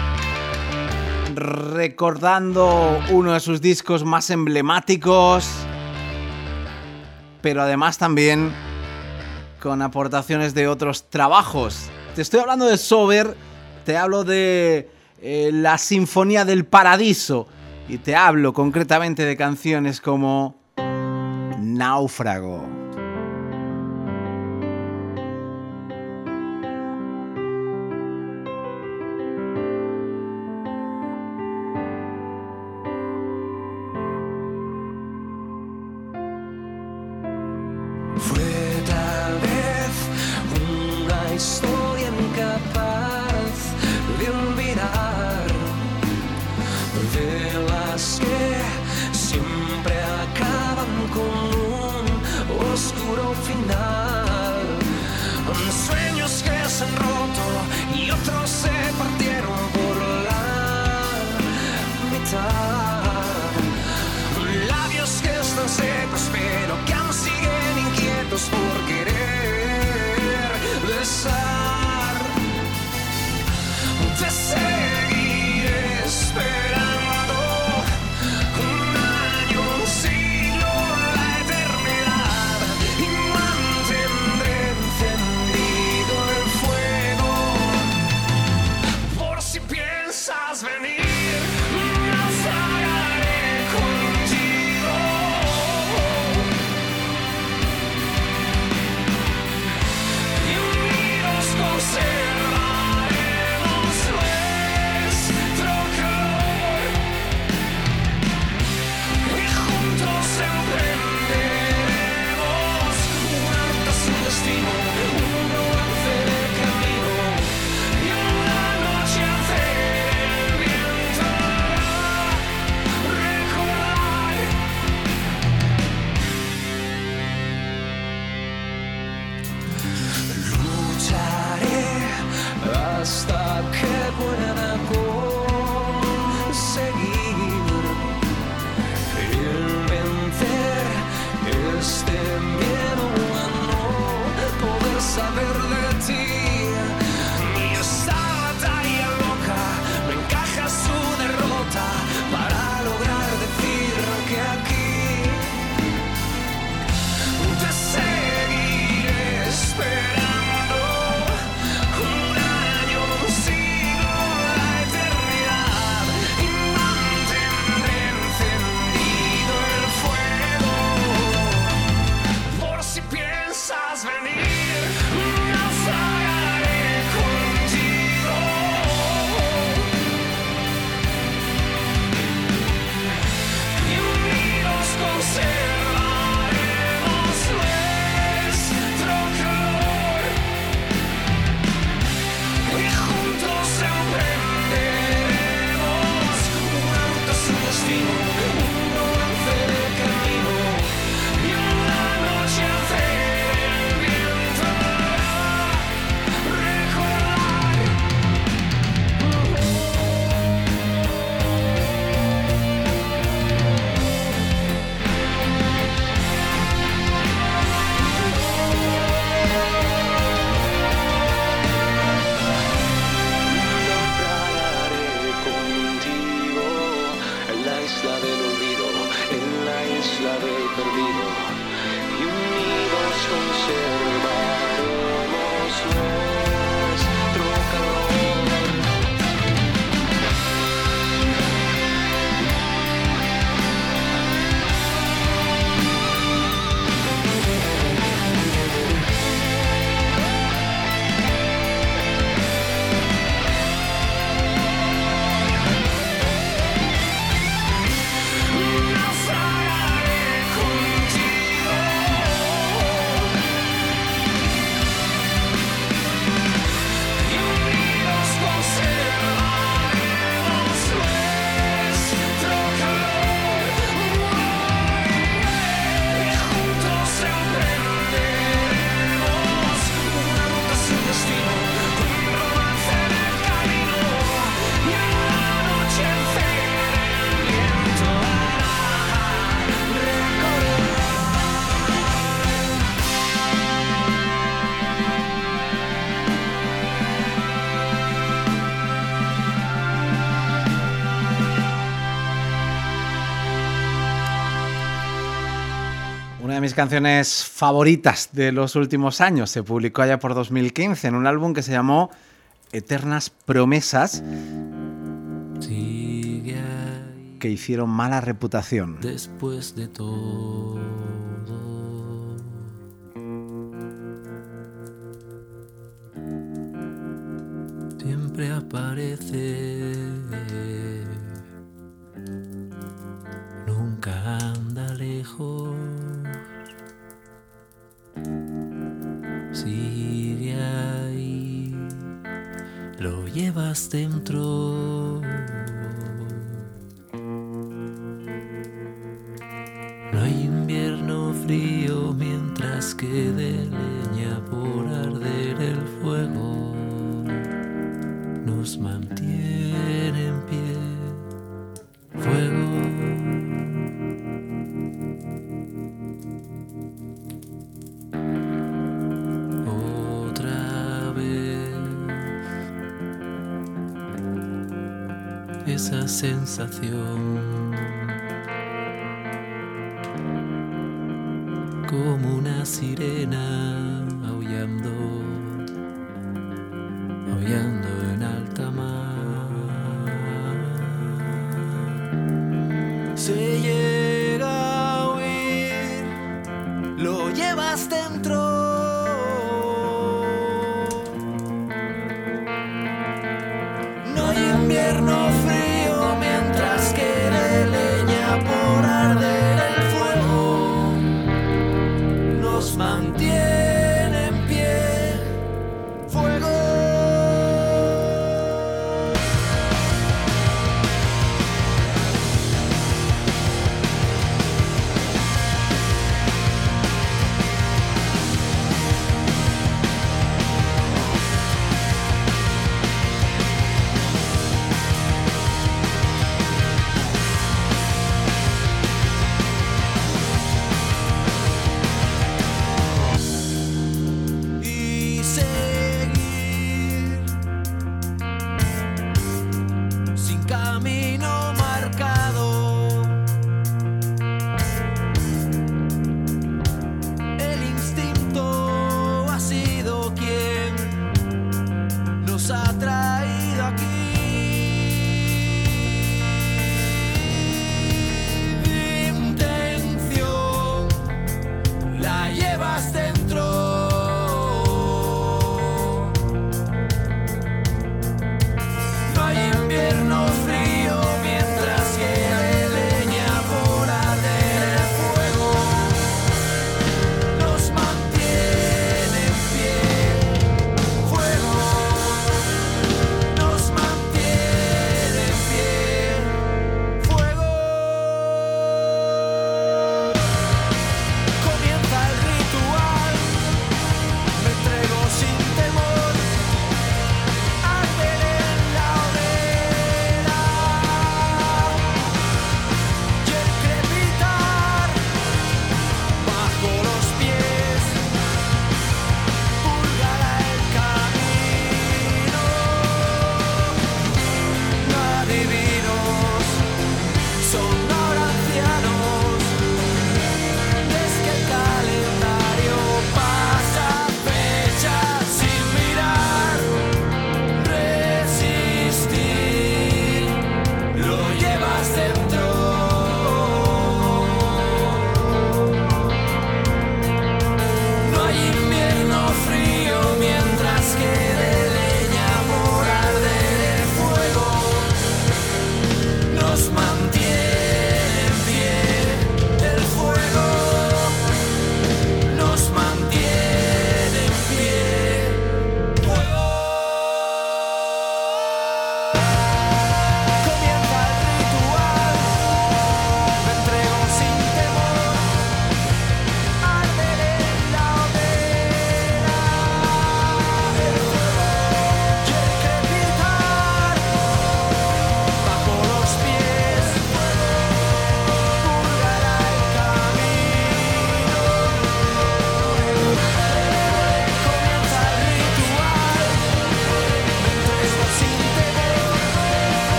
recordando uno de sus discos más emblemáticos, pero además también con aportaciones de otros trabajos. Te estoy hablando de Sober, te hablo de la Sinfonía del Paradiso y te hablo concretamente de canciones como Náufrago. fue tal vez una historia incapaz de olvidar, de las que siempre acaban con un oscuro final. Sueños que se han roto y otros se partieron por la mitad. Labios que están secos pero que aún siguen inquietos por querer besar. Te seguiré esperando un año, un siglo mis canciones favoritas de los últimos años. Se publicó allá por 2015 en un álbum que se llamó Eternas Promesas, Sigue ahí que hicieron mala reputación. después de todo. Siempre aparece, nunca anda lejos. Sigue ahí, lo llevas dentro. No hay invierno frío mientras quede leña por arder el fuego. Nos mantiene en pie. Fuego. Otra vez. Esa sensación. Como una sirena aullando, aullando en alta mar. Se llega a oír, lo llevas dentro. No hay invierno frío mientras quede leña por arder el fuego. Nos mantiene en pie. Fuego.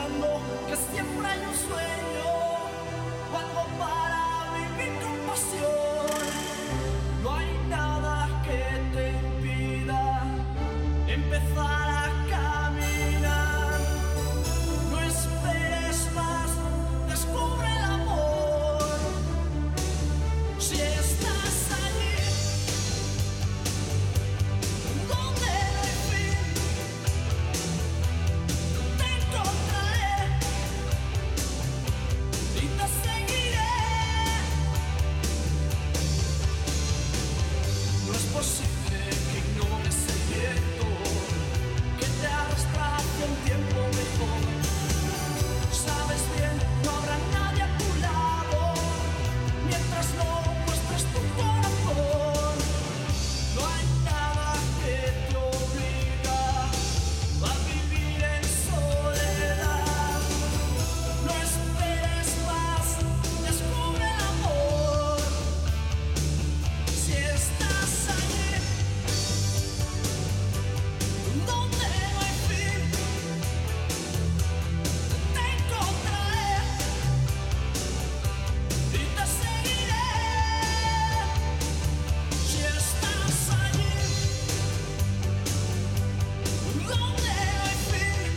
pensando que siempre hay un sueño o algo para vivir con pasión. No hay nada que te impida empezar a caminar. No esperes más, descubre el amor. Si estás allí, donde no hay fin, te encontraré y te seguiré. No es posible que ignores el viento que te arrastra hacia un tiempo mejor. Sabes bien, no habrá nadie a tu lado mientras no muestres tu corazón. No hay nada que te obliga a vivir en soledad. No esperes más, descubre el amor. Si estás allí, donde no hay fin, te encontraré y te seguiré. Si estás allí, donde no hay fin,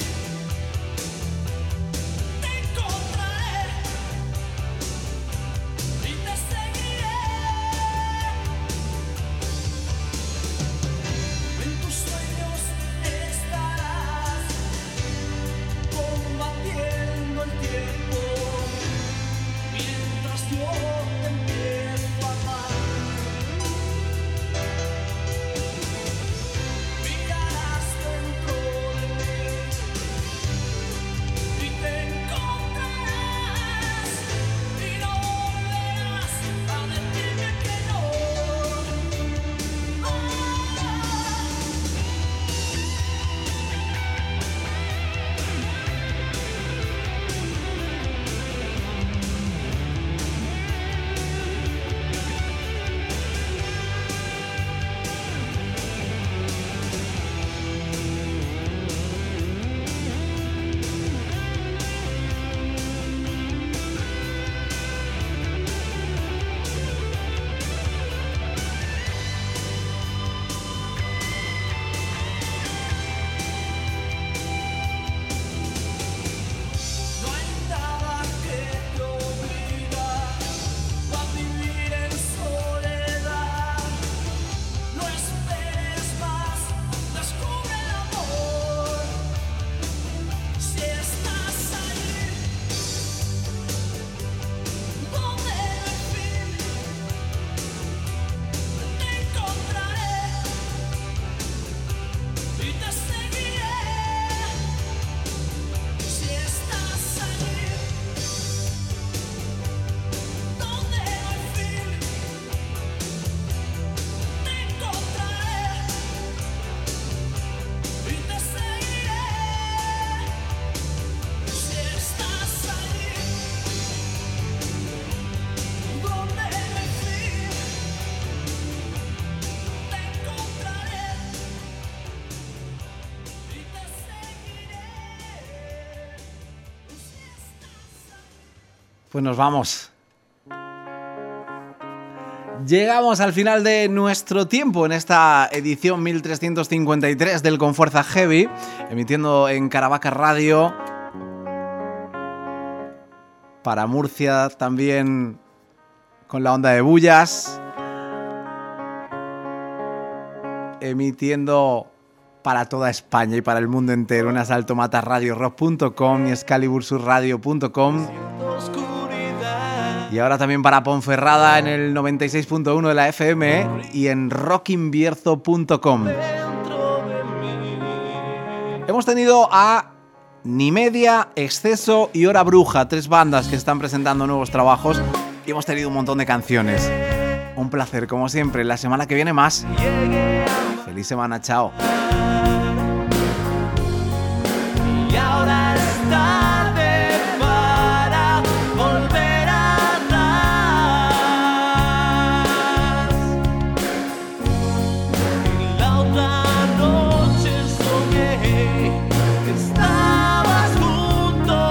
te encontraré y te seguiré. En tus sueños estarás combatiendo el tiempo mientras yo te empiezo a amar. Mirarás dentro de mí y te encontrarás y no volverás a decirme que no. No hay nada que te obliga a vivir en soledad. No esperes más, descubre el amor. Si estás allí, donde no hay fin, te encontraré y te seguiré. Si estás allí, donde no hay fin, te encontraré y te seguiré. Si estás allí, donde no hay fin, te encontraré y te seguiré. Pues nos vamos. Llegamos al final de nuestro tiempo en esta edición 1353 del Con Fuerza Heavy, emitiendo en Caravaca Radio para Murcia, también con la onda de Bullas, emitiendo para toda España y para el mundo entero en asaltomatarradiorock.com y excalibursurradio.com. Y ahora también para Ponferrada en el 96.1 de la FM y en rockinbierzo.com. Hemos tenido a Ni Media, Exceso y Hora Bruja, 3 bandas que están presentando nuevos trabajos, y hemos tenido un montón de canciones. Un placer, como siempre. La semana que viene más. Feliz semana, chao. Y ahora es tarde para volver atrás. Y la otra noche soñé que estabas junto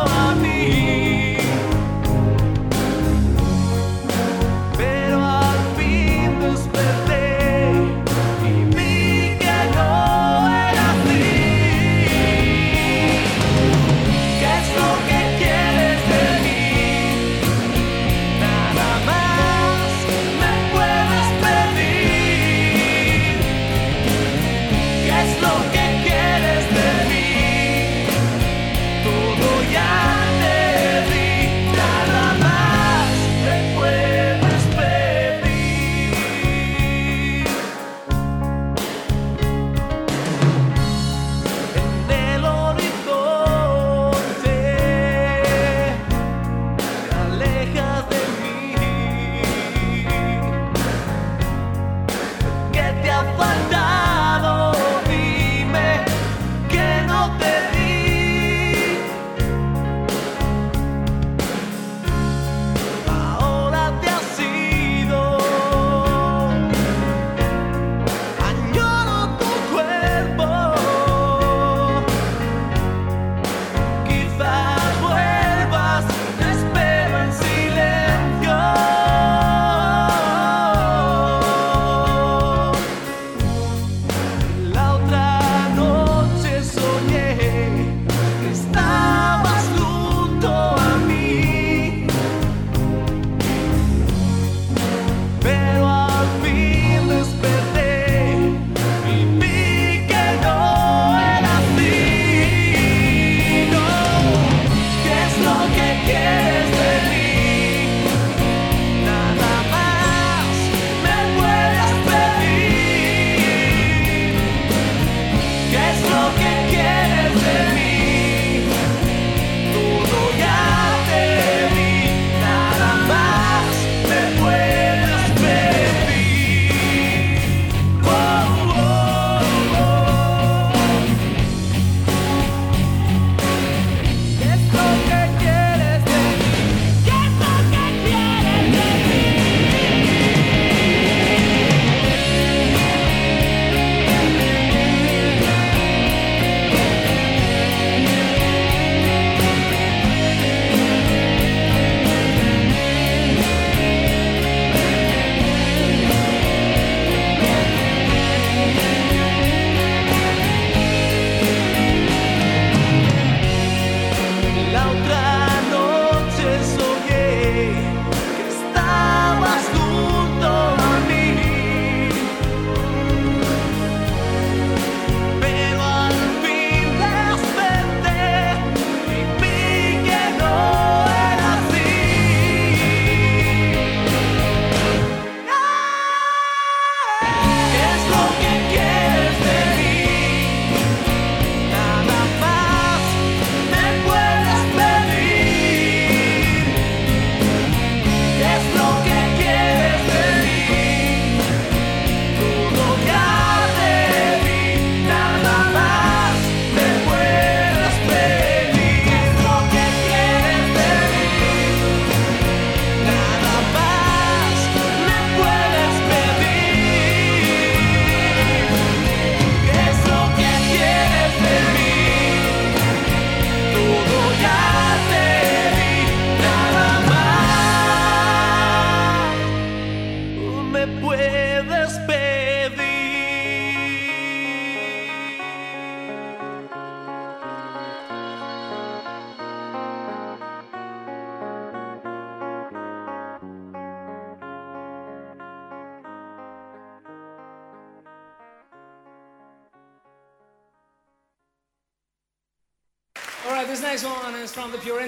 right, this next one is from the Pure